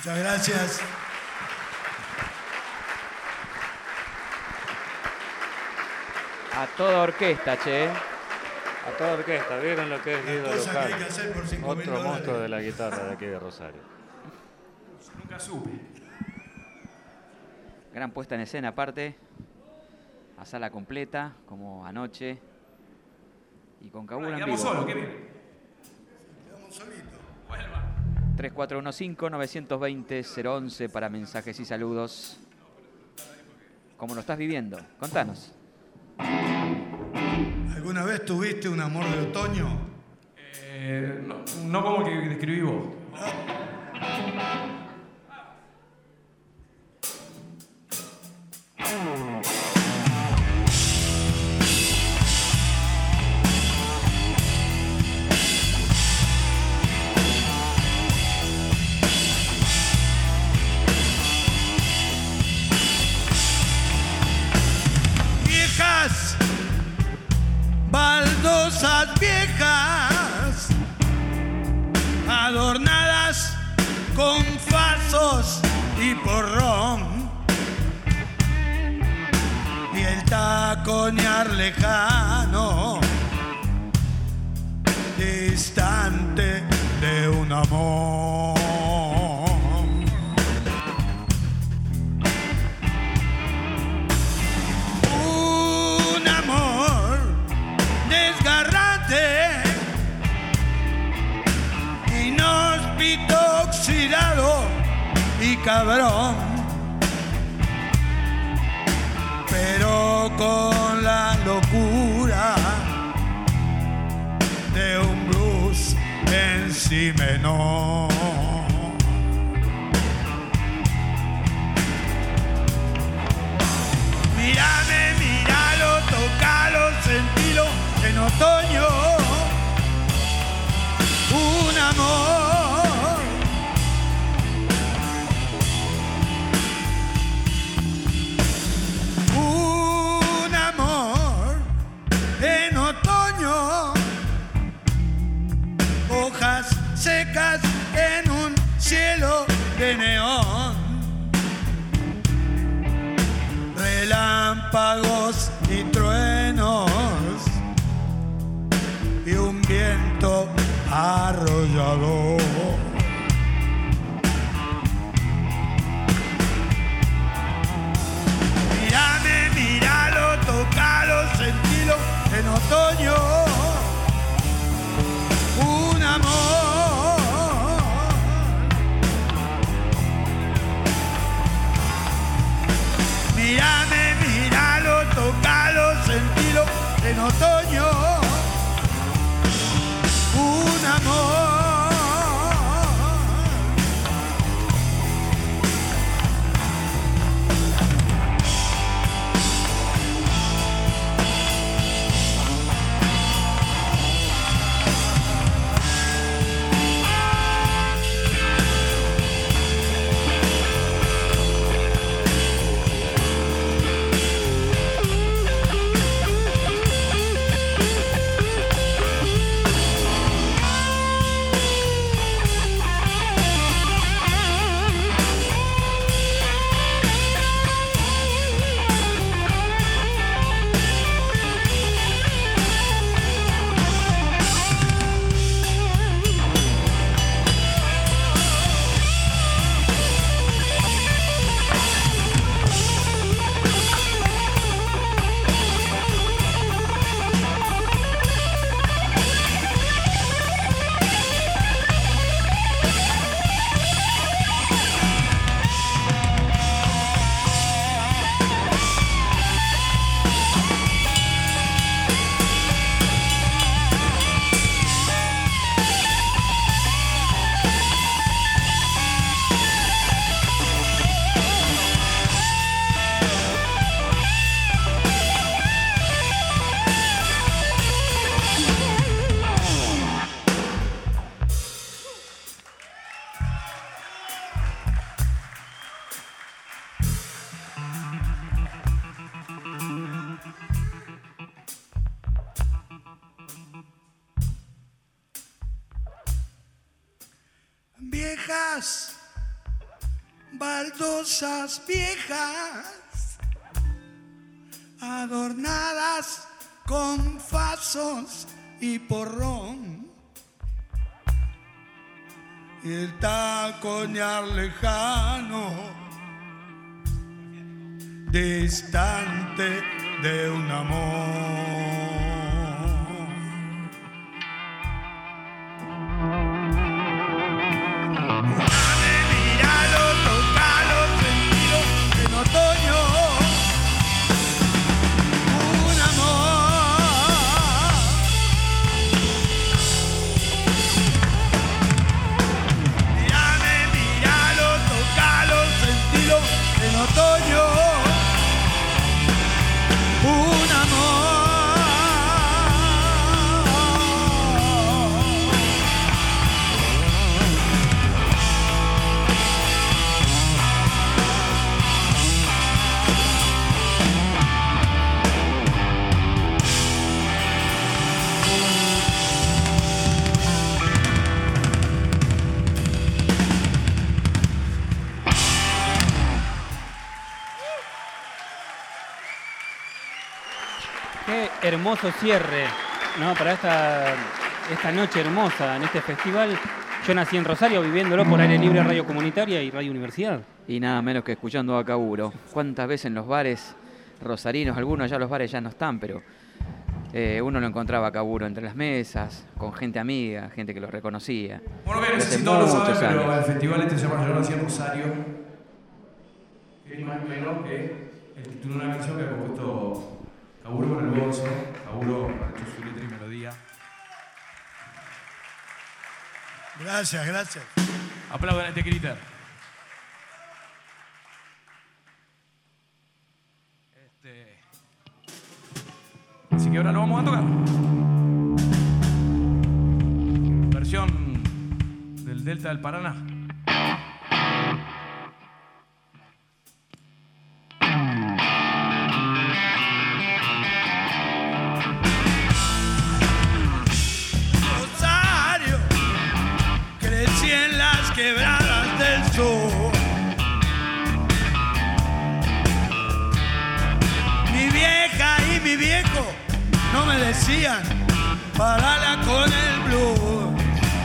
Muchas gracias. A toda orquesta, che. A toda orquesta, ¿vieron lo que es Guido cosa que Luján? hay que hacer por $5.000. Otro monstruo de la guitarra de aquí de Rosario. Nunca supe. Gran puesta en escena aparte. A sala completa, como anoche. Y con Cabula en Quedamos vivo. solos, ¿qué viene? Quedamos solitos. 3415-920-011 para mensajes y saludos. ¿Cómo lo estás viviendo? Contanos. ¿Alguna vez tuviste un amor de otoño? No como el que describí vos. Viejas, baldosas viejas, adornadas con fasos y porrón, y el taconear lejano, distante de un amor. Un amor desgarrante, inhóspito, oxidado y cabrón, pero con la locura de un blues en si menor. Mírame, míralo, tócalo, sentilo en otoño. Un amor. Un amor en otoño. Hojas secas en un cielo de neón. Relámpagos y truenos y un viento arrollador. Mírame, míralo, tócalo, sentilo en otoño. Un amor. Mírame, míralo, tócalo, sentilo en otoño. Un amor. Viejas, baldosas viejas, adornadas con fasos y porrón, y el taconear lejano, distante de un amor. Hermoso cierre, ¿no? Para esta noche hermosa en este festival. Yo nací en Rosario viviéndolo por Aire Libre, Radio Comunitaria y Radio Universidad. Y nada menos que escuchando a Caburo. ¿Cuántas veces en los bares rosarinos, algunos ya los bares ya no están, pero uno lo encontraba a Caburo entre las mesas, con gente amiga, gente que lo reconocía? Bueno, bien, no sé si todos lo saben, pero el festival este se llama Yo nací en Rosario. Que es más o menos que el título de una canción que ha compuesto Caburo con el bolso. Caburo ha hecho su letra y melodía. Gracias, gracias. Aplaudan a este critter. Así que ahora lo vamos a tocar. Versión del Delta del Paraná. Quebradas del sur, mi vieja y mi viejo no me decían parala con el blues.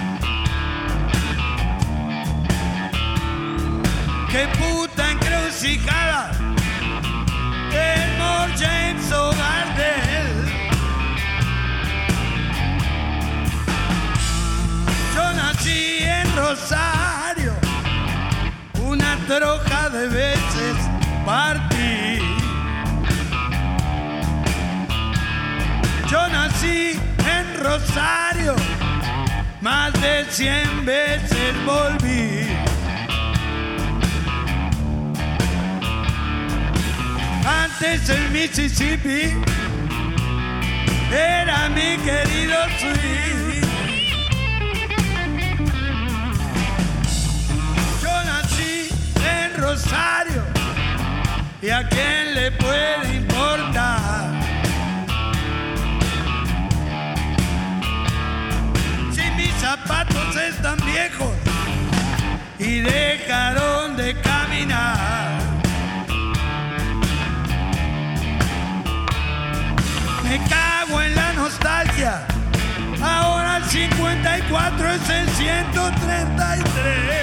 Qué puta encrucijada el Mor James o Gardel. Yo nací en Rosario, una troja de veces partí. Yo nací en Rosario, más de 100 veces volví. Antes el Mississippi era mi querido Sweet. Rosario, ¿y a quién le puede importar? Si mis zapatos están viejos y dejaron de caminar, me cago en la nostalgia. Ahora el 54 es el 133.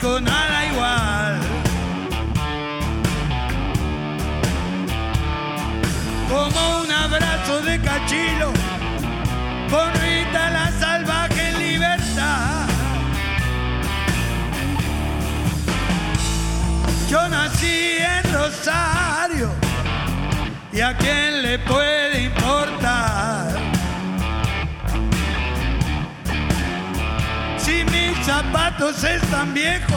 conozco nada igual. Como un abrazo de cachilo con Rita la salvaje en libertad. Yo nací en Rosario y a quién le puede importar si mis zapatos están viejos.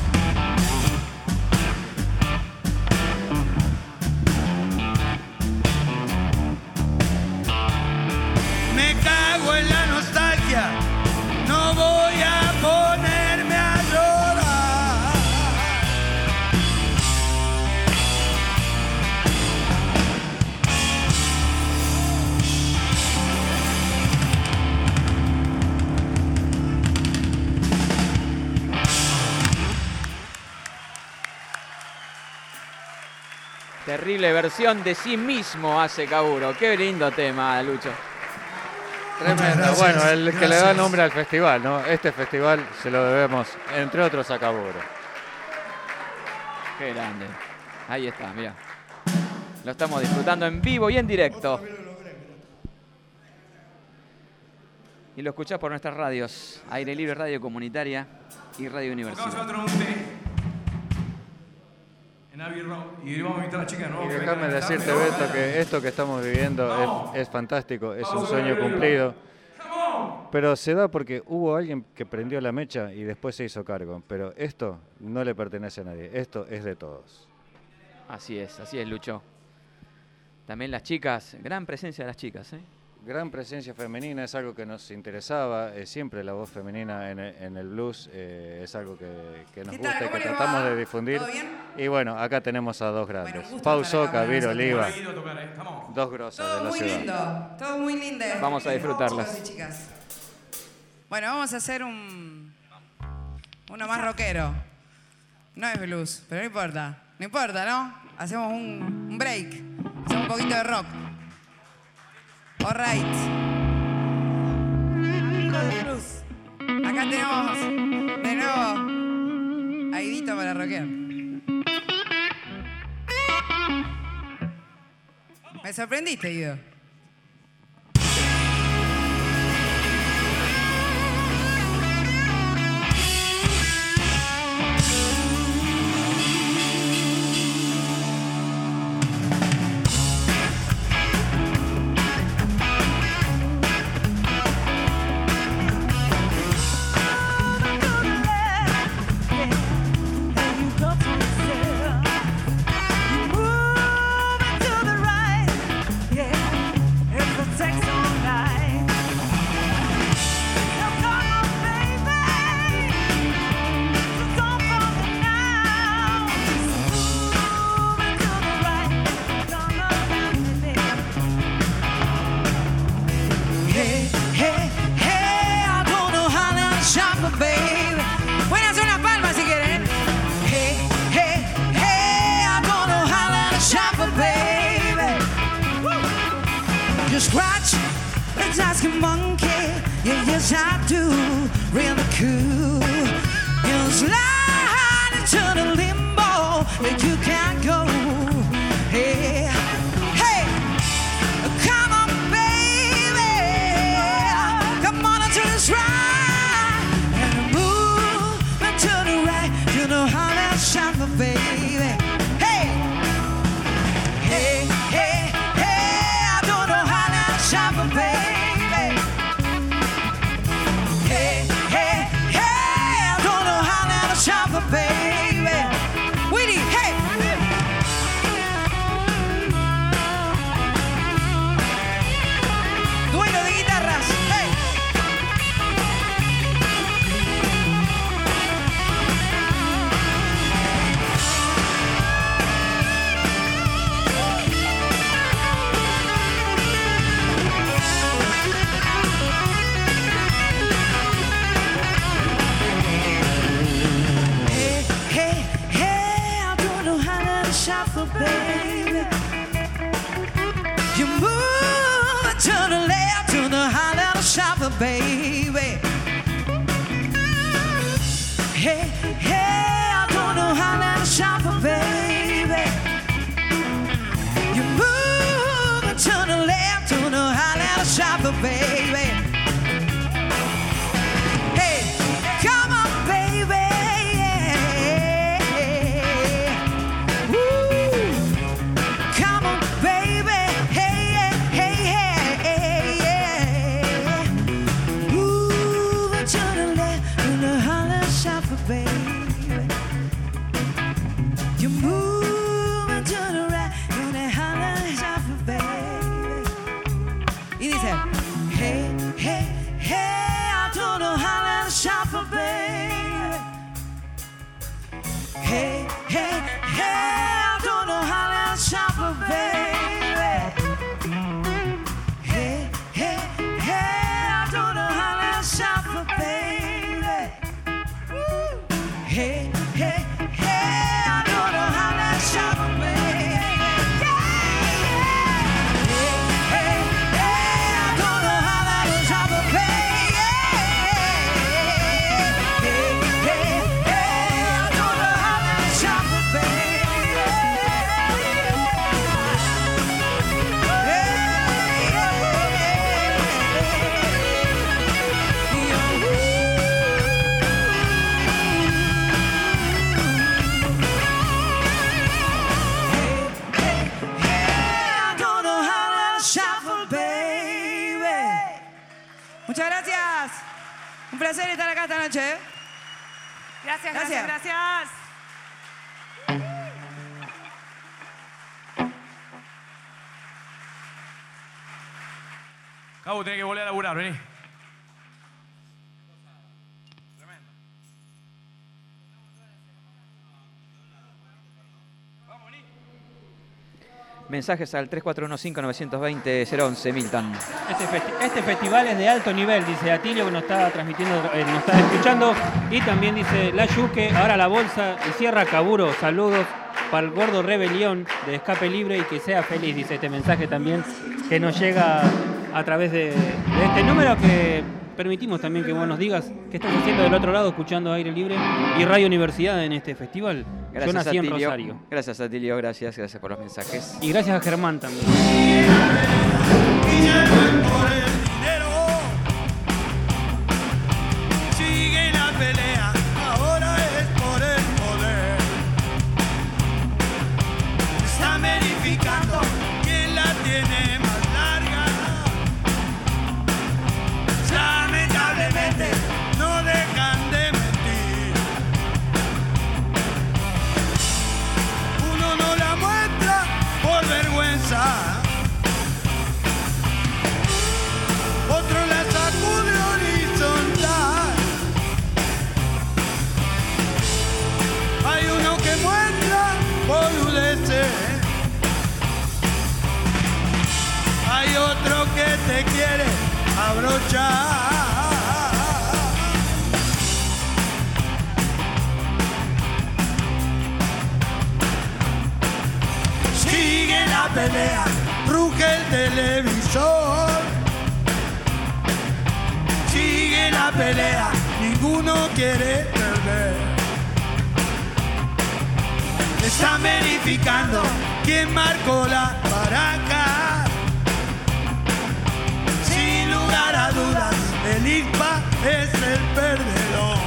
Me cago en la nostalgia, no voy a ponerme a llorar. Terrible versión de sí mismo hace Kaburo. Qué lindo tema, Lucho. Tremendo. Bueno, el que le da nombre al festival, ¿no? Este festival se lo debemos, entre otros, a Kaburo. Qué grande. Ahí está, mira. Lo estamos disfrutando en vivo y en directo. Y lo escuchás por nuestras radios. Aire Libre Radio Comunitaria y Radio Universidad. En Abbey Road. Y vamos a invitar a la chica, ¿no? Y déjame decirte, Beto, que esto que estamos viviendo es fantástico, es un sueño cumplido. Pero se da porque hubo alguien que prendió la mecha y después se hizo cargo. Pero esto no le pertenece a nadie, esto es de todos. Así es, Lucho. También las chicas, gran presencia de las chicas, ¿eh? Gran presencia femenina, es algo que nos interesaba, siempre la voz femenina en el blues es algo que nos gusta y que tratamos de difundir. Y bueno, acá tenemos a dos grandes, Pau Soca, Viro Oliva, dos grosas de la ciudad. Todo muy lindo. Vamos a disfrutarlas. Chicos y chicas. Bueno, vamos a hacer uno más rockero. No es blues, pero no importa. No importa, ¿no? Hacemos un break, hacemos un poquito de rock. All right. Acá tenemos de nuevo a Guidito para rockear. Me sorprendiste, Guido. Scratch the tasking monkey, yeah, yes I do, really cool. You slide into the limbo that you can't go. Hey, hey, come on, baby, come on into this ride and move to the right. You know how that shuffle, baby. Hey, hey, hey. Shuffle, baby. Hey, hey, hey, I don't know how now to shuffle, baby. Willie, hey. Dueño de guitarras, hey. Baby, you move to the left, to the high little shopper, baby. Hey, hey. shuffle, baby. Hey, come on, baby. Woo. Come on, baby. Hey, hey, hey, yeah. Move to the left in the hollow shuffle, baby. You move to the right in the hollow shuffle, baby. Y dice, hey, hey, hey, I don't know how to shuffle, baby. Hey, hey, hey, I don't know how to shuffle, baby. Hey, hey, hey, I don't know how to shuffle, baby. Hey, hey, hey, I don't know how to shuffle, baby. Muchas gracias. Un placer estar acá esta noche. Gracias, gracias, gracias. Cabo, tenés que volver a laburar, vení. Mensajes al 3415-920-011, Milton. Este festival es de alto nivel, dice Atilio, que nos está transmitiendo, nos está escuchando. Y también dice La Yuque, ahora la bolsa y cierra Caburo. Saludos para el gordo Rebelión de Escape Libre y que sea feliz, dice este mensaje también que nos llega a través de este número que permitimos también que vos nos digas qué estás haciendo del otro lado, escuchando Aire Libre y Radio Universidad en este festival. Gracias, Yo nací Atilio. en Rosario. Gracias, Atilio, gracias por los mensajes. Y gracias a Germán también. Sigue la pelea, ahora es por el poder. Está verificando quién la tiene más larga. Lamentablemente no dejan de mentir. Uno no la muestra por vergüenza. Otro la sacude horizontal. Hay uno que muestra boludeces. Hay otro que te quiere abrochar. Sigue la pelea, ruge el televisor. Sigue la pelea, ninguno quiere perder. Están verificando quién marcó la baraja. Sin lugar a dudas, el ICPA es el perdedor.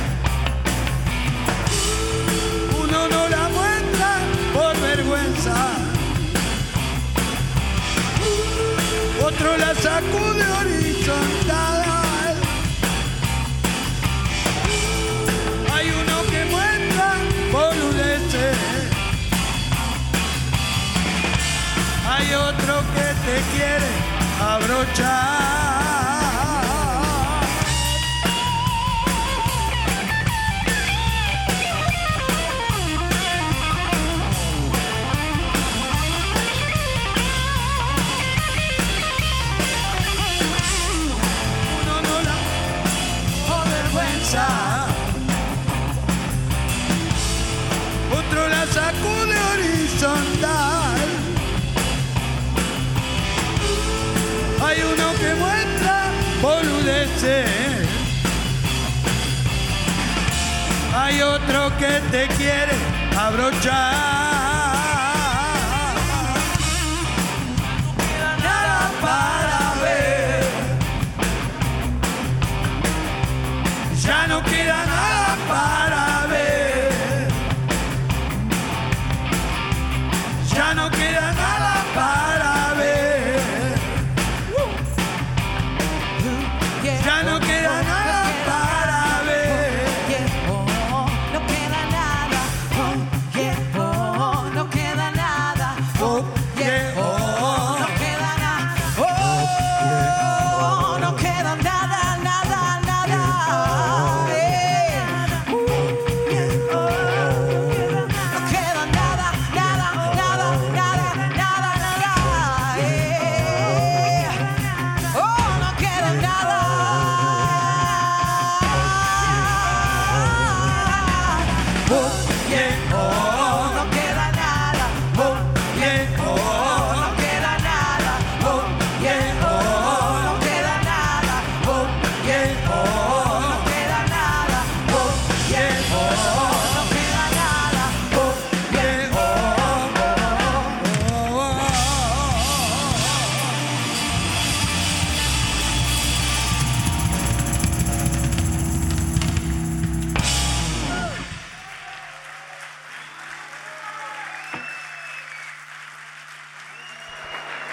Uno no la muestra por vergüenza. Otro la sacude horizontal. Hay uno que muestra boludeces. Hay otro que te quiere abrochar. Uno no la por vergüenza. Otro la sacude horizontal. Hay uno que muestra boludeces. Hay otro que te quiere abrochar. Nada para ver.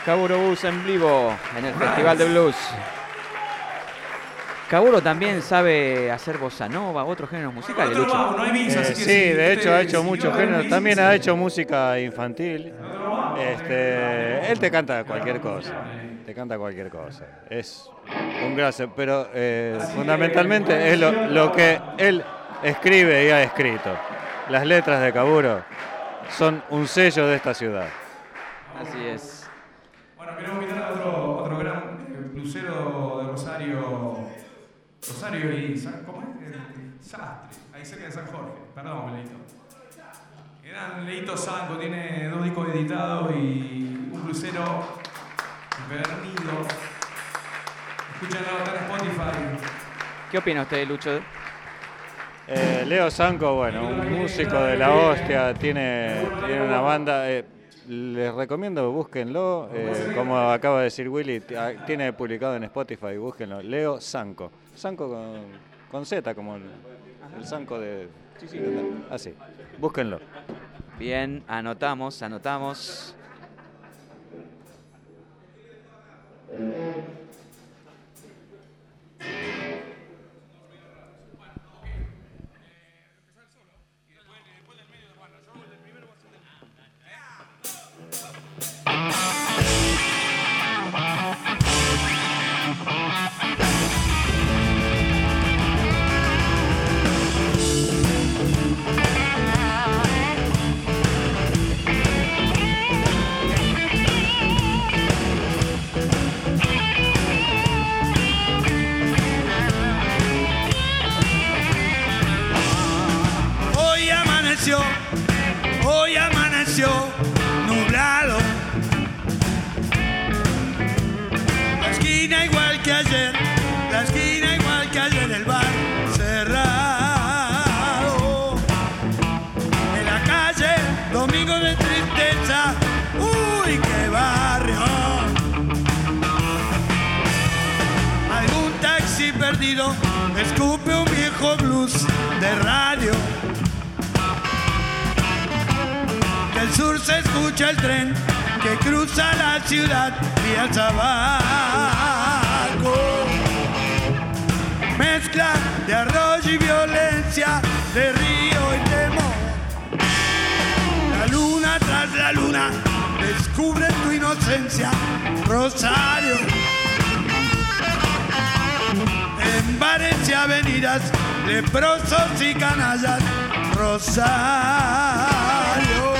Kaburo Bus en vivo en el Festival de Blues. Kaburo también sabe hacer bossa nova, otros géneros musicales. Sí, de hecho ha hecho muchos géneros. También ha hecho música infantil. Él te canta cualquier cosa. Es un graso, pero fundamentalmente es lo que él escribe y ha escrito. Las letras de Kaburo son un sello de esta ciudad. Así es. Bueno, queremos invitar a otro gran blusero de Rosario y ¿cómo es? Sastre, ahí cerca de San Jorge. Perdón, Leito. Gran Leito Sanco, tiene 2 discos editados y un blusero empedernido. Escúchenlo, está en Spotify. ¿Qué opina usted, Lucho? Leo Sanco, bueno, un músico de la hostia, tiene una banda. Les recomiendo, búsquenlo. Como acaba de decir Willy, tiene publicado en Spotify, búsquenlo. Leo Sanco. Sanco con Z, como el Sanco de... Sí, así. Búsquenlo. Bien, anotamos. Hoy amaneció nublado. La esquina igual que ayer, el bar cerrado. En la calle, domingo de tristeza, uy, qué barrio. Algún taxi perdido escupe un viejo blues de radio. Del sur se escucha el tren que cruza la ciudad vía Chabaco. Mezcla de arroyo y violencia, de río y temor. La luna tras la luna descubre tu inocencia, Rosario. En bares y avenidas, leprosos y canallas, Rosario.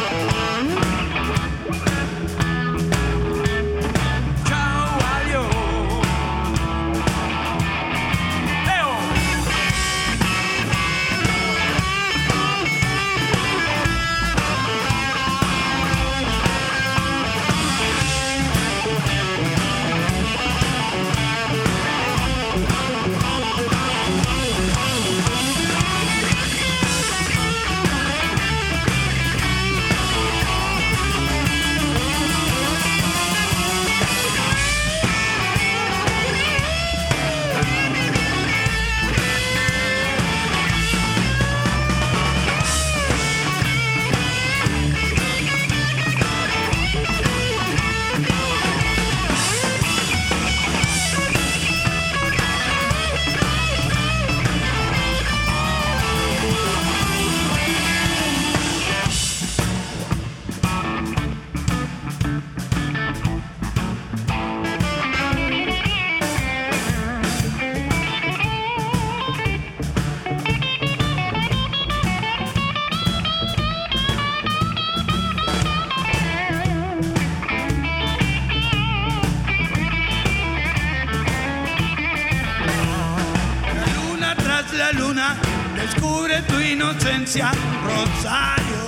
La luna descubre tu inocencia, Rosario.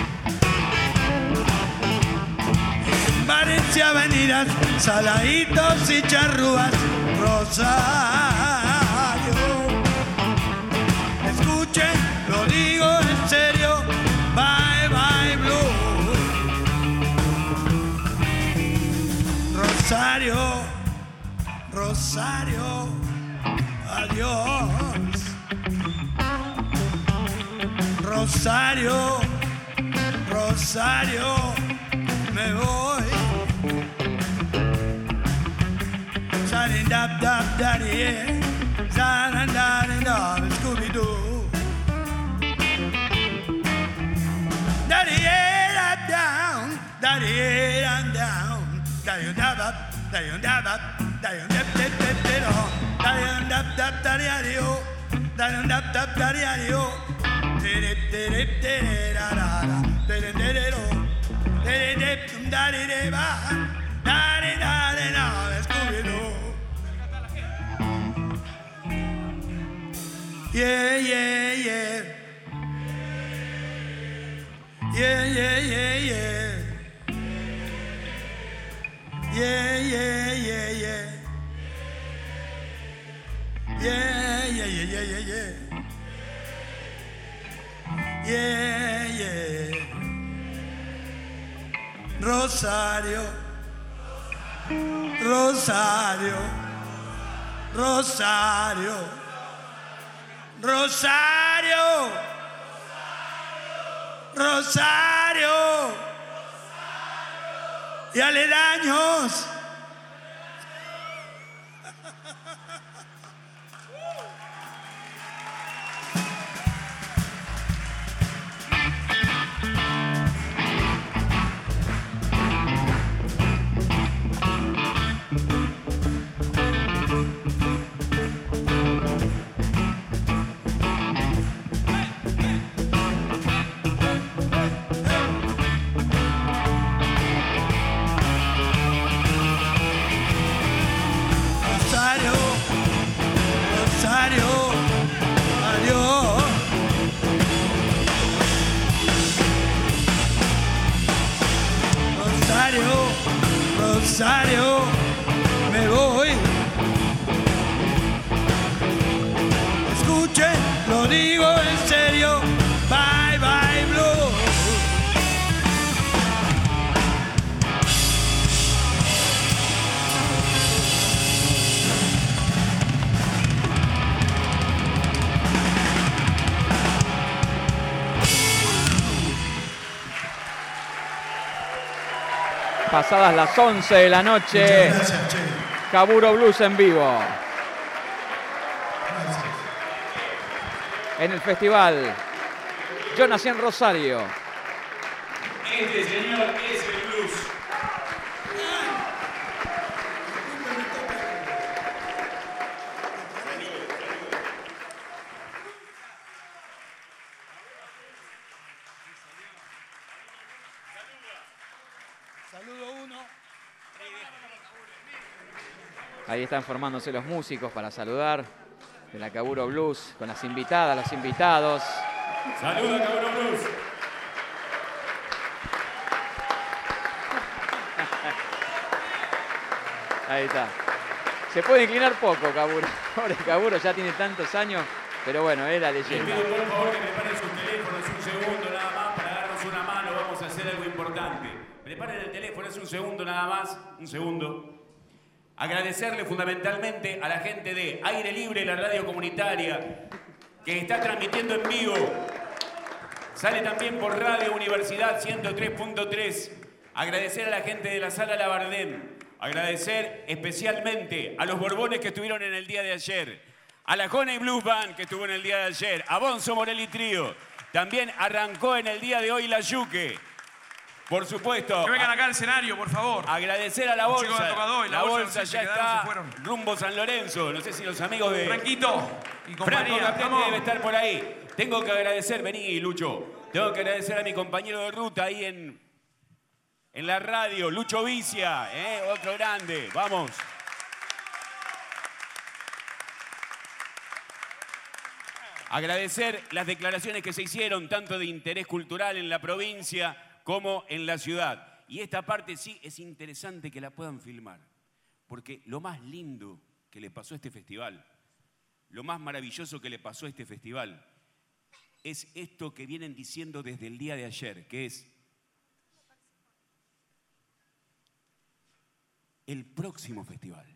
En bares y avenidas, saladitos y charrúas, Rosario. Escuchen, lo digo en serio, bye bye blue. Rosario, Rosario, adiós. Rosario, Rosario, me voy. dab dab daddy yeah. Sa-da da da da Scooby-Doo. Daddy yeah down, daddy yeah down, daddy dab up, daddy dab up, daddy dab dab dab dab, daddy dab dab daddy adio, daddy dab dab daddy adio. Did it da da da, did it daddy de ba, daddy daddy da Scooby-Doo. Yeah yeah yeah. Yeah, yeah, yeah, yeah. Yeah, yeah, yeah, yeah. Yeah, yeah, yeah, yeah, yeah, yeah. Yeah, yeah. Rosario. Rosario. Rosario. Rosario. Rosario y aledaños. Rosario, me voy. Escuche, lo digo en serio. Bye, bye, blue. Pasadas las 11 de la noche, Kaburo Blues en vivo. En el festival Yo nací en Rosario. Este señor es el blues. Saludo uno. Ahí están formándose los músicos para saludar de la Kaburo Blues con las invitadas, los invitados. Saludos a Kaburo Blues. Ahí está. Se puede inclinar poco, Kaburo. Pobre Kaburo, ya tiene tantos años, pero bueno, es la leyenda. Les pido por favor que preparen sus teléfonos un segundo nada más para darnos una mano. Vamos a hacer algo importante. Preparen el teléfono, es un segundo nada más. Un segundo. Agradecerle fundamentalmente a la gente de Aire Libre, la radio comunitaria, que está transmitiendo en vivo. Sale también por Radio Universidad 103.3. Agradecer a la gente de la Sala Labardén. Agradecer especialmente a los Borbones que estuvieron en el día de ayer. A la Honey Blues Band que estuvo en el día de ayer. A Bonzo Morelli Trío. También arrancó en el día de hoy la Yuque. Por supuesto. Que vengan acá al escenario, por favor. Agradecer a la bolsa. Hoy, la bolsa ya está rumbo San Lorenzo. No sé si los amigos de... Franquito y compañía. Franco Caprete debe estar por ahí. Tengo que agradecer, vení Lucho. Tengo que agradecer a mi compañero de ruta ahí en la radio, Lucho Vicia, otro grande. Vamos. Agradecer las declaraciones que se hicieron, tanto de interés cultural en la provincia como en la ciudad. Y esta parte sí es interesante que la puedan filmar, porque lo más lindo que le pasó a este festival, lo más maravilloso que le pasó a este festival, es esto que vienen diciendo desde el día de ayer, que es el próximo festival.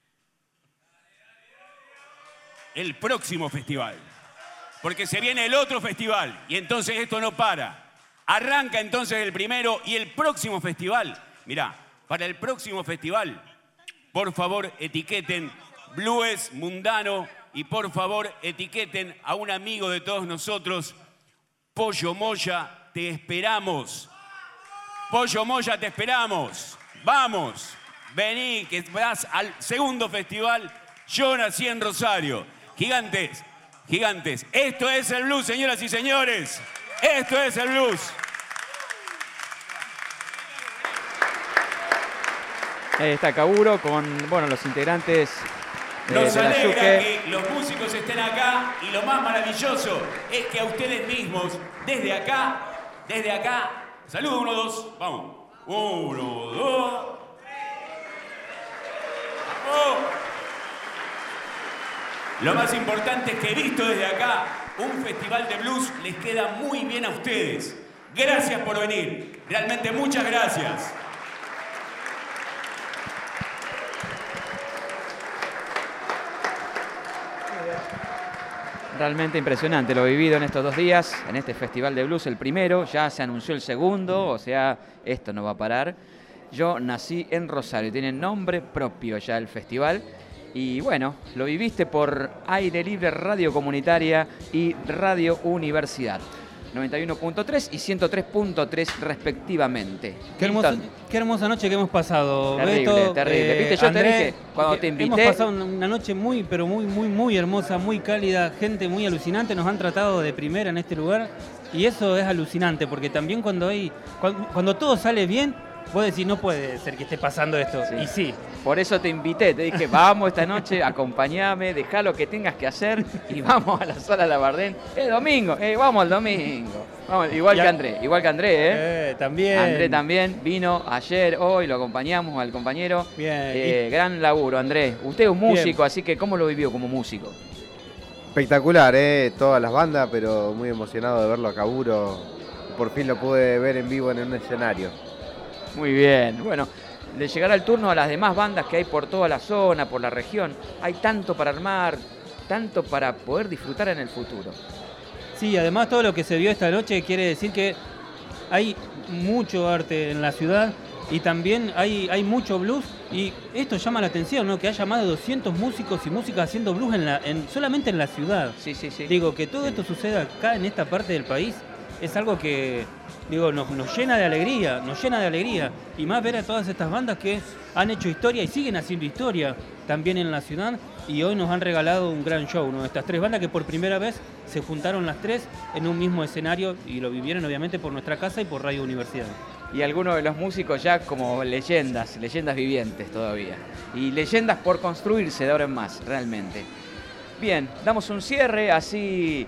El próximo festival. Porque se viene el otro festival y entonces esto no para. Arranca entonces el primero y el próximo festival. Mirá, para el próximo festival, por favor, etiqueten blues, mundano, y por favor etiqueten a un amigo de todos nosotros, Pollo Moya, te esperamos. Pollo Moya, te esperamos. Vamos, vení, que vas al segundo festival Yo Nací en Rosario. Gigantes, gigantes. Esto es el blues, señoras y señores. Esto es el blues. Ahí está Kaburo con, bueno, los integrantes Nos de la alegra Yuke. que los músicos estén acá y lo más maravilloso es que a ustedes mismos, desde acá, saludos, 1, 2, vamos. 1, 2. ¡Vamos! Lo más importante es que visto desde acá, un festival de blues les queda muy bien a ustedes. Gracias por venir. Realmente muchas gracias. Realmente impresionante lo vivido en estos 2 días, en este Festival de Blues, el primero, ya se anunció el segundo, o sea, esto no va a parar. Yo nací en Rosario, tiene nombre propio ya el festival. Y bueno, lo viviste por Aire Libre Radio Comunitaria y Radio Universidad. 91.3 y 103.3 respectivamente. Qué hermosa noche que hemos pasado. Terrible, Beto, terrible. Viste, yo André, te dije cuando te invité. Hemos pasado una noche muy, pero muy hermosa, muy cálida, gente muy alucinante. Nos han tratado de primera en este lugar y eso es alucinante porque también cuando todo sale bien, vos decís, no puede ser que esté pasando esto. Sí. Y sí. Por eso te invité, te dije, vamos esta noche, acompáñame, dejá lo que tengas que hacer y vamos a la Sala Labardén. Es domingo, vamos al domingo. Vamos, igual que André, también. André también vino ayer, hoy, lo acompañamos al compañero. Bien. Gran laburo, André. Usted es un músico, así que ¿cómo lo vivió como músico? Espectacular, todas las bandas, pero muy emocionado de verlo a Kaburo. Por fin lo pude ver en vivo en un escenario. Muy bien, bueno, le llegará el turno a las demás bandas que hay por toda la zona, por la región. Hay tanto para armar, tanto para poder disfrutar en el futuro. Sí, además todo lo que se vio esta noche quiere decir que hay mucho arte en la ciudad y también hay mucho blues y esto llama la atención, ¿no? Que haya más de 200 músicos y músicas haciendo blues solamente en la ciudad. Sí. Digo, que todo esto suceda acá en esta parte del país es algo que, digo, nos llena de alegría, y más ver a todas estas bandas que han hecho historia y siguen haciendo historia también en la ciudad y hoy nos han regalado un gran show, ¿no? Estas 3 bandas que por primera vez se juntaron las 3 en un mismo escenario y lo vivieron obviamente por nuestra casa y por Radio Universidad. Y algunos de los músicos ya como leyendas vivientes todavía. Y leyendas por construirse de ahora en más, realmente. Bien, damos un cierre, así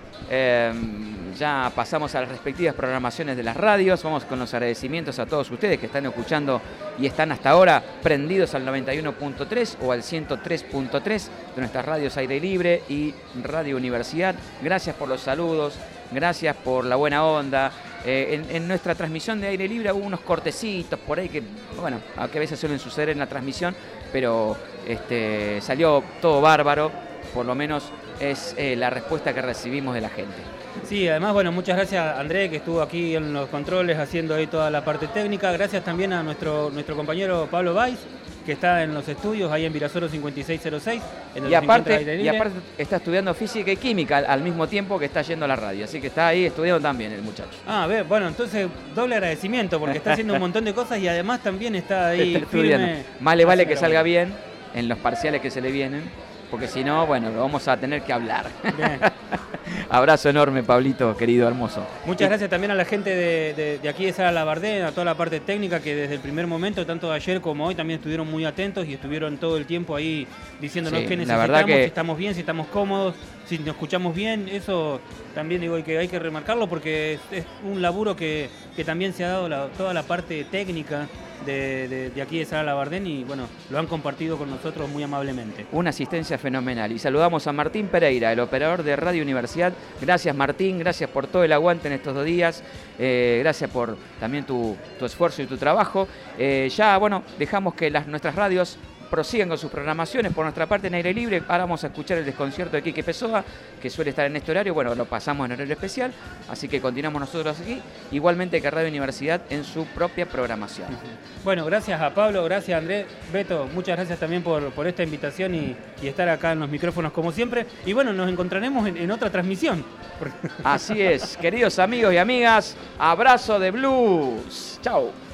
ya pasamos a las respectivas programaciones de las radios. Vamos con los agradecimientos a todos ustedes que están escuchando y están hasta ahora prendidos al 91.3 o al 103.3 de nuestras radios Aire Libre y Radio Universidad. Gracias por los saludos, gracias por la buena onda. En nuestra transmisión de Aire Libre hubo unos cortecitos por ahí que, bueno, que a veces suelen suceder en la transmisión, pero salió todo bárbaro. Por lo menos es la respuesta que recibimos de la gente. Sí, además, bueno, muchas gracias a André, que estuvo aquí en los controles haciendo ahí toda la parte técnica. Gracias también a nuestro compañero Pablo Valls, que está en los estudios, ahí en Virasoro 5606. Y aparte está estudiando física y química al mismo tiempo que está yendo a la radio. Así que está ahí estudiando también el muchacho. Bueno, entonces doble agradecimiento, porque está haciendo un montón de cosas y además también está ahí firme. Más le vale que salga bien en los parciales que se le vienen, porque si no, bueno, lo vamos a tener que hablar. Bien. Abrazo enorme, Pablito, querido, hermoso. Muchas gracias también a la gente de aquí de Sala Labardén, a toda la parte técnica que desde el primer momento, tanto ayer como hoy, también estuvieron muy atentos y estuvieron todo el tiempo ahí diciéndonos qué necesitamos, si estamos bien, si estamos cómodos, si nos escuchamos bien. Eso también digo que hay que remarcarlo porque es un laburo que también se ha dado toda la parte técnica de aquí de Sala Labardén y bueno, lo han compartido con nosotros muy amablemente. Una asistencia fenomenal. Y saludamos a Martín Pereira, el operador de Radio Universidad. Gracias, Martín, gracias por todo el aguante en estos 2 días. Gracias por también tu esfuerzo y tu trabajo. Ya, bueno, dejamos que nuestras radios prosigan con sus programaciones. Por nuestra parte, en Aire Libre, ahora vamos a escuchar el desconcierto de Quique Pessoa, que suele estar en este horario. Bueno, lo pasamos en horario especial, así que continuamos nosotros aquí. Igualmente que Radio Universidad en su propia programación. Bueno, gracias a Pablo, gracias a Andrés. Beto, muchas gracias también por esta invitación y estar acá en los micrófonos como siempre. Y bueno, nos encontraremos en otra transmisión. Así es, queridos amigos y amigas, abrazo de blues. Chau.